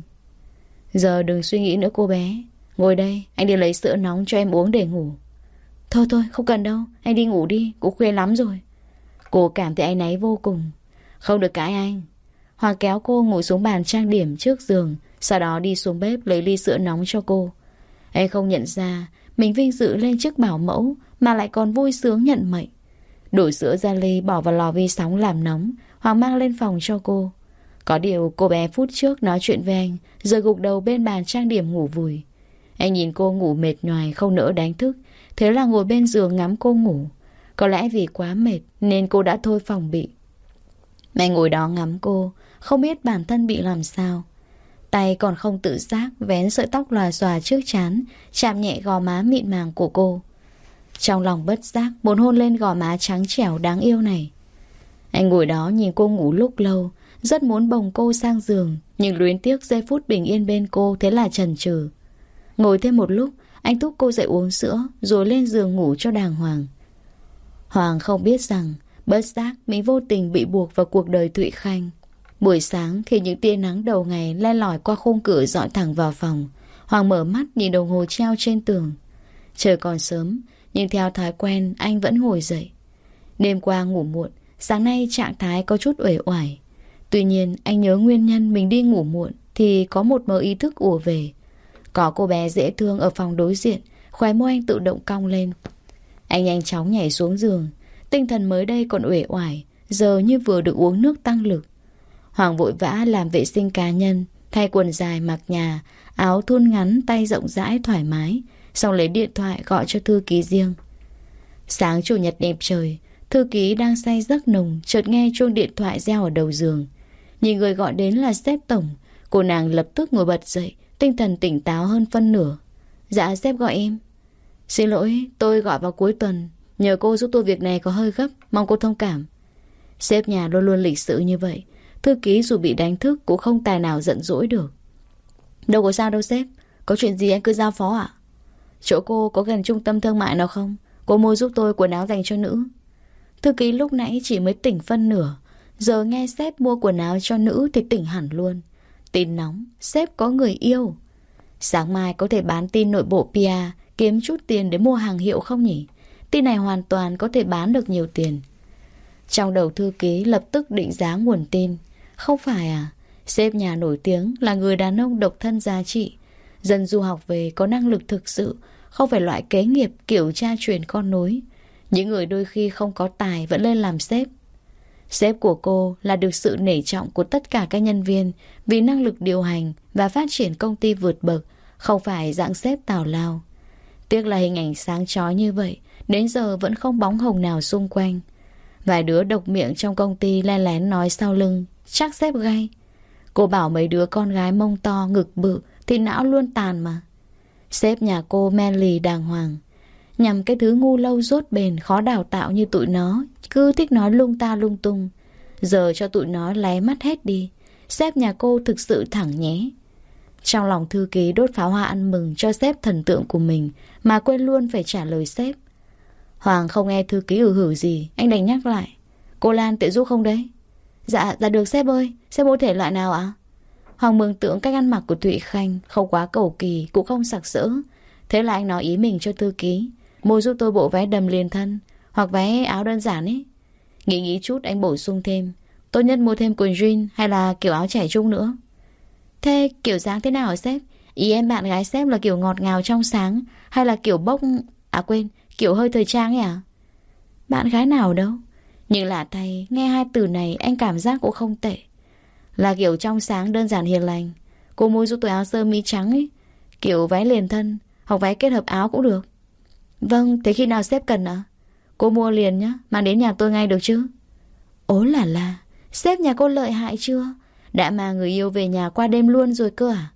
Giờ đừng suy nghĩ nữa cô bé. Ngồi đây, anh đi lấy sữa nóng cho em uống để ngủ. Thôi thôi, không cần đâu. Anh đi ngủ đi, cũng khuya lắm rồi. Cô cảm thấy áy náy vô cùng. Không được cãi anh. Hoàng kéo cô ngồi xuống bàn trang điểm trước giường, sau đó đi xuống bếp lấy ly sữa nóng cho cô. Anh không nhận ra mình vinh dự lên chức bảo mẫu mà lại còn vui sướng nhận mệnh. Đổ sữa ra ly bỏ vào lò vi sóng làm nóng. Hoàng mang lên phòng cho cô. Có điều cô bé phút trước nói chuyện với anh, giờ gục đầu bên bàn trang điểm ngủ vùi. Anh nhìn cô ngủ mệt nhoài không nỡ đánh thức, thế là ngồi bên giường ngắm cô ngủ. Có lẽ vì quá mệt nên cô đã thôi phòng bị. Anh ngồi đó ngắm cô, không biết bản thân bị làm sao. Tay còn không tự giác vén sợi tóc lòa xòa trước trán, chạm nhẹ gò má mịn màng của cô. Trong lòng bất giác muốn hôn lên gò má trắng trẻo đáng yêu này. Anh ngồi đó nhìn cô ngủ lúc lâu, rất muốn bồng cô sang giường, nhưng luyến tiếc giây phút bình yên bên cô, thế là chần chừ. Ngồi thêm một lúc, anh thúc cô dậy uống sữa, rồi lên giường ngủ cho đàng hoàng. Hoàng không biết rằng, bất giác mình vô tình bị buộc vào cuộc đời Thụy Khanh. Buổi sáng khi những tia nắng đầu ngày le lỏi qua khung cửa dọi thẳng vào phòng, Hoàng mở mắt nhìn đồng hồ treo trên tường. Trời còn sớm, nhưng theo thói quen anh vẫn ngồi dậy. Đêm qua ngủ muộn, sáng nay trạng thái có chút uể oải. Tuy nhiên anh nhớ nguyên nhân mình đi ngủ muộn thì có một mớ ý thức ùa về. Có cô bé dễ thương ở phòng đối diện, khóe môi anh tự động cong lên. Anh nhanh chóng nhảy xuống giường. Tinh thần mới đây còn uể oải, giờ như vừa được uống nước tăng lực. Hoàng vội vã làm vệ sinh cá nhân, thay quần dài mặc nhà, áo thun ngắn tay rộng rãi thoải mái, xong lấy điện thoại gọi cho thư ký riêng. Sáng chủ nhật đẹp trời, thư ký đang say giấc nồng, chợt nghe chuông điện thoại reo ở đầu giường. Nhìn người gọi đến là sếp tổng, cô nàng lập tức ngồi bật dậy, tinh thần tỉnh táo hơn phân nửa. Dạ sếp gọi em. Xin lỗi, tôi gọi vào cuối tuần, nhờ cô giúp tôi việc này có hơi gấp, mong cô thông cảm. Sếp nhà luôn luôn lịch sự như vậy, thư ký dù bị đánh thức cũng không tài nào giận dỗi được. Đâu có sao đâu sếp, có chuyện gì anh cứ giao phó ạ. Chỗ cô có gần trung tâm thương mại nào không? Cô mua giúp tôi quần áo dành cho nữ. Thư ký lúc nãy chỉ mới tỉnh phân nửa, giờ nghe sếp mua quần áo cho nữ thì tỉnh hẳn luôn. Tin nóng, sếp có người yêu. Sáng mai có thể bán tin nội bộ PR, kiếm chút tiền để mua hàng hiệu không nhỉ? Tin này hoàn toàn có thể bán được nhiều tiền. Trong đầu thư ký lập tức định giá nguồn tin. Không phải à? Sếp nhà nổi tiếng là người đàn ông độc thân giá trị. Dân du học về có năng lực thực sự, không phải loại kế nghiệp kiểu cha truyền con nối. Những người đôi khi không có tài vẫn lên làm sếp. Sếp của cô là được sự nể trọng của tất cả các nhân viên vì năng lực điều hành và phát triển công ty vượt bậc, không phải dạng sếp tào lao. Tiếc là hình ảnh sáng chói như vậy, đến giờ vẫn không bóng hồng nào xung quanh. Vài đứa độc miệng trong công ty len lén nói sau lưng, chắc sếp gay. Cô bảo mấy đứa con gái mông to, ngực bự thì não luôn tàn mà. Sếp nhà cô men lì đàng hoàng. Nhằm cái thứ ngu lâu dốt bền, khó đào tạo như tụi nó, cứ thích nói lung ta lung tung. Giờ cho tụi nó lé mắt hết đi. Sếp nhà cô thực sự thẳng nhé. Trong lòng thư ký đốt pháo hoa ăn mừng cho sếp thần tượng của mình, mà quên luôn phải trả lời sếp. Hoàng không nghe thư ký hử gì, anh đành nhắc lại. Cô Lan tiện giúp không đấy? Dạ được sếp ơi. Sếp mua thể loại nào ạ? Hoàng mường tượng cách ăn mặc của Thụy Khanh không quá cầu kỳ, cũng không sặc sỡ. Thế là anh nói ý mình cho thư ký. Mua giúp tôi bộ váy đầm liền thân, hoặc váy áo đơn giản ấy. Nghĩ chút anh bổ sung thêm. Tốt nhất mua thêm quần jean hay là kiểu áo trẻ trung nữa. Thế kiểu dáng thế nào hả sếp? Ý em bạn gái sếp là kiểu ngọt ngào trong sáng, hay là kiểu bốc... kiểu hơi thời trang ấy à? Bạn gái nào đâu. Nhưng lạ thay, nghe hai từ này anh cảm giác cũng không tệ. Là kiểu trong sáng đơn giản hiền lành. Cô mua giúp tôi áo sơ mi trắng ấy, kiểu váy liền thân, hoặc váy kết hợp áo cũng được. Vâng, thế khi nào sếp cần ạ? Cô mua liền nhá, mang đến nhà tôi ngay được chứ? Ố là, sếp nhà cô lợi hại chưa? Đã mang người yêu về nhà qua đêm luôn rồi cơ à?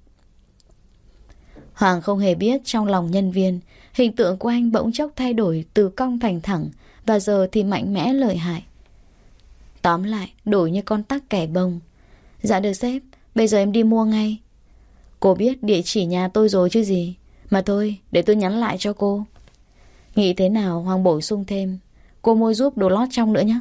Hoàng không hề biết trong lòng nhân viên, hình tượng của anh bỗng chốc thay đổi từ cong thành thẳng, và giờ thì mạnh mẽ lợi hại. Tóm lại, đổi như con tắc kẻ bông. Dạ được sếp, bây giờ em đi mua ngay. Cô biết địa chỉ nhà tôi rồi chứ gì. Mà thôi, để tôi nhắn lại cho cô. Nghĩ thế nào Hoàng bổ sung thêm. Cô mua giúp đồ lót trong nữa nhé.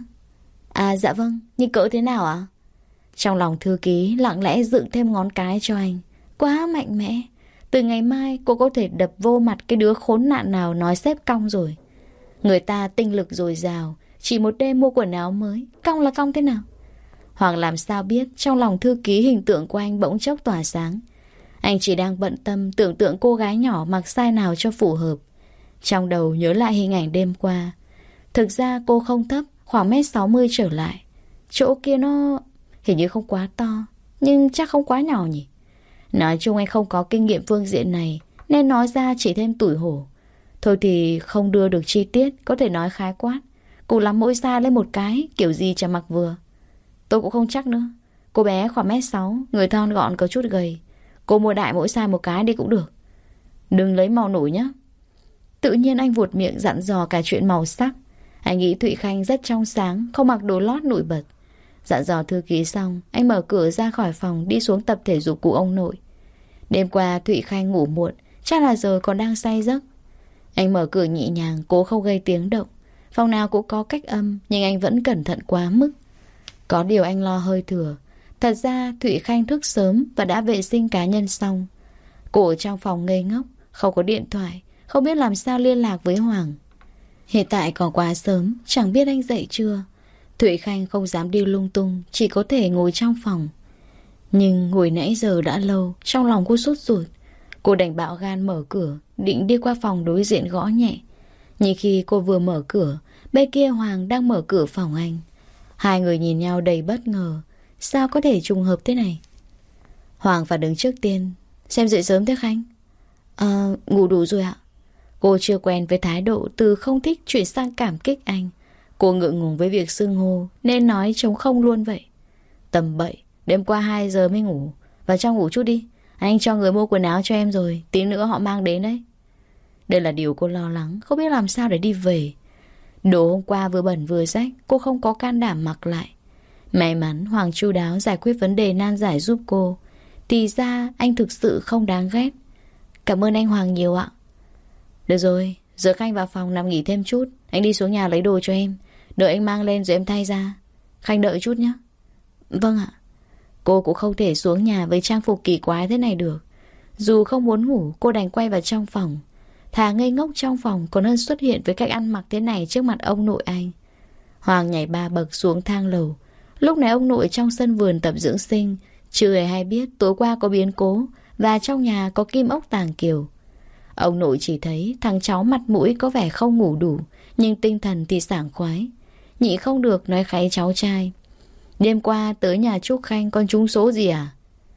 À dạ vâng, nhưng cỡ thế nào ạ? Trong lòng thư ký lặng lẽ dựng thêm ngón cái cho anh. Quá mạnh mẽ. Từ ngày mai cô có thể đập vô mặt cái đứa khốn nạn nào nói sếp cong rồi. Người ta tinh lực dồi dào, chỉ một đêm mua quần áo mới, cong là cong thế nào? Hoàng làm sao biết trong lòng thư ký hình tượng của anh bỗng chốc tỏa sáng. Anh chỉ đang bận tâm tưởng tượng cô gái nhỏ mặc size nào cho phù hợp. Trong đầu nhớ lại hình ảnh đêm qua. Thực ra cô không thấp, khoảng 1m60 trở lại. Chỗ kia nó hình như không quá to, nhưng chắc không quá nhỏ nhỉ. Nói chung anh không có kinh nghiệm phương diện này, nên nói ra chỉ thêm tủi hổ. Thôi thì không đưa được chi tiết, có thể nói khái quát. Cùng lắm mỗi size lên một cái, kiểu gì chả mặc vừa. Tôi cũng không chắc nữa. Cô bé khoảng 1m6, người thon gọn có chút gầy. Cô mua đại mỗi size một cái đi cũng được. Đừng lấy màu nổi nhé. Tự nhiên anh vuột miệng dặn dò cả chuyện màu sắc. Anh nghĩ Thụy Khanh rất trong sáng, không mặc đồ lót nổi bật. Dặn dò thư ký xong, anh mở cửa ra khỏi phòng, đi xuống tập thể dục của ông nội. Đêm qua Thụy Khanh ngủ muộn, chắc là giờ còn đang say giấc. Anh mở cửa nhẹ nhàng, cố không gây tiếng động. Phòng nào cũng có cách âm, nhưng anh vẫn cẩn thận quá mức. Có điều anh lo hơi thừa. Thật ra Thụy Khanh thức sớm và đã vệ sinh cá nhân xong. Cô ở trong phòng ngây ngốc, không có điện thoại, không biết làm sao liên lạc với Hoàng. Hiện tại còn quá sớm, chẳng biết anh dậy chưa. Thụy Khanh không dám đi lung tung, chỉ có thể ngồi trong phòng. Nhưng ngồi nãy giờ đã lâu, trong lòng cô sốt ruột. Cô đành bạo gan mở cửa, định đi qua phòng đối diện gõ nhẹ. Nhưng khi cô vừa mở cửa, bên kia Hoàng đang mở cửa phòng anh. Hai người nhìn nhau đầy bất ngờ. Sao có thể trùng hợp thế này? Hoàng phải đứng trước tiên. Xem dậy sớm thế Khanh? Ngủ đủ rồi ạ. Cô chưa quen với thái độ từ không thích chuyển sang cảm kích anh. Cô ngượng ngùng với việc xưng hô, nên nói trống không luôn vậy. Tầm bậy, đêm qua 2 giờ mới ngủ. Vào trong ngủ chút đi. Anh cho người mua quần áo cho em rồi, tí nữa họ mang đến đấy. Đây là điều cô lo lắng, không biết làm sao để đi về. Đồ hôm qua vừa bẩn vừa rách, cô không có can đảm mặc lại. May mắn Hoàng chu đáo giải quyết vấn đề nan giải giúp cô. Thì ra anh thực sự không đáng ghét. Cảm ơn anh Hoàng nhiều ạ. Được rồi, giờ Khanh vào phòng nằm nghỉ thêm chút. Anh đi xuống nhà lấy đồ cho em. Đợi anh mang lên rồi em thay ra. Khanh đợi chút nhé. Vâng ạ. Cô cũng không thể xuống nhà với trang phục kỳ quái thế này được. Dù không muốn ngủ, cô đành quay vào trong phòng. Thà ngây ngốc trong phòng còn hơn xuất hiện với cách ăn mặc thế này trước mặt ông nội anh. Hoàng nhảy 3 bậc xuống thang lầu. Lúc này ông nội trong sân vườn tập dưỡng sinh, chưa hề hay biết tối qua có biến cố và trong nhà có kim ốc tàng kiều. Ông nội chỉ thấy thằng cháu mặt mũi có vẻ không ngủ đủ, nhưng tinh thần thì sảng khoái. Nhị không được nói kháy cháu trai. Đêm qua tới nhà Trúc Khanh con trúng số gì à?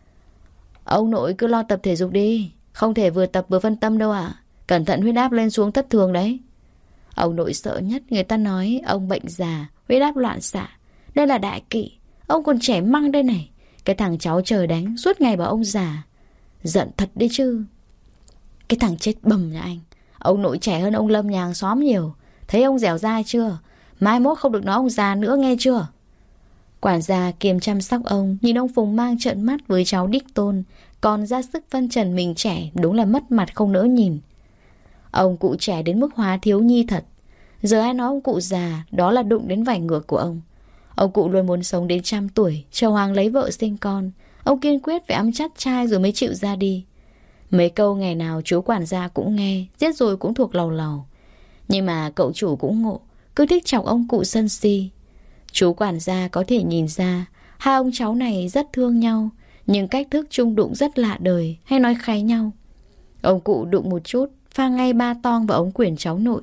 Ông nội cứ lo tập thể dục đi, không thể vừa tập vừa phân tâm đâu ạ. Cẩn thận huyết áp lên xuống thất thường đấy. Ông nội sợ nhất người ta nói ông bệnh già, huyết áp loạn xạ. Đây là đại kỵ. Ông còn trẻ măng đây này. Cái thằng cháu trời đánh suốt ngày bảo ông già. Giận thật đấy chứ. Cái thằng chết bầm nhà anh. Ông nội trẻ hơn ông Lâm nhà hàng xóm nhiều. Thấy ông dẻo dai chưa? Mai mốt không được nói ông già nữa nghe chưa? Quản gia kiêm chăm sóc ông, nhìn ông Phùng Mang trợn mắt với cháu đích tôn, còn ra sức phân trần mình trẻ, đúng là mất mặt không nỡ nhìn. Ông cụ trẻ đến mức hóa thiếu nhi thật. Giờ ai nói ông cụ già, đó là đụng đến vảy ngược của ông. Ông cụ luôn muốn sống đến 100 tuổi, chờ Hoàng lấy vợ sinh con. Ông kiên quyết phải ẵm chắt trai rồi mới chịu ra đi. Mấy câu ngày nào chú quản gia cũng nghe, giết rồi cũng thuộc lầu lầu. Nhưng mà cậu chủ cũng ngộ, cứ thích chọc ông cụ sân si. Chú quản gia có thể nhìn ra hai ông cháu này rất thương nhau, nhưng cách thức chung đụng rất lạ đời, hay nói kháy nhau. Ông cụ đụng một chút, pha ngay ba tong vào ống quyển cháu nội.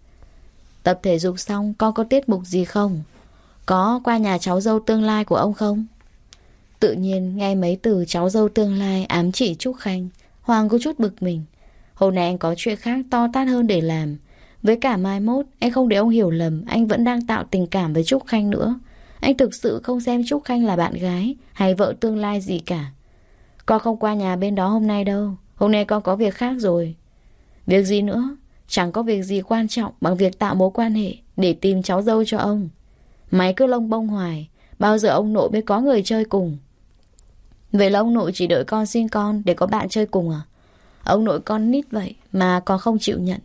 Tập thể dục xong con có tiết mục gì không? Có qua nhà cháu dâu tương lai của ông không? Tự nhiên nghe mấy từ cháu dâu tương lai ám chỉ Trúc Khanh, Hoàng có chút bực mình. Hôm nay anh có chuyện khác to tát hơn để làm. Với cả mai mốt anh không để ông hiểu lầm, anh vẫn đang tạo tình cảm với Trúc Khanh nữa. Anh thực sự không xem Trúc Khanh là bạn gái hay vợ tương lai gì cả. Con không qua nhà bên đó hôm nay đâu. Hôm nay con có việc khác rồi. Việc gì nữa? Chẳng có việc gì quan trọng bằng việc tạo mối quan hệ để tìm cháu dâu cho ông. Mày cứ lông bông hoài, bao giờ ông nội mới có người chơi cùng? Vậy là ông nội chỉ đợi con sinh con để có bạn chơi cùng à? Ông nội con nít vậy mà con không chịu nhận.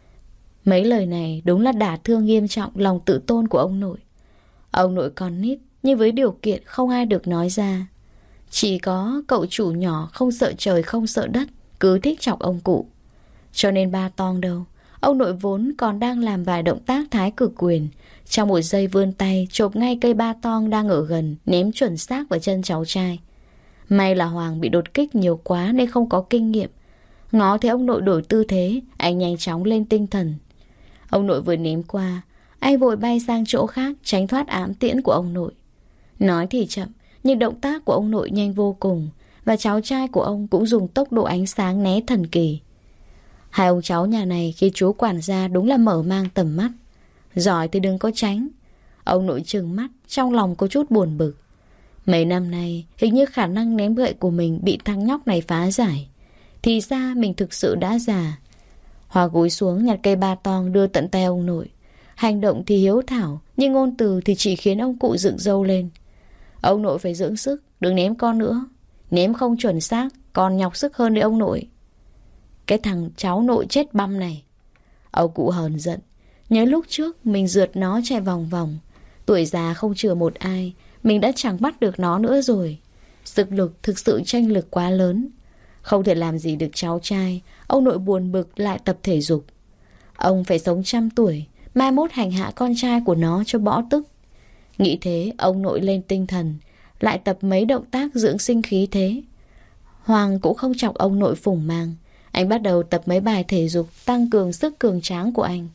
Mấy lời này đúng là đả thương nghiêm trọng lòng tự tôn của ông nội. Ông nội con nít, nhưng với điều kiện không ai được nói ra. Chỉ có cậu chủ nhỏ không sợ trời không sợ đất, cứ thích chọc ông cụ. Cho nên ba tong đâu, ông nội vốn còn đang làm vài động tác thái cực quyền. Trong một giây vươn tay chộp ngay cây ba tong đang ở gần, ném chuẩn xác vào chân cháu trai. May là Hoàng bị đột kích nhiều quá nên không có kinh nghiệm. Ngó thấy ông nội đổi tư thế, anh nhanh chóng lên tinh thần. Ông nội vừa ném qua, anh vội bay sang chỗ khác tránh thoát ám tiễn của ông nội. Nói thì chậm, nhưng động tác của ông nội nhanh vô cùng, và cháu trai của ông cũng dùng tốc độ ánh sáng né thần kỳ. Hai ông cháu nhà này khi chú quản gia đúng là mở mang tầm mắt. Giỏi thì đừng có tránh. Ông nội trừng mắt, trong lòng có chút buồn bực. Mấy năm nay, hình như khả năng ném gậy của mình bị thằng nhóc này phá giải. Thì ra mình thực sự đã già. Hòa gối xuống nhặt cây ba tong đưa tận tay ông nội. Hành động thì hiếu thảo, nhưng ngôn từ thì chỉ khiến ông cụ dựng râu lên. Ông nội phải dưỡng sức, đừng ném con nữa. Ném không chuẩn xác, còn nhọc sức hơn đấy ông nội. Cái thằng cháu nội chết băm này. Ông cụ hờn giận. Nhớ lúc trước mình rượt nó chạy vòng vòng. Tuổi già không chừa một ai, mình đã chẳng bắt được nó nữa rồi. Sức lực thực sự chênh lực quá lớn. Không thể làm gì được cháu trai. Ông nội buồn bực lại tập thể dục. Ông phải sống 100 tuổi, mai mốt hành hạ con trai của nó cho bỏ tức. Nghĩ thế, ông nội lên tinh thần, lại tập mấy động tác dưỡng sinh khí thế. Hoàng cũng không chọc ông nội Phùng Mang. Anh bắt đầu tập mấy bài thể dục tăng cường sức cường tráng của anh.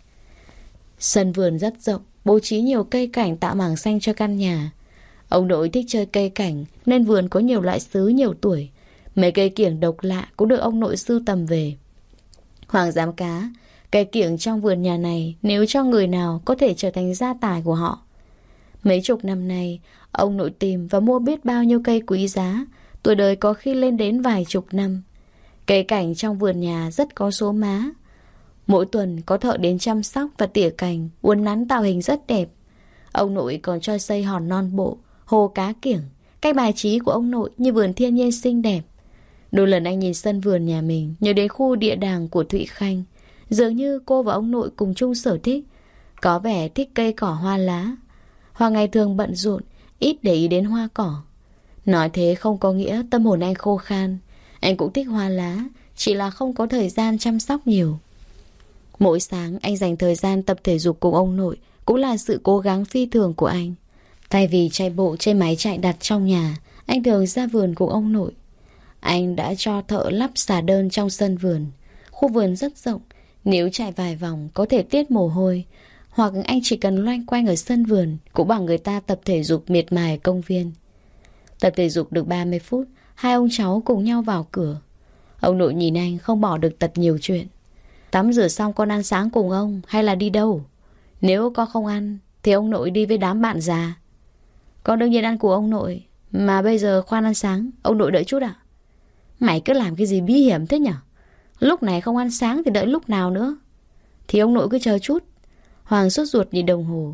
Sân vườn rất rộng, bố trí nhiều cây cảnh tạo mảng xanh cho căn nhà. Ông nội thích chơi cây cảnh nên vườn có nhiều loại sứ nhiều tuổi. Mấy cây kiểng độc lạ cũng được ông nội sưu tầm về. Hoàng dám cá, cây kiểng trong vườn nhà này nếu cho người nào có thể trở thành gia tài của họ. Mấy chục năm nay, ông nội tìm và mua biết bao nhiêu cây quý giá, tuổi đời có khi lên đến vài chục năm. Cây cảnh trong vườn nhà rất có số má. Mỗi tuần có thợ đến chăm sóc và tỉa cành, uốn nắn tạo hình rất đẹp. Ông nội còn cho xây hòn non bộ, hồ cá kiểng. Cách bài trí của ông nội như vườn thiên nhiên xinh đẹp. Đôi lần anh nhìn sân vườn nhà mình, nhớ đến khu địa đàng của Thụy Khanh. Dường như cô và ông nội cùng chung sở thích, có vẻ thích cây cỏ hoa lá. Hoàng ngày thường bận rộn, ít để ý đến hoa cỏ. Nói thế không có nghĩa tâm hồn anh khô khan. Anh cũng thích hoa lá, chỉ là không có thời gian chăm sóc nhiều. Mỗi sáng anh dành thời gian tập thể dục cùng ông nội cũng là sự cố gắng phi thường của anh. Thay vì chạy bộ trên máy chạy đặt trong nhà, anh thường ra vườn cùng ông nội. Anh đã cho thợ lắp xà đơn trong sân vườn. Khu vườn rất rộng, nếu chạy vài vòng có thể tiết mồ hôi. Hoặc anh chỉ cần loanh quanh ở sân vườn cũng bằng người ta tập thể dục miệt mài công viên. Tập thể dục được 30 phút, hai ông cháu cùng nhau vào cửa. Ông nội nhìn anh không bỏ được tật nhiều chuyện. Tắm rửa xong con ăn sáng cùng ông hay là đi đâu? Nếu con không ăn thì ông nội đi với đám bạn già. Con đương nhiên ăn của ông nội. Mà bây giờ khoan ăn sáng, ông nội đợi chút ạ. Mày cứ làm cái gì bí hiểm thế nhở? Lúc này không ăn sáng thì đợi lúc nào nữa? Thì ông nội cứ chờ chút. Hoàng sốt ruột nhìn đồng hồ.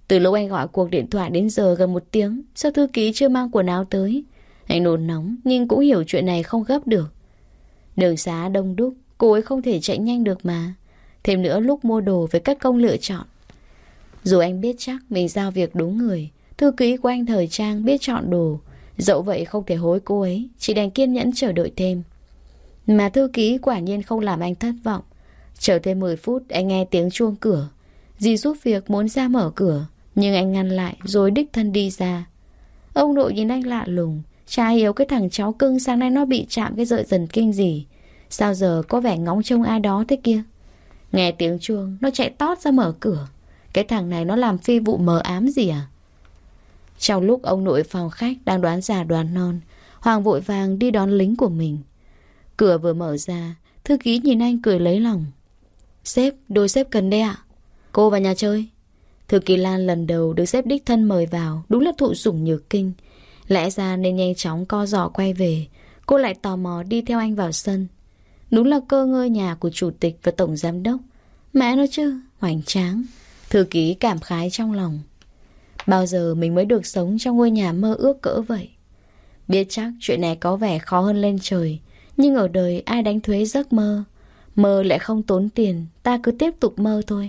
Từ lúc anh gọi cuộc điện thoại đến giờ gần 1 tiếng, sao thư ký chưa mang quần áo tới? Anh nôn nóng nhưng cũng hiểu chuyện này không gấp được. Đường xá đông đúc, cô ấy không thể chạy nhanh được mà. Thêm nữa lúc mua đồ phải cất công lựa chọn. Dù anh biết chắc mình giao việc đúng người, thư ký của anh thời trang biết chọn đồ, dẫu vậy không thể hối cô ấy, chỉ đành kiên nhẫn chờ đợi thêm. Mà thư ký quả nhiên không làm anh thất vọng. Chờ thêm 10 phút anh nghe tiếng chuông cửa. Dì giúp việc muốn ra mở cửa, nhưng anh ngăn lại rồi đích thân đi ra. Ông nội nhìn anh lạ lùng, chả hiểu cái thằng cháu cưng sáng nay nó bị chạm cái sợi thần kinh gì. Sao giờ có vẻ ngóng trông ai đó thế kia. Nghe tiếng chuông nó chạy tót ra mở cửa. Cái thằng này nó làm phi vụ mờ ám gì à? Trong lúc ông nội phòng khách đang đoán già đoán non, Hoàng vội vàng đi đón lính của mình. Cửa vừa mở ra, thư ký nhìn anh cười lấy lòng. Sếp, đôi sếp cần đây ạ. Cô vào nhà chơi. Thư ký Lan lần đầu được sếp đích thân mời vào, đúng là thụ sủng nhược kinh. Lẽ ra nên nhanh chóng co giò quay về, cô lại tò mò đi theo anh vào sân. Đúng là cơ ngơi nhà của chủ tịch và tổng giám đốc. Mẹ nó chứ, hoành tráng. Thư ký cảm khái trong lòng. Bao giờ mình mới được sống trong ngôi nhà mơ ước cỡ vậy? Biết chắc chuyện này có vẻ khó hơn lên trời, nhưng ở đời ai đánh thuế giấc mơ. Mơ lại không tốn tiền, ta cứ tiếp tục mơ thôi.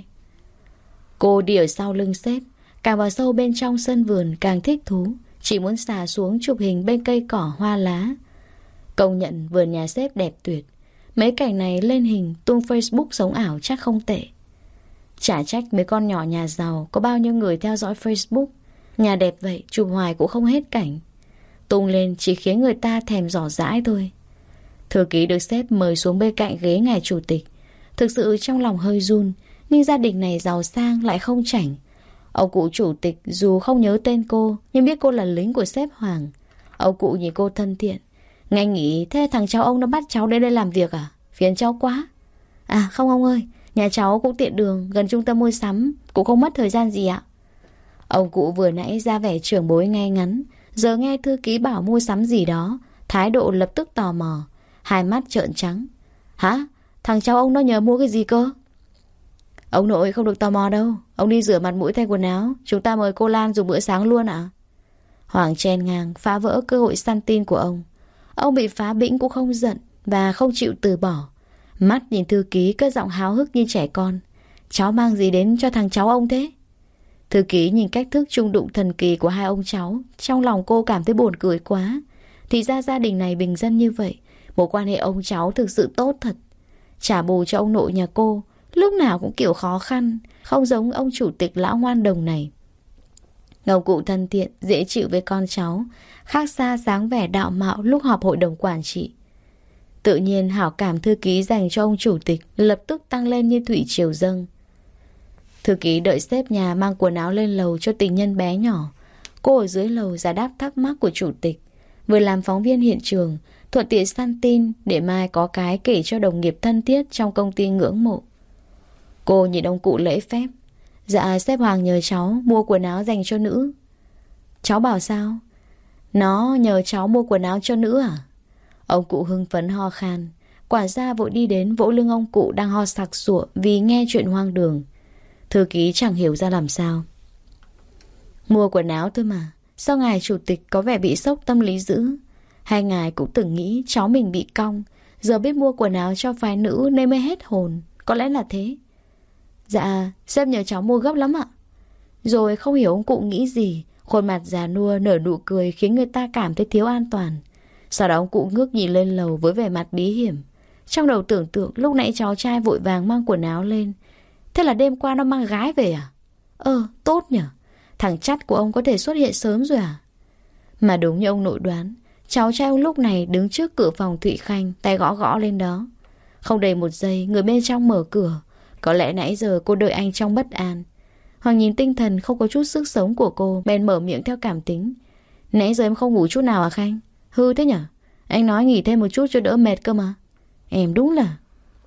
Cô đi ở sau lưng sếp, càng vào sâu bên trong sân vườn càng thích thú, chỉ muốn xà xuống chụp hình bên cây cỏ hoa lá. Công nhận vườn nhà sếp đẹp tuyệt. Mấy cảnh này lên hình tung Facebook sống ảo chắc không tệ. Chả trách mấy con nhỏ nhà giàu có bao nhiêu người theo dõi Facebook. Nhà đẹp vậy chụp hoài cũng không hết cảnh. Tung lên chỉ khiến người ta thèm dò dãi thôi. Thư ký được sếp mời xuống bên cạnh ghế ngài chủ tịch. Thực sự trong lòng hơi run, nhưng gia đình này giàu sang lại không chảnh. Ông cụ chủ tịch dù không nhớ tên cô, nhưng biết cô là lính của sếp Hoàng. Ông cụ nhìn cô thân thiện. Nghe nghĩ thế thằng cháu ông nó bắt cháu đến đây làm việc à? Phiền cháu quá. À không ông ơi, nhà cháu cũng tiện đường, gần trung tâm mua sắm, cũng không mất thời gian gì ạ. Ông cụ vừa nãy ra vẻ trưởng bối ngay ngắn, giờ nghe thư ký bảo mua sắm gì đó, thái độ lập tức tò mò, hai mắt trợn trắng. Hả? Thằng cháu ông nó nhờ mua cái gì cơ? Ông nội không được tò mò đâu. Ông đi rửa mặt mũi thay quần áo, chúng ta mời cô Lan dùng bữa sáng luôn ạ. Hoàng chen ngang phá vỡ cơ hội săn tin của ông. Ông bị phá bĩnh cũng không giận và không chịu từ bỏ. Mắt nhìn thư ký cất giọng háo hức như trẻ con. Cháu mang gì đến cho thằng cháu ông thế? Thư ký nhìn cách thức chung đụng thần kỳ của hai ông cháu, trong lòng cô cảm thấy buồn cười quá. Thì ra gia đình này bình dân như vậy, mối quan hệ ông cháu thực sự tốt thật. Trả bù cho ông nội nhà cô, lúc nào cũng kiểu khó khăn, không giống ông chủ tịch lão ngoan đồng này. Ông cụ thân thiện, dễ chịu với con cháu, khác xa dáng vẻ đạo mạo lúc họp hội đồng quản trị. Tự nhiên hảo cảm thư ký dành cho ông chủ tịch lập tức tăng lên như thủy triều dâng. Thư ký đợi sếp nhà mang quần áo lên lầu cho tình nhân bé nhỏ. Cô ở dưới lầu giải đáp thắc mắc của chủ tịch, vừa làm phóng viên hiện trường, thuận tiện săn tin để mai có cái kể cho đồng nghiệp thân thiết trong công ty ngưỡng mộ. Cô nhìn ông cụ lễ phép. Dạ sếp Hoàng nhờ cháu mua quần áo dành cho nữ. Cháu bảo sao? Nó nhờ cháu mua quần áo cho nữ à? Ông cụ hưng phấn ho khan. Quản gia vội đi đến vỗ lưng ông cụ đang ho sặc sụa vì nghe chuyện hoang đường. Thư ký chẳng hiểu ra làm sao. Mua quần áo thôi mà. Sao ngài chủ tịch có vẻ bị sốc tâm lý dữ? Hay ngài cũng từng nghĩ cháu mình bị cong, giờ biết mua quần áo cho phái nữ nên mới hết hồn? Có lẽ là thế. Dạ sếp nhờ cháu mua gấp lắm ạ. Rồi không hiểu ông cụ nghĩ gì, khuôn mặt già nua nở nụ cười khiến người ta cảm thấy thiếu an toàn. Sau đó ông cụ ngước nhìn lên lầu với vẻ mặt bí hiểm. Trong đầu tưởng tượng lúc nãy cháu trai vội vàng mang quần áo lên. Thế là đêm qua nó mang gái về à? Tốt nhở. Thằng chắt của ông có thể xuất hiện sớm rồi à? Mà đúng như ông nội đoán, cháu trai ông lúc này đứng trước cửa phòng Thụy Khanh, tay gõ gõ lên đó. Không đầy một giây, người bên trong mở cửa. Có lẽ nãy giờ cô đợi anh trong bất an. Hoàng nhìn tinh thần không có chút sức sống của cô, bèn mở miệng theo cảm tính. Nãy giờ em không ngủ chút nào à Khanh? Hư thế nhở? Anh nói nghỉ thêm một chút cho đỡ mệt cơ mà. Em đúng là...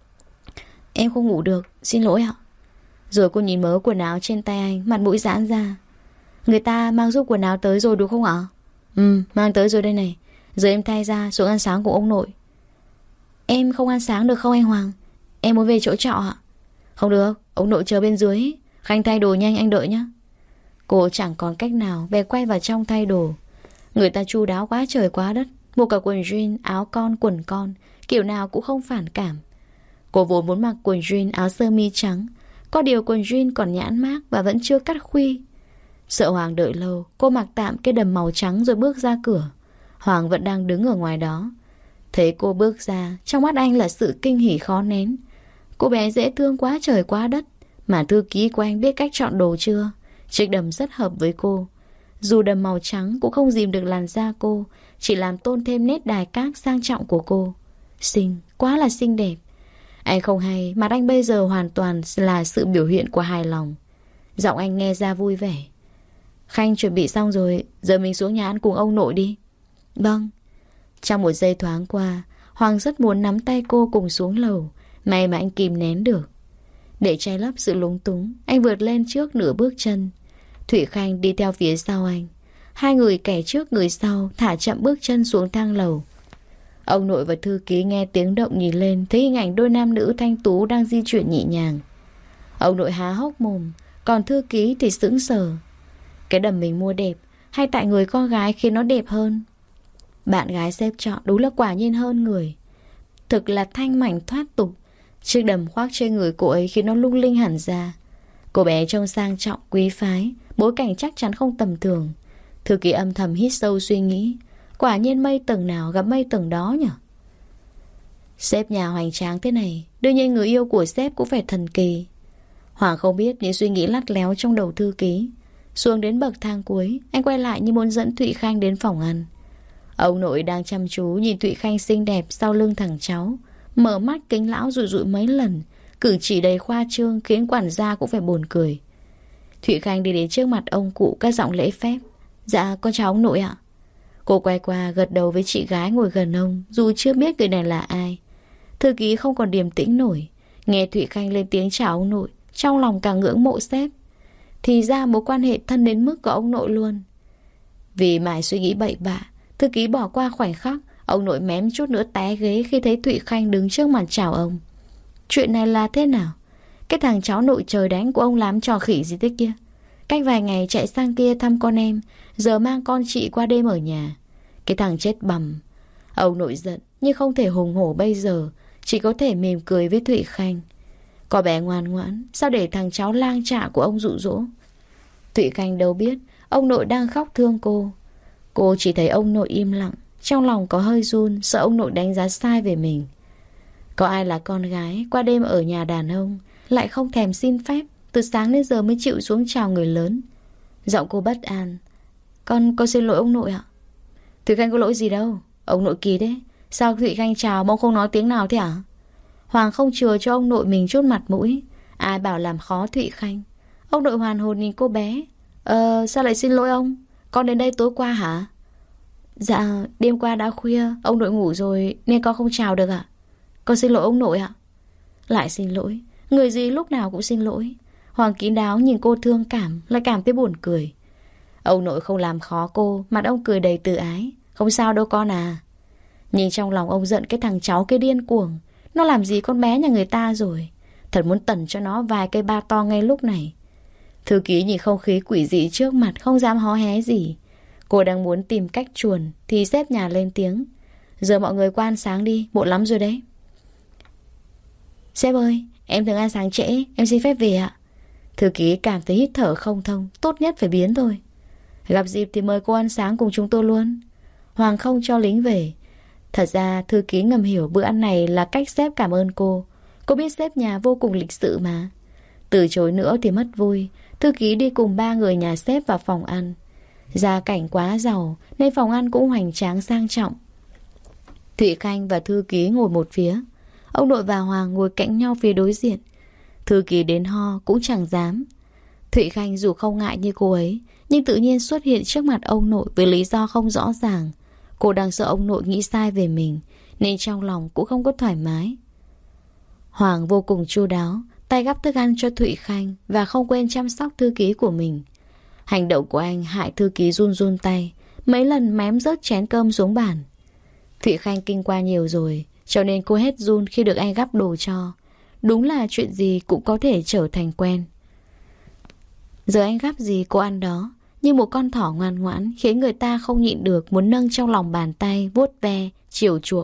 Em không ngủ được, xin lỗi ạ. Rồi cô nhìn mớ quần áo trên tay anh, mặt mũi giãn ra. Người ta mang giúp quần áo tới rồi đúng không ạ? Mang tới rồi đây này. Giờ em thay ra xuống ăn sáng cùng ông nội. Em không ăn sáng được không anh Hoàng? Em muốn về chỗ trọ ạ. Không được, ông nội chờ bên dưới. Khanh thay đồ nhanh anh đợi nhé. Cô chẳng còn cách nào, bèn quay vào trong thay đồ. Người ta chu đáo quá trời quá đất, mua cả quần jean, áo con, quần con, kiểu nào cũng không phản cảm. Cô vốn muốn mặc quần jean, áo sơ mi trắng, có điều quần jean còn nhãn mác và vẫn chưa cắt khuy. Sợ Hoàng đợi lâu, cô mặc tạm cái đầm màu trắng rồi bước ra cửa. Hoàng vẫn đang đứng ở ngoài đó. Thấy cô bước ra, trong mắt anh là sự kinh hỉ khó nén. Cô bé dễ thương quá trời quá đất, mà thư ký của anh biết cách chọn đồ chưa? Chiếc đầm rất hợp với cô. Dù đầm màu trắng cũng không dìm được làn da cô, chỉ làm tôn thêm nét đài các sang trọng của cô. Xinh, quá là xinh đẹp. Anh không hay, mặt anh bây giờ hoàn toàn là sự biểu hiện của hài lòng. Giọng anh nghe ra vui vẻ. Khanh chuẩn bị xong rồi, giờ mình xuống nhà ăn cùng ông nội đi. Vâng. Trong một giây thoáng qua, Hoàng rất muốn nắm tay cô cùng xuống lầu. May mà anh kìm nén được. Để che lấp sự lúng túng, anh vượt lên trước nửa bước chân. Thủy Khanh đi theo phía sau anh. Hai người kẻ trước người sau thả chậm bước chân xuống thang lầu. Ông nội và thư ký nghe tiếng động nhìn lên, thấy hình ảnh đôi nam nữ thanh tú đang di chuyển nhẹ nhàng. Ông nội há hốc mồm, còn thư ký thì sững sờ. Cái đầm mình mua đẹp, hay tại người con gái khiến nó đẹp hơn? Bạn gái xếp chọn đúng là quả nhiên hơn người. Thực là thanh mảnh thoát tục. Chiếc đầm khoác trên người cô ấy khiến nó lung linh hẳn ra. Cô bé trông sang trọng quý phái, bối cảnh chắc chắn không tầm thường. Thư ký âm thầm hít sâu suy nghĩ, quả nhiên mây tầng nào gặp mây tầng đó nhỉ? Sếp nhà hoành tráng thế này, đương nhiên người yêu của sếp cũng phải thần kỳ. Hoàng không biết những suy nghĩ lắt léo trong đầu thư ký. Xuống đến bậc thang cuối, anh quay lại như muốn dẫn Thụy Khanh đến phòng ăn. Ông nội đang chăm chú nhìn Thụy Khanh xinh đẹp sau lưng thằng cháu, mở mắt kính lão rụi rụi mấy lần, cử chỉ đầy khoa trương khiến quản gia cũng phải buồn cười. Thụy Khanh đi đến trước mặt ông cụ các giọng lễ phép. Dạ con chào ông nội ạ. Cô quay qua gật đầu với chị gái ngồi gần ông, dù chưa biết người này là ai. Thư ký không còn điềm tĩnh nổi, nghe Thụy Khanh lên tiếng chào ông nội, trong lòng càng ngưỡng mộ sếp. Thì ra mối quan hệ thân đến mức của ông nội luôn. Vì mãi suy nghĩ bậy bạ, thư ký bỏ qua khoảnh khắc ông nội mém chút nữa té ghế khi thấy Thụy Khanh đứng trước mặt chào ông. Chuyện này là thế nào? Cái thằng cháu nội trời đánh của ông làm trò khỉ gì thế kia? Cách vài ngày chạy sang kia thăm con em, giờ mang con chị qua đêm ở nhà. Cái thằng chết bầm. Ông nội giận nhưng không thể hùng hổ bây giờ, chỉ có thể mỉm cười với Thụy Khanh. Có bé ngoan ngoãn, sao để thằng cháu lang trạ của ông dụ dỗ? Thụy Khanh đâu biết ông nội đang khóc thương cô. Cô chỉ thấy ông nội im lặng, trong lòng có hơi run, sợ ông nội đánh giá sai về mình. Có ai là con gái qua đêm ở nhà đàn ông lại không thèm xin phép, từ sáng đến giờ mới chịu xuống chào người lớn. Giọng cô bất an. Con xin lỗi ông nội ạ. Thụy Khanh có lỗi gì đâu, ông nội kỳ đấy. Sao Thụy Khanh chào mà ông không nói tiếng nào thế hả? Hoàng không chừa cho ông nội mình chút mặt mũi. Ai bảo làm khó Thụy Khanh. Ông nội hoàn hồn nhìn cô bé. Sao lại xin lỗi ông? Con đến đây tối qua hả? Dạ đêm qua đã khuya, ông nội ngủ rồi nên con không chào được ạ. Con xin lỗi ông nội ạ. Lại xin lỗi, người gì lúc nào cũng xin lỗi. Hoàng kín đáo nhìn cô thương cảm, lại cảm thấy buồn cười. Ông nội không làm khó cô, mặt ông cười đầy từ ái. Không sao đâu con à. Nhìn trong lòng ông giận cái thằng cháu kia điên cuồng. Nó làm gì con bé nhà người ta rồi. Thật muốn tẩn cho nó vài cây ba to ngay lúc này. Thư ký nhìn không khí quỷ dị trước mặt, không dám hó hé gì. Cô đang muốn tìm cách chuồn thì sếp nhà lên tiếng. Giờ mọi người qua ăn sáng đi, muộn lắm rồi đấy. Sếp ơi, em thường ăn sáng trễ, em xin phép về ạ. Thư ký cảm thấy hít thở không thông, tốt nhất phải biến thôi. Gặp dịp thì mời cô ăn sáng cùng chúng tôi luôn. Hoàng không cho lính về. Thật ra thư ký ngầm hiểu bữa ăn này là cách sếp cảm ơn cô. Cô biết sếp nhà vô cùng lịch sự mà. Từ chối nữa thì mất vui. Thư ký đi cùng ba người nhà sếp vào phòng ăn. Gia cảnh quá giàu nên phòng ăn cũng hoành tráng sang trọng. Thụy Khanh và thư ký ngồi một phía. Ông nội và Hoàng ngồi cạnh nhau phía đối diện. Thư ký đến ho cũng chẳng dám. Thụy Khanh dù không ngại như cô ấy, nhưng tự nhiên xuất hiện trước mặt ông nội với lý do không rõ ràng. Cô đang sợ ông nội nghĩ sai về mình, nên trong lòng cũng không có thoải mái. Hoàng vô cùng chu đáo, tay gắp thức ăn cho Thụy Khanh và không quên chăm sóc thư ký của mình. Hành động của anh hại thư ký run run tay, mấy lần mém rớt chén cơm xuống bàn. Thụy Khanh kinh qua nhiều rồi, cho nên cô hết run khi được anh gắp đồ cho. Đúng là chuyện gì cũng có thể trở thành quen. Giờ anh gắp gì cô ăn đó, như một con thỏ ngoan ngoãn, khiến người ta không nhịn được muốn nâng trong lòng bàn tay, vuốt ve, chiều chuộng.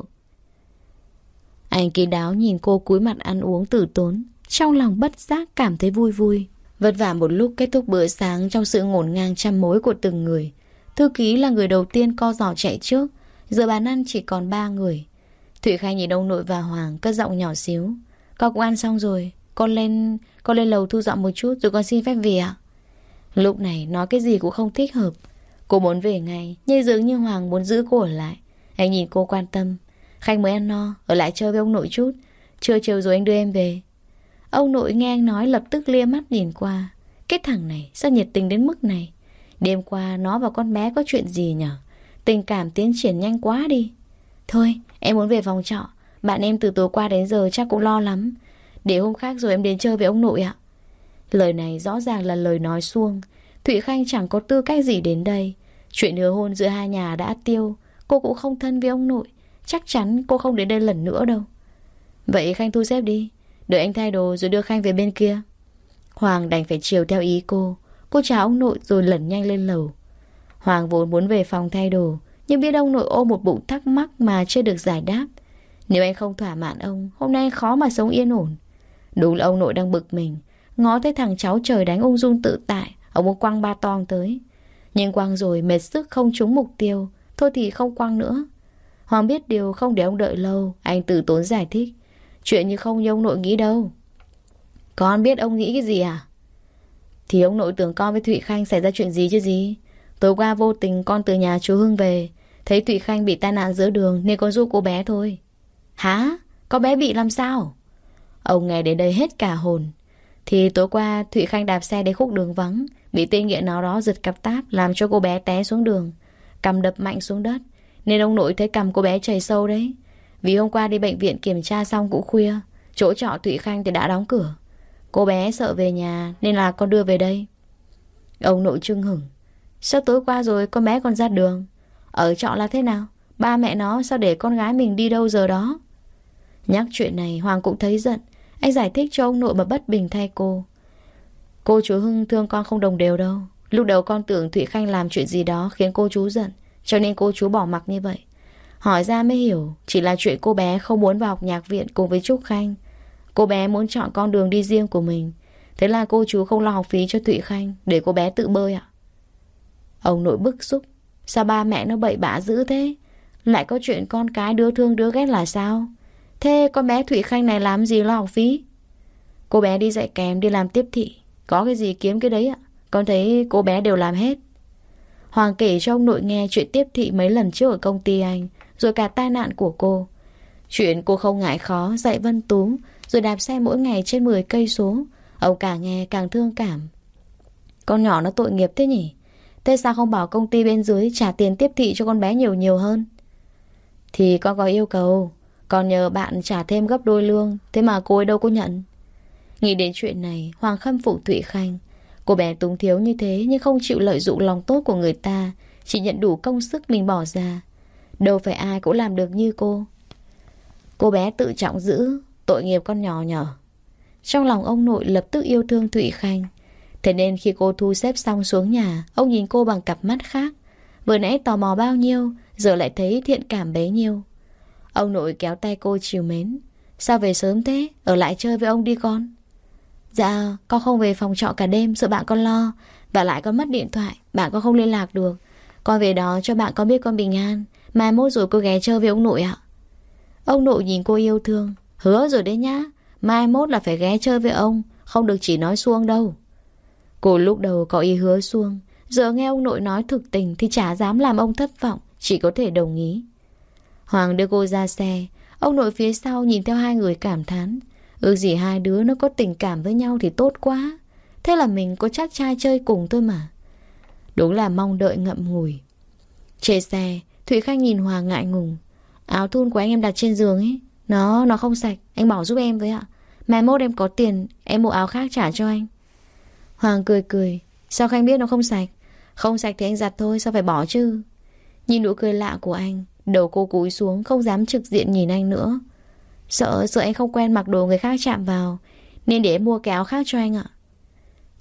Anh kín đáo nhìn cô cúi mặt ăn uống tử tốn, trong lòng bất giác cảm thấy vui vui. Vất vả một lúc kết thúc bữa sáng trong sự ngổn ngang trăm mối của từng người. Thư ký là người đầu tiên co giò chạy trước. Giờ bàn ăn chỉ còn 3 người. Thụy Khanh nhìn ông nội và Hoàng, cất giọng nhỏ xíu. Con cũng ăn xong rồi, con lên lầu thu dọn một chút rồi con xin phép về ạ. Lúc này nói cái gì cũng không thích hợp. Cô muốn về ngay, nhưng dường như Hoàng muốn giữ cô ở lại. Anh nhìn cô quan tâm. Khanh mới ăn no, ở lại chơi với ông nội chút. Trưa chiều rồi anh đưa em về. Ông nội nghe anh nói lập tức lia mắt nhìn qua. Cái thằng này sao nhiệt tình đến mức này? Đêm qua nó và con bé có chuyện gì nhở? Tình cảm tiến triển nhanh quá đi. Thôi em muốn về phòng trọ. Bạn em từ tối qua đến giờ chắc cũng lo lắm. Để hôm khác rồi em đến chơi với ông nội ạ. Lời này rõ ràng là lời nói suông. Thụy Khanh chẳng có tư cách gì đến đây. Chuyện hứa hôn giữa hai nhà đã tiêu. Cô cũng không thân với ông nội. Chắc chắn cô không đến đây lần nữa đâu. Vậy Khanh thu xếp đi, đợi anh thay đồ rồi đưa Khanh về bên kia. Hoàng đành phải chiều theo ý cô. Cô chào ông nội rồi lẩn nhanh lên lầu. Hoàng vốn muốn về phòng thay đồ, nhưng biết ông nội ôm một bụng thắc mắc mà chưa được giải đáp. Nếu anh không thỏa mãn ông, hôm nay khó mà sống yên ổn. Đúng là ông nội đang bực mình. Ngó thấy thằng cháu trời đánh ung dung tự tại, ông muốn quăng ba tong tới. Nhưng quăng rồi mệt sức không trúng mục tiêu, thôi thì không quăng nữa. Hoàng biết điều không để ông đợi lâu. Anh từ tốn giải thích. Chuyện như không như ông nội nghĩ đâu. Con biết ông nghĩ cái gì à? Thì ông nội tưởng con với Thụy Khanh xảy ra chuyện gì chứ gì. Tối qua vô tình con từ nhà chú Hưng về, thấy Thụy Khanh bị tai nạn giữa đường nên con giúp cô bé thôi. Hả? Con bé bị làm sao? Ông nghe đến đây hết cả hồn. Thì tối qua Thụy Khanh đạp xe đến khúc đường vắng, bị tên nghiện nào đó giật cặp táp làm cho cô bé té xuống đường, cằm đập mạnh xuống đất. Nên ông nội thấy cằm cô bé chảy sâu đấy. Vì hôm qua đi bệnh viện kiểm tra xong cũng khuya, chỗ trọ Thụy Khanh thì đã đóng cửa. Cô bé sợ về nhà nên là con đưa về đây. Ông nội chưng hửng. Sao tối qua rồi con bé còn ra đường? Ở trọ là thế nào? Ba mẹ nó sao để con gái mình đi đâu giờ đó? Nhắc chuyện này Hoàng cũng thấy giận. Anh giải thích cho ông nội mà bất bình thay cô. Cô chú Hưng thương con không đồng đều đâu. Lúc đầu con tưởng Thụy Khanh làm chuyện gì đó khiến cô chú giận, cho nên cô chú bỏ mặc như vậy. Hỏi ra mới hiểu, chỉ là chuyện cô bé không muốn vào học nhạc viện cùng với Trúc Khanh. Cô bé muốn chọn con đường đi riêng của mình. Thế là cô chú không lo học phí cho Thụy Khanh, để cô bé tự bơi ạ. Ông nội bức xúc. Sao ba mẹ nó bậy bạ dữ thế? Lại có chuyện con cái đứa thương đứa ghét là sao? Thế con bé Thụy Khanh này làm gì lo học phí? Cô bé đi dạy kèm, đi làm tiếp thị. Có cái gì kiếm cái đấy ạ. Con thấy cô bé đều làm hết. Hoàng kể cho ông nội nghe chuyện tiếp thị mấy lần trước ở công ty anh, rồi cả tai nạn của cô. Chuyện cô không ngại khó dạy Vân Tú, rồi đạp xe mỗi ngày trên 10 cây số. Ông càng nghe càng thương cảm. Con nhỏ nó tội nghiệp thế nhỉ? Thế sao không bảo công ty bên dưới trả tiền tiếp thị cho con bé nhiều nhiều hơn? Thì con có yêu cầu, còn nhờ bạn trả thêm gấp đôi lương, thế mà cô ấy đâu có nhận. Nghĩ đến chuyện này, Hoàng khâm phục Thụy Khanh. Cô bé túng thiếu như thế nhưng không chịu lợi dụng lòng tốt của người ta, chỉ nhận đủ công sức mình bỏ ra. Đâu phải ai cũng làm được như cô. Cô bé tự trọng dữ, tội nghiệp con nhỏ nhỏ. Trong lòng ông nội lập tức yêu thương Thụy Khanh. Thế nên khi cô thu xếp xong xuống nhà, ông nhìn cô bằng cặp mắt khác. Vừa nãy tò mò bao nhiêu, giờ lại thấy thiện cảm bấy nhiêu. Ông nội kéo tay cô trìu mến. Sao về sớm thế? Ở lại chơi với ông đi con. Dạ, con không về phòng trọ cả đêm, sợ bạn con lo. Và lại con mất điện thoại, bạn con không liên lạc được. Con về đó cho bạn con biết con bình an. Mai mốt rồi cô ghé chơi với ông nội ạ. Ông nội nhìn cô yêu thương. Hứa rồi đấy nhá, mai mốt là phải ghé chơi với ông, không được chỉ nói suông đâu. Cô lúc đầu có ý hứa suông, giờ nghe ông nội nói thực tình thì chả dám làm ông thất vọng, chỉ có thể đồng ý. Hoàng đưa cô ra xe. Ông nội phía sau nhìn theo hai người cảm thán. Ước gì hai đứa nó có tình cảm với nhau thì tốt quá. Thế là mình có chắc trai chơi cùng thôi mà. Đúng là mong đợi ngậm ngùi. Trên xe, Thụy Khanh nhìn Hoàng ngại ngùng. Áo thun của anh em đặt trên giường ấy, Nó không sạch, anh bỏ giúp em với ạ. Mai mốt em có tiền, em mua áo khác trả cho anh. Hoàng cười cười. Sao Khanh biết nó không sạch? Không sạch thì anh giặt thôi, sao phải bỏ chứ? Nhìn nụ cười lạ của anh, đầu cô cúi xuống, không dám trực diện nhìn anh nữa. Sợ anh không quen mặc đồ người khác chạm vào, nên để em mua cái áo khác cho anh ạ.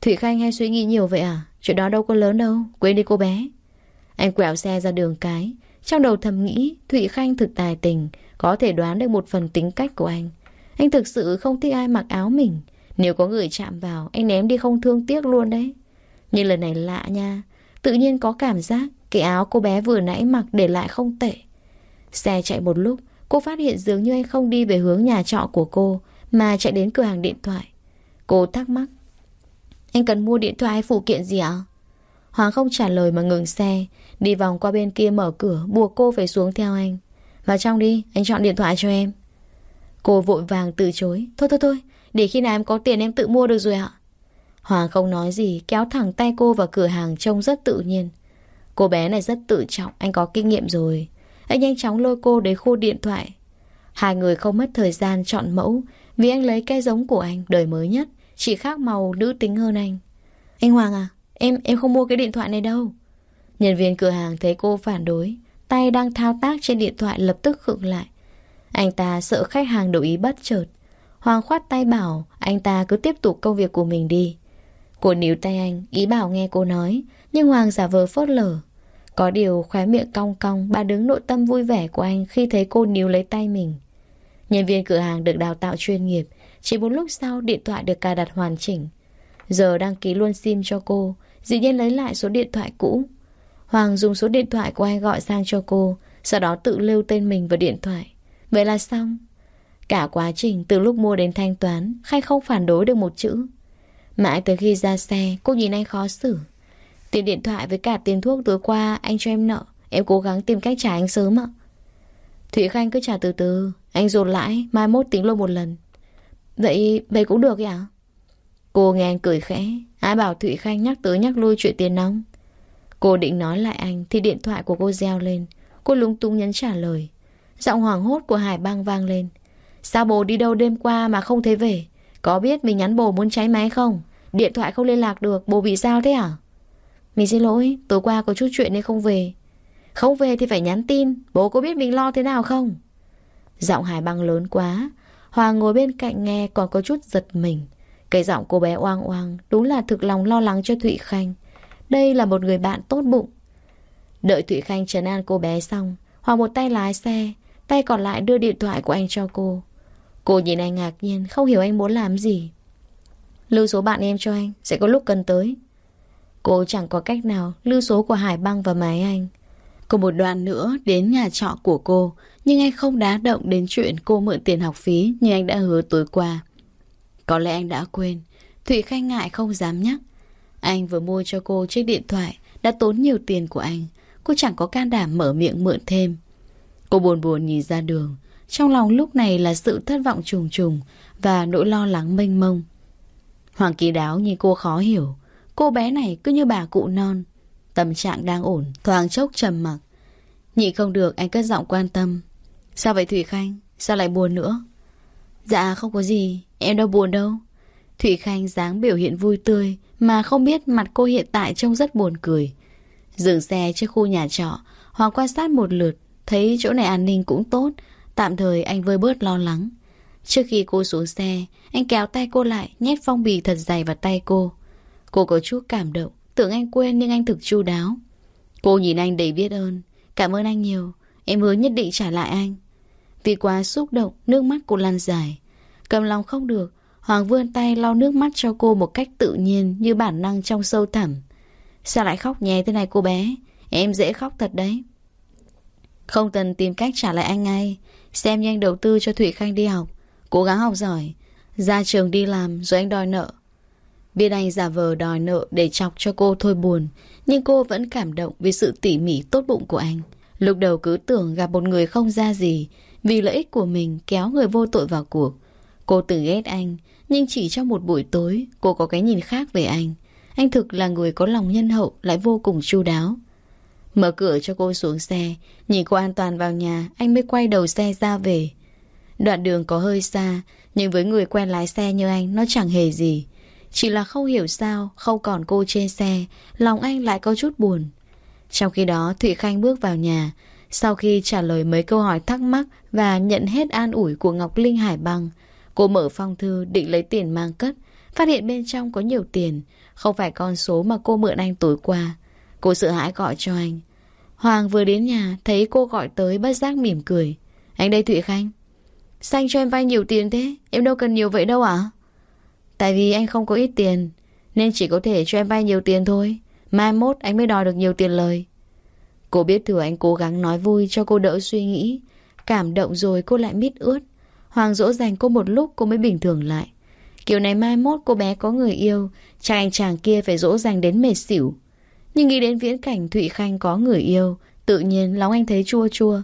Thụy Khanh hay suy nghĩ nhiều vậy à? Chuyện đó đâu có lớn đâu, quên đi cô bé. Anh quẹo xe ra đường cái. Trong đầu thầm nghĩ Thụy Khanh thực tài tình, có thể đoán được một phần tính cách của anh. Anh thực sự không thích ai mặc áo mình. Nếu có người chạm vào, anh ném đi không thương tiếc luôn đấy. Nhưng lần này lạ nha. Tự nhiên có cảm giác cái áo cô bé vừa nãy mặc để lại không tệ. Xe chạy một lúc, cô phát hiện dường như anh không đi về hướng nhà trọ của cô, mà chạy đến cửa hàng điện thoại. Cô thắc mắc: anh cần mua điện thoại hay phụ kiện gì ạ? Hoàng không trả lời mà ngừng xe, đi vòng qua bên kia mở cửa, buộc cô phải xuống theo anh. Vào trong đi, anh chọn điện thoại cho em. Cô vội vàng từ chối. Thôi, để khi nào em có tiền em tự mua được rồi ạ. Hoàng không nói gì, kéo thẳng tay cô vào cửa hàng trông rất tự nhiên. Cô bé này rất tự trọng, anh có kinh nghiệm rồi. Anh nhanh chóng lôi cô đến khu điện thoại. Hai người không mất thời gian chọn mẫu, vì anh lấy cái giống của anh, đời mới nhất, chỉ khác màu nữ tính hơn anh. Anh Hoàng à, em không mua cái điện thoại này đâu. Nhân viên cửa hàng thấy cô phản đối, tay đang thao tác trên điện thoại lập tức khựng lại. Anh ta sợ khách hàng đổi ý bất chợt. Hoàng khoát tay bảo anh ta cứ tiếp tục công việc của mình đi. Cô níu tay anh, ý bảo nghe cô nói, nhưng Hoàng giả vờ phớt lờ. Có điều khóe miệng cong cong, bà đứng nội tâm vui vẻ của anh khi thấy cô níu lấy tay mình. Nhân viên cửa hàng được đào tạo chuyên nghiệp, chỉ một lúc sau điện thoại được cài đặt hoàn chỉnh. Giờ đăng ký luôn SIM cho cô, dĩ nhiên lấy lại số điện thoại cũ. Hoàng dùng số điện thoại của anh gọi sang cho cô, sau đó tự lưu tên mình vào điện thoại. Vậy là xong. Cả quá trình từ lúc mua đến thanh toán, Khanh không phản đối được một chữ. Mãi tới khi ra xe, cô nhìn anh khó xử. Tiền điện thoại với cả tiền thuốc tối qua anh cho em nợ, em cố gắng tìm cách trả anh sớm ạ. Thụy Khanh cứ trả từ từ, anh dồn lãi, mai mốt tính luôn một lần. Vậy cũng được ạ? Cô nghe anh cười khẽ. Ai bảo Thụy Khanh nhắc tới nhắc lui chuyện tiền nong. Cô định nói lại anh thì điện thoại của cô reo lên. Cô lúng túng nhấn trả lời. Giọng hoảng hốt của Hải Băng vang lên. Sao bồ đi đâu đêm qua mà không thấy về? Có biết mình nhắn bồ muốn cháy máy không? Điện thoại không liên lạc được, bồ bị sao thế à? Mình xin lỗi, tối qua có chút chuyện nên không về. Không về thì phải nhắn tin. Bố có biết mình lo thế nào không? Giọng Hải Băng lớn quá. Hoàng ngồi bên cạnh nghe còn có chút giật mình. Cái giọng cô bé oang oang đúng là thực lòng lo lắng cho Thụy Khanh. Đây là một người bạn tốt bụng. Đợi Thụy Khanh trấn an cô bé xong, Hoàng một tay lái xe, tay còn lại đưa điện thoại của anh cho cô. Cô nhìn anh ngạc nhiên, không hiểu anh muốn làm gì. Lưu số bạn em cho anh, sẽ có lúc cần tới. Cô chẳng có cách nào lưu số của Hải Băng vào máy anh. Còn một đoạn nữa đến nhà trọ của cô, nhưng anh không đá động đến chuyện cô mượn tiền học phí như anh đã hứa tối qua. Có lẽ anh đã quên. Thụy Khanh ngại không dám nhắc. Anh vừa mua cho cô chiếc điện thoại, đã tốn nhiều tiền của anh. Cô chẳng có can đảm mở miệng mượn thêm. Cô buồn buồn nhìn ra đường. Trong lòng lúc này là sự thất vọng trùng trùng và nỗi lo lắng mênh mông. Hoàng Kỳ Đáo nhìn cô khó hiểu. Cô bé này cứ như bà cụ non. Tâm trạng đang ổn, thoáng chốc trầm mặc. Nhịn không được, anh cất giọng quan tâm. Sao vậy Thụy Khanh? Sao lại buồn nữa? Dạ không có gì, em đâu buồn đâu. Thụy Khanh dáng biểu hiện vui tươi, mà không biết mặt cô hiện tại trông rất buồn cười. Dừng xe trước khu nhà trọ, Hoàng quan sát một lượt, thấy chỗ này an ninh cũng tốt. Tạm thời anh vơi bớt lo lắng. Trước khi cô xuống xe, anh kéo tay cô lại, nhét phong bì thật dày vào tay cô. Cô có chút cảm động, tưởng anh quên nhưng anh thực chu đáo. Cô nhìn anh đầy biết ơn. Cảm ơn anh nhiều, em hứa nhất định trả lại anh. Vì quá xúc động, nước mắt cô lăn dài. Cầm lòng không được, Hoàng vươn tay lau nước mắt cho cô một cách tự nhiên, như bản năng trong sâu thẳm. Sao lại khóc nhè thế này cô bé? Em dễ khóc thật đấy. Không cần tìm cách trả lại anh ngay. Xem như anh đầu tư cho Thụy Khanh đi học, cố gắng học giỏi, ra trường đi làm rồi anh đòi nợ. Biết anh giả vờ đòi nợ để chọc cho cô thôi buồn, nhưng cô vẫn cảm động vì sự tỉ mỉ tốt bụng của anh. Lúc đầu cứ tưởng gặp một người không ra gì, vì lợi ích của mình kéo người vô tội vào cuộc. Cô từng ghét anh, nhưng chỉ trong một buổi tối cô có cái nhìn khác về anh. Anh thực là người có lòng nhân hậu, lại vô cùng chu đáo. Mở cửa cho cô xuống xe, nhìn cô an toàn vào nhà, anh mới quay đầu xe ra về. Đoạn đường có hơi xa, nhưng với người quen lái xe như anh, nó chẳng hề gì. Chỉ là không hiểu sao, không còn cô trên xe, lòng anh lại có chút buồn. Trong khi đó, Thụy Khanh bước vào nhà. Sau khi trả lời mấy câu hỏi thắc mắc và nhận hết an ủi của Ngọc Linh Hải Băng, cô mở phong thư định lấy tiền mang cất phát hiện bên trong có nhiều tiền, không phải con số mà cô mượn anh tối qua. Cô sợ hãi gọi cho anh. Hoàng vừa đến nhà, thấy cô gọi tới bất giác mỉm cười. Anh đây Thụy Khanh. Sao anh cho em vay nhiều tiền thế? Em đâu cần nhiều vậy đâu ạ. Tại vì anh không có ít tiền, nên chỉ có thể cho em vay nhiều tiền thôi. Mai mốt anh mới đòi được nhiều tiền lời. Cô biết thừa anh cố gắng nói vui cho cô đỡ suy nghĩ. Cảm động rồi cô lại mít ướt. Hoàng dỗ dành cô một lúc cô mới bình thường lại. Kiểu này mai mốt cô bé có người yêu, chắc anh chàng kia phải dỗ dành đến mệt xỉu. Nhưng nghĩ đến viễn cảnh Thụy Khanh có người yêu, tự nhiên lòng anh thấy chua chua.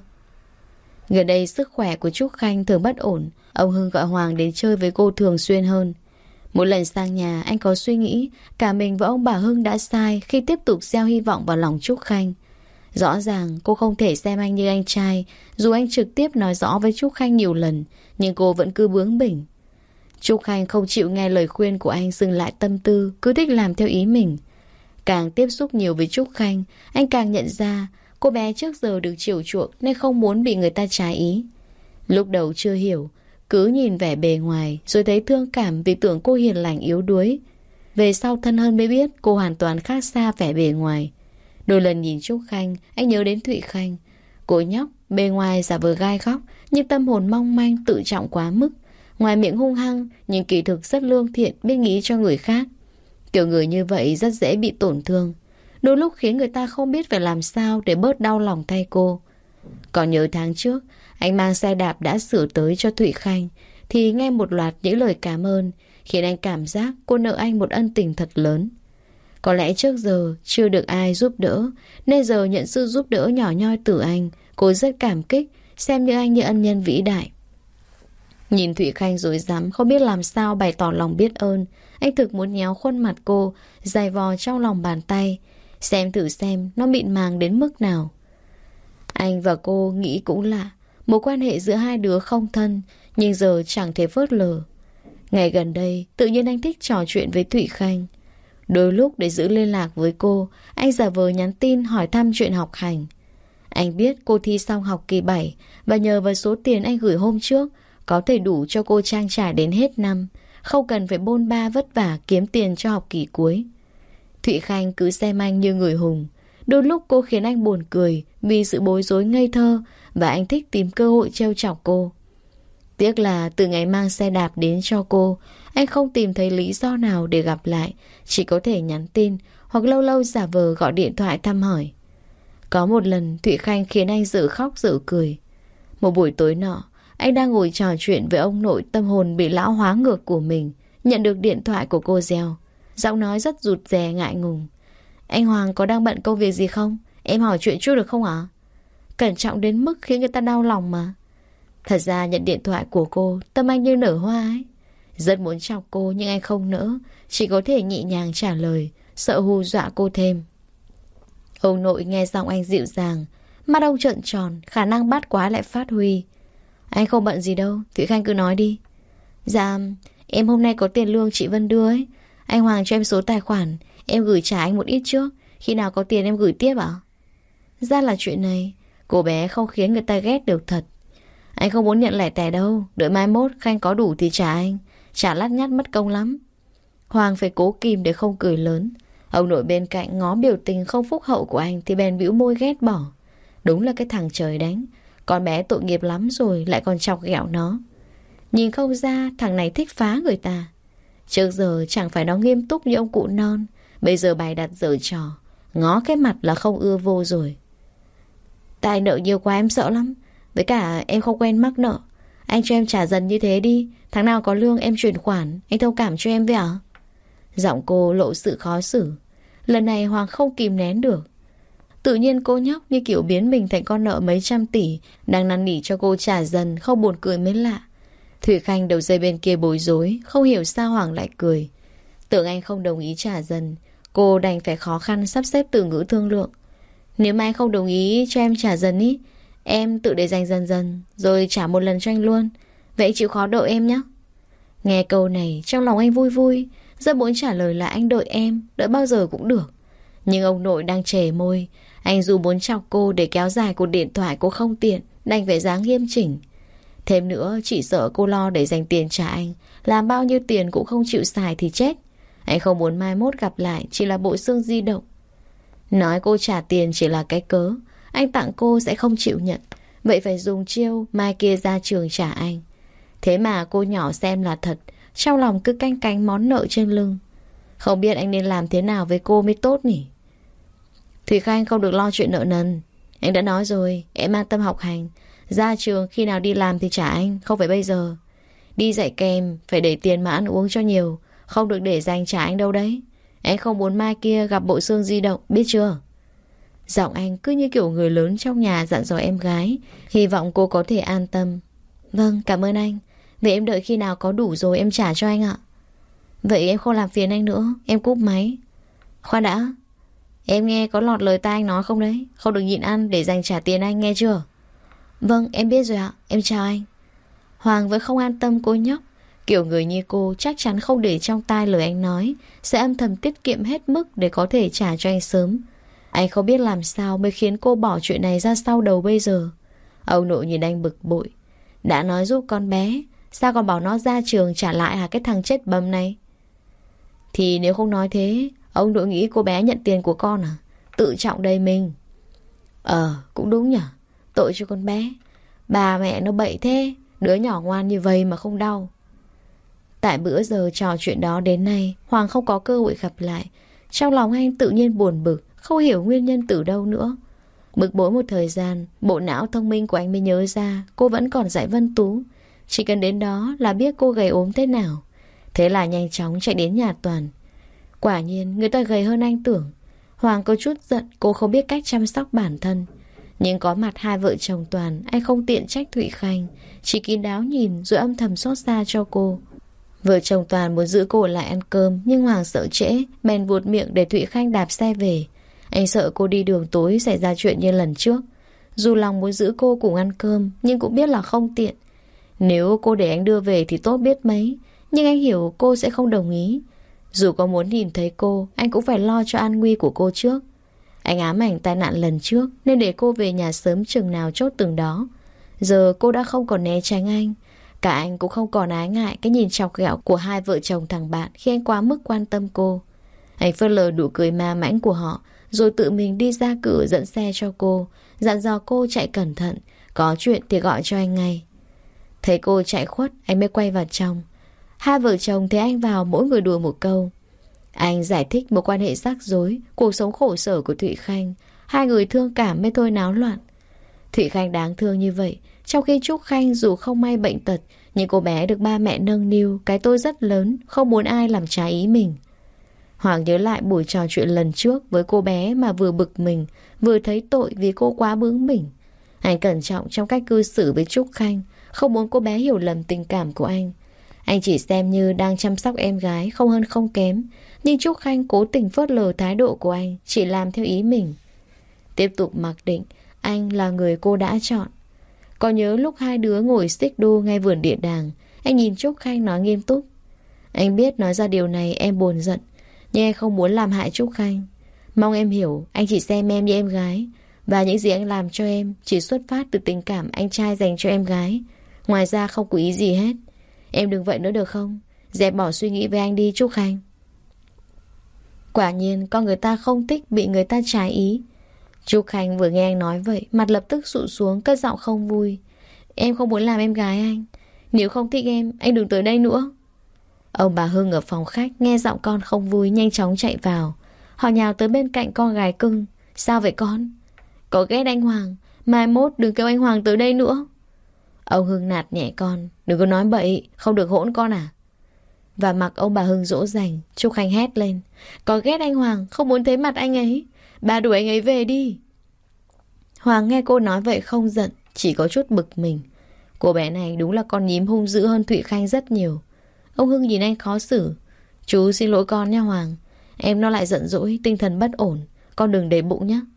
Gần đây sức khỏe của Trúc Khanh thường bất ổn. Ông Hưng gọi Hoàng đến chơi với cô thường xuyên hơn. Mỗi lần sang nhà anh có suy nghĩ cả mình và ông bà Hưng đã sai khi tiếp tục gieo hy vọng vào lòng Trúc Khanh. Rõ ràng cô không thể xem anh như anh trai. Dù anh trực tiếp nói rõ với Trúc Khanh nhiều lần, nhưng cô vẫn cứ bướng bỉnh. Trúc Khanh không chịu nghe lời khuyên của anh, dừng lại tâm tư, cứ thích làm theo ý mình. Càng tiếp xúc nhiều với Trúc Khanh, anh càng nhận ra cô bé trước giờ được chiều chuộng nên không muốn bị người ta trái ý. Lúc đầu chưa hiểu, cứ nhìn vẻ bề ngoài rồi thấy thương cảm vì tưởng cô hiền lành yếu đuối. Về sau thân hơn mới biết cô hoàn toàn khác xa vẻ bề ngoài. Đôi lần nhìn Trúc Khanh, anh nhớ đến Thụy Khanh. Cô nhóc, bề ngoài giả vờ gai góc, nhưng tâm hồn mong manh, tự trọng quá mức. Ngoài miệng hung hăng, nhưng kỳ thực rất lương thiện, biết nghĩ cho người khác. Kiểu người như vậy rất dễ bị tổn thương. Đôi lúc khiến người ta không biết phải làm sao để bớt đau lòng thay cô. Còn nhớ tháng trước, anh mang xe đạp đã sửa tới cho Thụy Khanh, thì nghe một loạt những lời cảm ơn, khiến anh cảm giác cô nợ anh một ân tình thật lớn. Có lẽ trước giờ chưa được ai giúp đỡ, nên giờ nhận sự giúp đỡ nhỏ nhoi từ anh, cô rất cảm kích, xem như anh như ân nhân vĩ đại. Nhìn Thụy Khanh rối rắm, không biết làm sao bày tỏ lòng biết ơn, anh thực muốn nhéo khuôn mặt cô, giày vò trong lòng bàn tay, xem thử xem nó mịn màng đến mức nào. Anh và cô nghĩ cũng lạ, mối quan hệ giữa hai đứa không thân, nhưng giờ chẳng thể phớt lờ. Ngày gần đây, tự nhiên anh thích trò chuyện với Thụy Khanh. Đôi lúc để giữ liên lạc với cô, anh giả vờ nhắn tin hỏi thăm chuyện học hành. Anh biết cô thi xong học kỳ 7 và nhờ vào số tiền anh gửi hôm trước có thể đủ cho cô trang trải đến hết năm, không cần phải bôn ba vất vả kiếm tiền cho học kỳ cuối. Thụy Khanh cứ xem anh như người hùng. Đôi lúc cô khiến anh buồn cười vì sự bối rối ngây thơ, và anh thích tìm cơ hội trêu chọc cô. Tiếc là từ ngày mang xe đạp đến cho cô, anh không tìm thấy lý do nào để gặp lại, chỉ có thể nhắn tin hoặc lâu lâu giả vờ gọi điện thoại thăm hỏi. Có một lần Thụy Khanh khiến anh dở khóc dở cười. Một buổi tối nọ, anh đang ngồi trò chuyện với ông nội tâm hồn bị lão hóa ngược của mình, nhận được điện thoại của cô reo. Giọng nói rất rụt rè ngại ngùng. Anh Hoàng có đang bận công việc gì không? Em hỏi chuyện chút được không ạ? Cẩn trọng đến mức khiến người ta đau lòng mà. Thật ra nhận điện thoại của cô, tâm anh như nở hoa ấy. Rất muốn chọc cô nhưng anh không nỡ, chỉ có thể nhẹ nhàng trả lời, sợ hù dọa cô thêm. Ông nội nghe giọng anh dịu dàng, mắt ông trợn tròn, khả năng bắt quái lại phát huy. Anh không bận gì đâu, Thụy Khanh cứ nói đi. Dạ, em hôm nay có tiền lương chị Vân đưa ấy. Anh Hoàng cho em số tài khoản, em gửi trả anh một ít trước, khi nào có tiền em gửi tiếp ạ? Ra là chuyện này, cô bé không khiến người ta ghét được thật. Anh không muốn nhận lẻ tẻ đâu, đợi mai mốt Khanh có đủ thì trả anh, trả lắt nhắt mất công lắm. Hoàng phải cố kìm để không cười lớn. Ông nội bên cạnh ngó biểu tình không phúc hậu của anh thì bèn bĩu môi ghét bỏ. Đúng là cái thằng trời đánh, con bé tội nghiệp lắm rồi lại còn chọc ghẹo nó. Nhìn không ra thằng này thích phá người ta. Trước giờ chẳng phải nó nghiêm túc như ông cụ non, bây giờ bày đặt giở trò, ngó cái mặt là không ưa vô rồi. Tại nợ nhiều quá em sợ lắm, với cả em không quen mắc nợ. Anh cho em trả dần như thế đi, tháng nào có lương em chuyển khoản, anh thông cảm cho em với ạ? Giọng cô lộ sự khó xử. Lần này Hoàng không kìm nén được. Tự nhiên cô nhóc như kiểu biến mình thành con nợ mấy trăm tỷ, đang năn nỉ cho cô trả dần, không buồn cười mới lạ. Thụy Khanh đầu dây bên kia bối rối, không hiểu sao Hoàng lại cười. Tưởng anh không đồng ý trả dần, cô đành phải khó khăn sắp xếp từ ngữ thương lượng. Nếu mà anh không đồng ý cho em trả dần ý, em tự để dành dần dần, rồi trả một lần cho anh luôn. Vậy chịu khó đợi em nhé. Nghe câu này trong lòng anh vui vui, rất muốn trả lời là anh đợi em, đợi bao giờ cũng được. Nhưng ông nội đang chề môi, anh dù muốn chọc cô để kéo dài cuộc điện thoại cô không tiện, đành phải dáng nghiêm chỉnh. Thêm nữa chỉ sợ cô lo để dành tiền trả anh, làm bao nhiêu tiền cũng không chịu xài thì chết. Anh không muốn mai mốt gặp lại chỉ là bộ xương di động. Nói cô trả tiền chỉ là cái cớ, anh tặng cô sẽ không chịu nhận. Vậy phải dùng chiêu mai kia ra trường trả anh. Thế mà cô nhỏ xem là thật, trong lòng cứ canh cánh món nợ trên lưng. Không biết anh nên làm thế nào với cô mới tốt nhỉ? Thủy Khanh không được lo chuyện nợ nần. Anh đã nói rồi, em an tâm học hành. Ra trường khi nào đi làm thì trả anh, không phải bây giờ. Đi dạy kèm, phải để tiền mà ăn uống cho nhiều, không được để dành trả anh đâu đấy. Anh không muốn mai kia gặp bộ xương di động, biết chưa? Giọng anh cứ như kiểu người lớn trong nhà dặn dò em gái, hy vọng cô có thể an tâm. Vâng, cảm ơn anh. Vậy em đợi khi nào có đủ rồi em trả cho anh ạ. Vậy em không làm phiền anh nữa, em cúp máy. Khoan đã, em nghe có lọt lời tai anh nói không đấy? Không được nhịn ăn để dành trả tiền anh, nghe chưa? Vâng, em biết rồi ạ, em chào anh. Hoàng vẫn không an tâm cô nhóc. Kiểu người như cô chắc chắn không để trong tai lời anh nói, sẽ âm thầm tiết kiệm hết mức để có thể trả cho anh sớm. Anh không biết làm sao mới khiến cô bỏ chuyện này ra sau đầu bây giờ. Ông nội nhìn anh bực bội. Đã nói giúp con bé, sao còn bảo nó ra trường trả lại hả cái thằng chết bầm này? Thì nếu không nói thế, ông nội nghĩ cô bé nhận tiền của con à? Tự trọng đầy mình. Cũng đúng nhở. Tội cho con bé. Bà mẹ nó bậy thế, đứa nhỏ ngoan như vậy mà không đau. Tại bữa giờ trò chuyện đó đến nay, Hoàng không có cơ hội gặp lại. Trong lòng anh tự nhiên buồn bực, không hiểu nguyên nhân từ đâu nữa. Bực bối một thời gian, bộ não thông minh của anh mới nhớ ra cô vẫn còn dạy Vân Tú. Chỉ cần đến đó là biết cô gầy ốm thế nào. Thế là nhanh chóng chạy đến nhà Toàn. Quả nhiên người ta gầy hơn anh tưởng. Hoàng có chút giận cô không biết cách chăm sóc bản thân. Nhưng có mặt hai vợ chồng Toàn, anh không tiện trách Thụy Khanh, chỉ kín đáo nhìn rồi âm thầm xót xa cho cô. Vợ chồng Toàn muốn giữ cô lại ăn cơm, nhưng Hoàng sợ trễ, bèn vuột miệng để Thụy Khanh đạp xe về. Anh sợ cô đi đường tối xảy ra chuyện như lần trước. Dù lòng muốn giữ cô cùng ăn cơm, nhưng cũng biết là không tiện. Nếu cô để anh đưa về thì tốt biết mấy, nhưng anh hiểu cô sẽ không đồng ý. Dù có muốn nhìn thấy cô, anh cũng phải lo cho an nguy của cô trước. Anh ám ảnh tai nạn lần trước nên để cô về nhà sớm chừng nào chốt từng đó. Giờ cô đã không còn né tránh anh. Cả anh cũng không còn ái ngại cái nhìn chọc ghẹo của hai vợ chồng thằng bạn khi anh quá mức quan tâm cô. Anh phớt lờ nụ cười ma mãnh của họ, rồi tự mình đi ra cửa dẫn xe cho cô, dặn dò cô chạy cẩn thận, có chuyện thì gọi cho anh ngay. Thấy cô chạy khuất, anh mới quay vào trong. Hai vợ chồng thấy anh vào mỗi người đùa một câu. Anh giải thích một quan hệ rắc rối, cuộc sống khổ sở của Thụy Khanh. Hai người thương cảm mới thôi náo loạn. Thụy Khanh đáng thương như vậy, trong khi Trúc Khanh dù không may bệnh tật, nhưng cô bé được ba mẹ nâng niu, cái tôi rất lớn, không muốn ai làm trái ý mình. Hoàng nhớ lại buổi trò chuyện lần trước với cô bé mà vừa bực mình, vừa thấy tội vì cô quá bướng bỉnh. Anh cẩn trọng trong cách cư xử với Trúc Khanh, không muốn cô bé hiểu lầm tình cảm của anh. Anh chỉ xem như đang chăm sóc em gái, không hơn không kém. Nhưng Trúc Khanh cố tình phớt lờ thái độ của anh, chỉ làm theo ý mình. Tiếp tục mặc định anh là người cô đã chọn. Có nhớ lúc hai đứa ngồi xích đu ngay vườn địa đàng, anh nhìn Trúc Khanh nói nghiêm túc. Anh biết nói ra điều này em buồn giận, nhưng em không muốn làm hại Trúc Khanh. Mong em hiểu, anh chỉ xem em như em gái, và những gì anh làm cho em chỉ xuất phát từ tình cảm anh trai dành cho em gái. Ngoài ra không có ý gì hết. Em đừng vậy nữa được không? Dẹp bỏ suy nghĩ với anh đi Trúc Khanh. Quả nhiên con người ta không thích bị người ta trái ý. Trúc Khanh vừa nghe anh nói vậy, mặt lập tức sụt xuống, cất giọng không vui. Em không muốn làm em gái anh. Nếu không thích em, anh đừng tới đây nữa. Ông bà Hưng ở phòng khách nghe giọng con không vui, nhanh chóng chạy vào. Họ nhào tới bên cạnh con gái cưng. Sao vậy con? Có ghét anh Hoàng, mai mốt đừng kêu anh Hoàng tới đây nữa. Ông Hưng nạt nhẹ con. Đừng có nói bậy, không được hỗn con à? Và mặc ông bà Hưng dỗ dành, Trúc Khanh hét lên. Có ghét anh Hoàng, không muốn thấy mặt anh ấy. Bà đuổi anh ấy về đi. Hoàng nghe cô nói vậy không giận, chỉ có chút bực mình. Cô bé này đúng là con nhím hung dữ hơn Thụy Khanh rất nhiều. Ông Hưng nhìn anh khó xử. Chú xin lỗi con nha Hoàng. Em nó lại giận dỗi, tinh thần bất ổn. Con đừng để bụng nhé.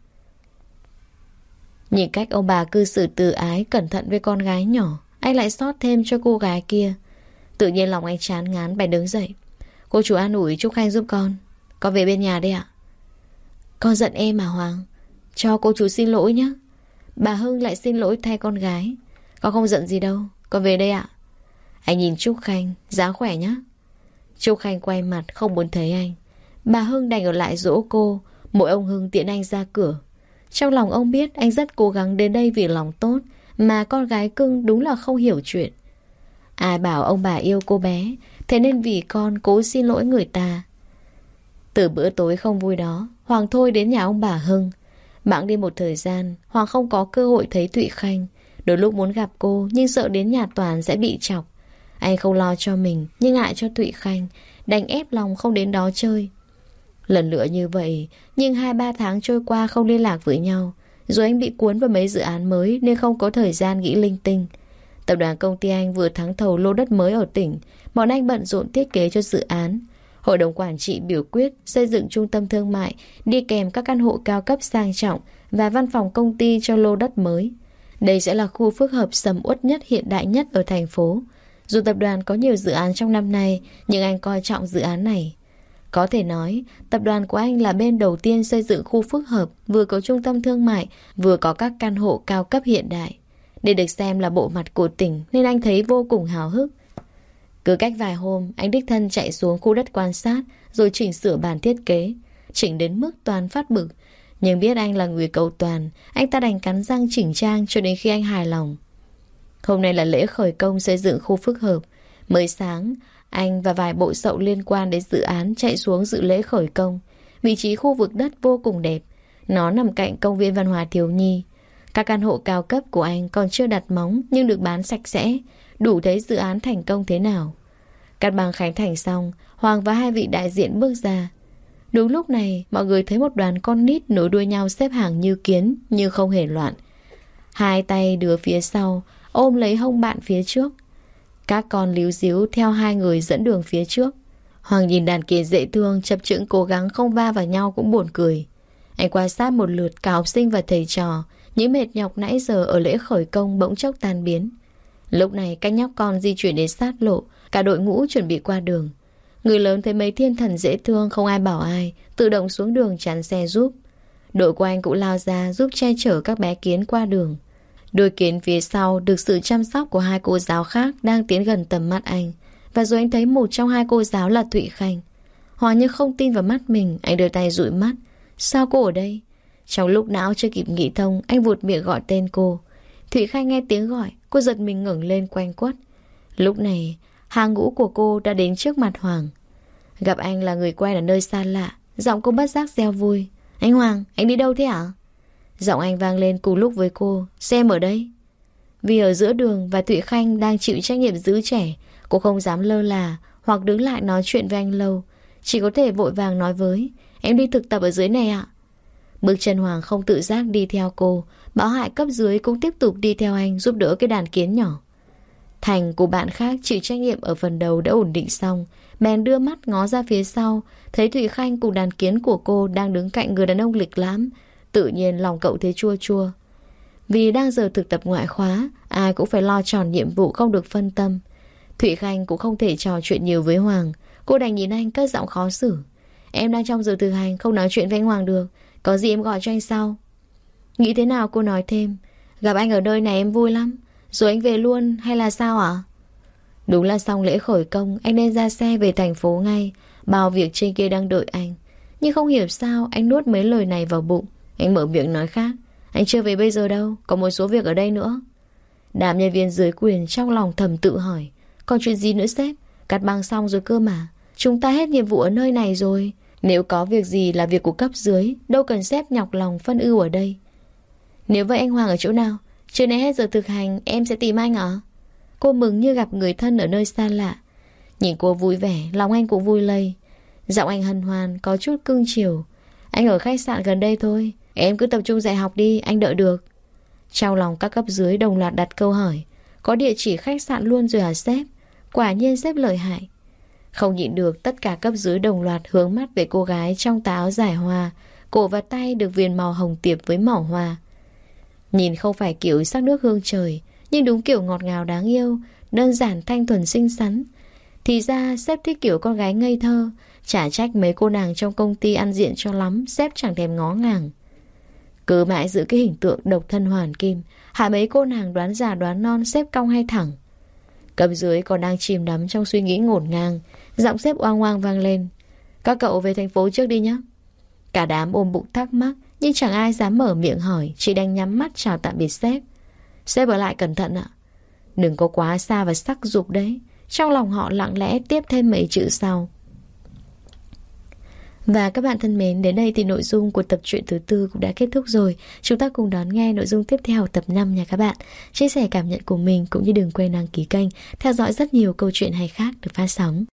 Nhìn cách ông bà cư xử từ ái, cẩn thận với con gái nhỏ, anh lại xót thêm cho cô gái kia. Tự nhiên lòng anh chán ngán, bèn đứng dậy. Cô chủ an ủi Trúc Khanh giúp con. Con về bên nhà đây ạ. Con giận em mà Hoàng. Cho cô chủ xin lỗi nhé. Bà Hưng lại xin lỗi thay con gái. Con không giận gì đâu. con về đây ạ. Anh nhìn Trúc Khanh, dáng khỏe nhá. Trúc Khanh quay mặt không muốn thấy anh. Bà Hưng đành ở lại dỗ cô. Mỗi ông Hưng tiễn anh ra cửa. Trong lòng ông biết anh rất cố gắng đến đây vì lòng tốt, mà con gái cưng đúng là không hiểu chuyện. Ai bảo ông bà yêu cô bé, thế nên vì con cố xin lỗi người ta. Từ bữa tối không vui đó, Hoàng thôi đến nhà ông bà Hưng. Bẵng đi một thời gian, Hoàng không có cơ hội thấy Thụy Khanh. Đôi lúc muốn gặp cô, nhưng sợ đến nhà Toàn sẽ bị chọc. Anh không lo cho mình, nhưng ngại cho Thụy Khanh, đành ép lòng không đến đó chơi. Lần nữa như vậy, nhưng 2-3 tháng trôi qua không liên lạc với nhau. Rồi anh bị cuốn vào mấy dự án mới nên không có thời gian nghĩ linh tinh. Tập đoàn công ty anh vừa thắng thầu lô đất mới ở tỉnh. Bọn anh bận rộn thiết kế cho dự án. Hội đồng quản trị biểu quyết xây dựng trung tâm thương mại đi kèm các căn hộ cao cấp sang trọng và văn phòng công ty cho lô đất mới. Đây sẽ là khu phức hợp sầm uất nhất hiện đại nhất ở thành phố. Dù tập đoàn có nhiều dự án trong năm nay, nhưng anh coi trọng dự án này. Có thể nói, tập đoàn của anh là bên đầu tiên xây dựng khu phức hợp, vừa có trung tâm thương mại, vừa có các căn hộ cao cấp hiện đại. Để được xem là bộ mặt của tỉnh nên anh thấy vô cùng háo hức. Cứ cách vài hôm, anh đích thân chạy xuống khu đất quan sát, rồi chỉnh sửa bản thiết kế. Chỉnh đến mức Toàn phát bực. Nhưng biết anh là người cầu toàn, anh ta đành cắn răng chỉnh trang cho đến khi anh hài lòng. Hôm nay là lễ khởi công xây dựng khu phức hợp. Mới sáng, anh và vài bộ sậu liên quan đến dự án chạy xuống dự lễ khởi công. Vị trí khu vực đất vô cùng đẹp. Nó nằm cạnh công viên văn hóa thiếu nhi. Các căn hộ cao cấp của anh còn chưa đặt móng nhưng được bán sạch sẽ, đủ thấy dự án thành công thế nào. Cắt băng khánh thành xong, Hoàng và hai vị đại diện bước ra. Đúng lúc này, mọi người thấy một đoàn con nít nối đuôi nhau xếp hàng như kiến, nhưng không hề loạn. Hai tay đưa phía sau, ôm lấy hông bạn phía trước. Các con líu díu theo hai người dẫn đường phía trước. Hoàng nhìn đàn kia dễ thương, chập chững cố gắng không va vào nhau cũng buồn cười. Anh quan sát một lượt cả học sinh và thầy trò, những mệt nhọc nãy giờ ở lễ khởi công bỗng chốc tan biến. Lúc này các nhóc con di chuyển đến sát lộ, cả đội ngũ chuẩn bị qua đường. Người lớn thấy mấy thiên thần dễ thương không ai bảo ai, tự động xuống đường chắn xe giúp. Đội của anh cũng lao ra giúp che chở các bé kiến qua đường. Đôi kiến phía sau được sự chăm sóc của hai cô giáo khác đang tiến gần tầm mắt anh. Và rồi anh thấy một trong hai cô giáo là Thụy Khanh. Hoàng như không tin vào mắt mình, anh đưa tay dụi mắt. Sao cô ở đây? Trong lúc não chưa kịp nghĩ thông, anh vụt miệng gọi tên cô. Thụy Khanh nghe tiếng gọi, cô giật mình ngẩng lên quanh quất. Lúc này, hàng ngũ của cô đã đến trước mặt Hoàng. Gặp anh là người quen ở nơi xa lạ, giọng cô bất giác reo vui. Anh Hoàng, anh đi đâu thế hả? Giọng anh vang lên cùng lúc với cô. Xem ở đây. Vì ở giữa đường và Thụy Khanh đang chịu trách nhiệm giữ trẻ, cô không dám lơ là hoặc đứng lại nói chuyện với anh lâu. Chỉ có thể vội vàng nói với. Em đi thực tập ở dưới này ạ. Bước chân Hoàng không tự giác đi theo cô. Bảo Hại cấp dưới cũng tiếp tục đi theo anh giúp đỡ cái đàn kiến nhỏ. Thành của bạn khác chịu trách nhiệm ở phần đầu đã ổn định xong, bèn đưa mắt ngó ra phía sau, thấy Thụy Khanh cùng đàn kiến của cô đang đứng cạnh người đàn ông lịch lãm. Tự nhiên lòng cậu thấy chua chua. Vì đang giờ thực tập ngoại khóa, ai cũng phải lo tròn nhiệm vụ không được phân tâm. Thụy Khanh cũng không thể trò chuyện nhiều với Hoàng. Cô đành nhìn anh cất giọng khó xử. Em đang trong giờ thực hành, không nói chuyện với anh Hoàng được. Có gì em gọi cho anh sau. Nghĩ thế nào cô nói thêm. Gặp anh ở nơi này em vui lắm. Rồi anh về luôn hay là sao ạ? Đúng là xong lễ khởi công, anh nên ra xe về thành phố ngay. Bao việc trên kia đang đợi anh. Nhưng không hiểu sao anh nuốt mấy lời này vào bụng. Anh mở miệng nói khác. Anh chưa về bây giờ đâu, có một số việc ở đây nữa. Đám nhân viên dưới quyền trong lòng thầm tự hỏi. Còn chuyện gì nữa sếp? Cắt băng xong rồi cơ mà. Chúng ta hết nhiệm vụ ở nơi này rồi. Nếu có việc gì là việc của cấp dưới, đâu cần sếp nhọc lòng phân ưu ở đây. Nếu vậy anh Hoàng ở chỗ nào? Trưa nay hết giờ thực hành em sẽ tìm anh ạ. Cô mừng như gặp người thân ở nơi xa lạ. Nhìn cô vui vẻ, lòng anh cũng vui lây. Giọng anh hân hoan, có chút cưng chiều. Anh ở khách sạn gần đây thôi. Em cứ tập trung dạy học đi, anh đợi được. Trong lòng các cấp dưới đồng loạt đặt câu hỏi. Có địa chỉ khách sạn luôn rồi hả sếp? Quả nhiên sếp lợi hại. Không nhịn được, tất cả cấp dưới đồng loạt hướng mắt về cô gái trong tà áo giải hoa, cổ và tay được viền màu hồng tiệp với mỏ hoa. Nhìn không phải kiểu sắc nước hương trời, nhưng đúng kiểu ngọt ngào đáng yêu, đơn giản thanh thuần xinh xắn. Thì ra sếp thích kiểu con gái ngây thơ. Chả trách mấy cô nàng trong công ty ăn diện cho lắm, sếp chẳng thèm ngó ngàng. Cứ mãi giữ cái hình tượng độc thân hoàn kim, hả mấy cô nàng đoán già đoán non sếp cong hay thẳng. Cấp dưới còn đang chìm đắm trong suy nghĩ ngổn ngang. Giọng sếp oang oang vang lên. Các cậu về thành phố trước đi nhé. Cả đám ôm bụng thắc mắc, nhưng chẳng ai dám mở miệng hỏi, chỉ đành nhắm mắt chào tạm biệt sếp. Sếp ở lại cẩn thận ạ. Đừng có quá xa và sắc dục đấy. Trong lòng họ lặng lẽ tiếp thêm mấy chữ sau. Và các bạn thân mến, đến đây thì nội dung của tập truyện thứ 4 cũng đã kết thúc rồi. Chúng ta cùng đón nghe nội dung tiếp theo tập 5 nha các bạn. Chia sẻ cảm nhận của mình cũng như đừng quên đăng ký kênh, theo dõi rất nhiều câu chuyện hay khác được phát sóng.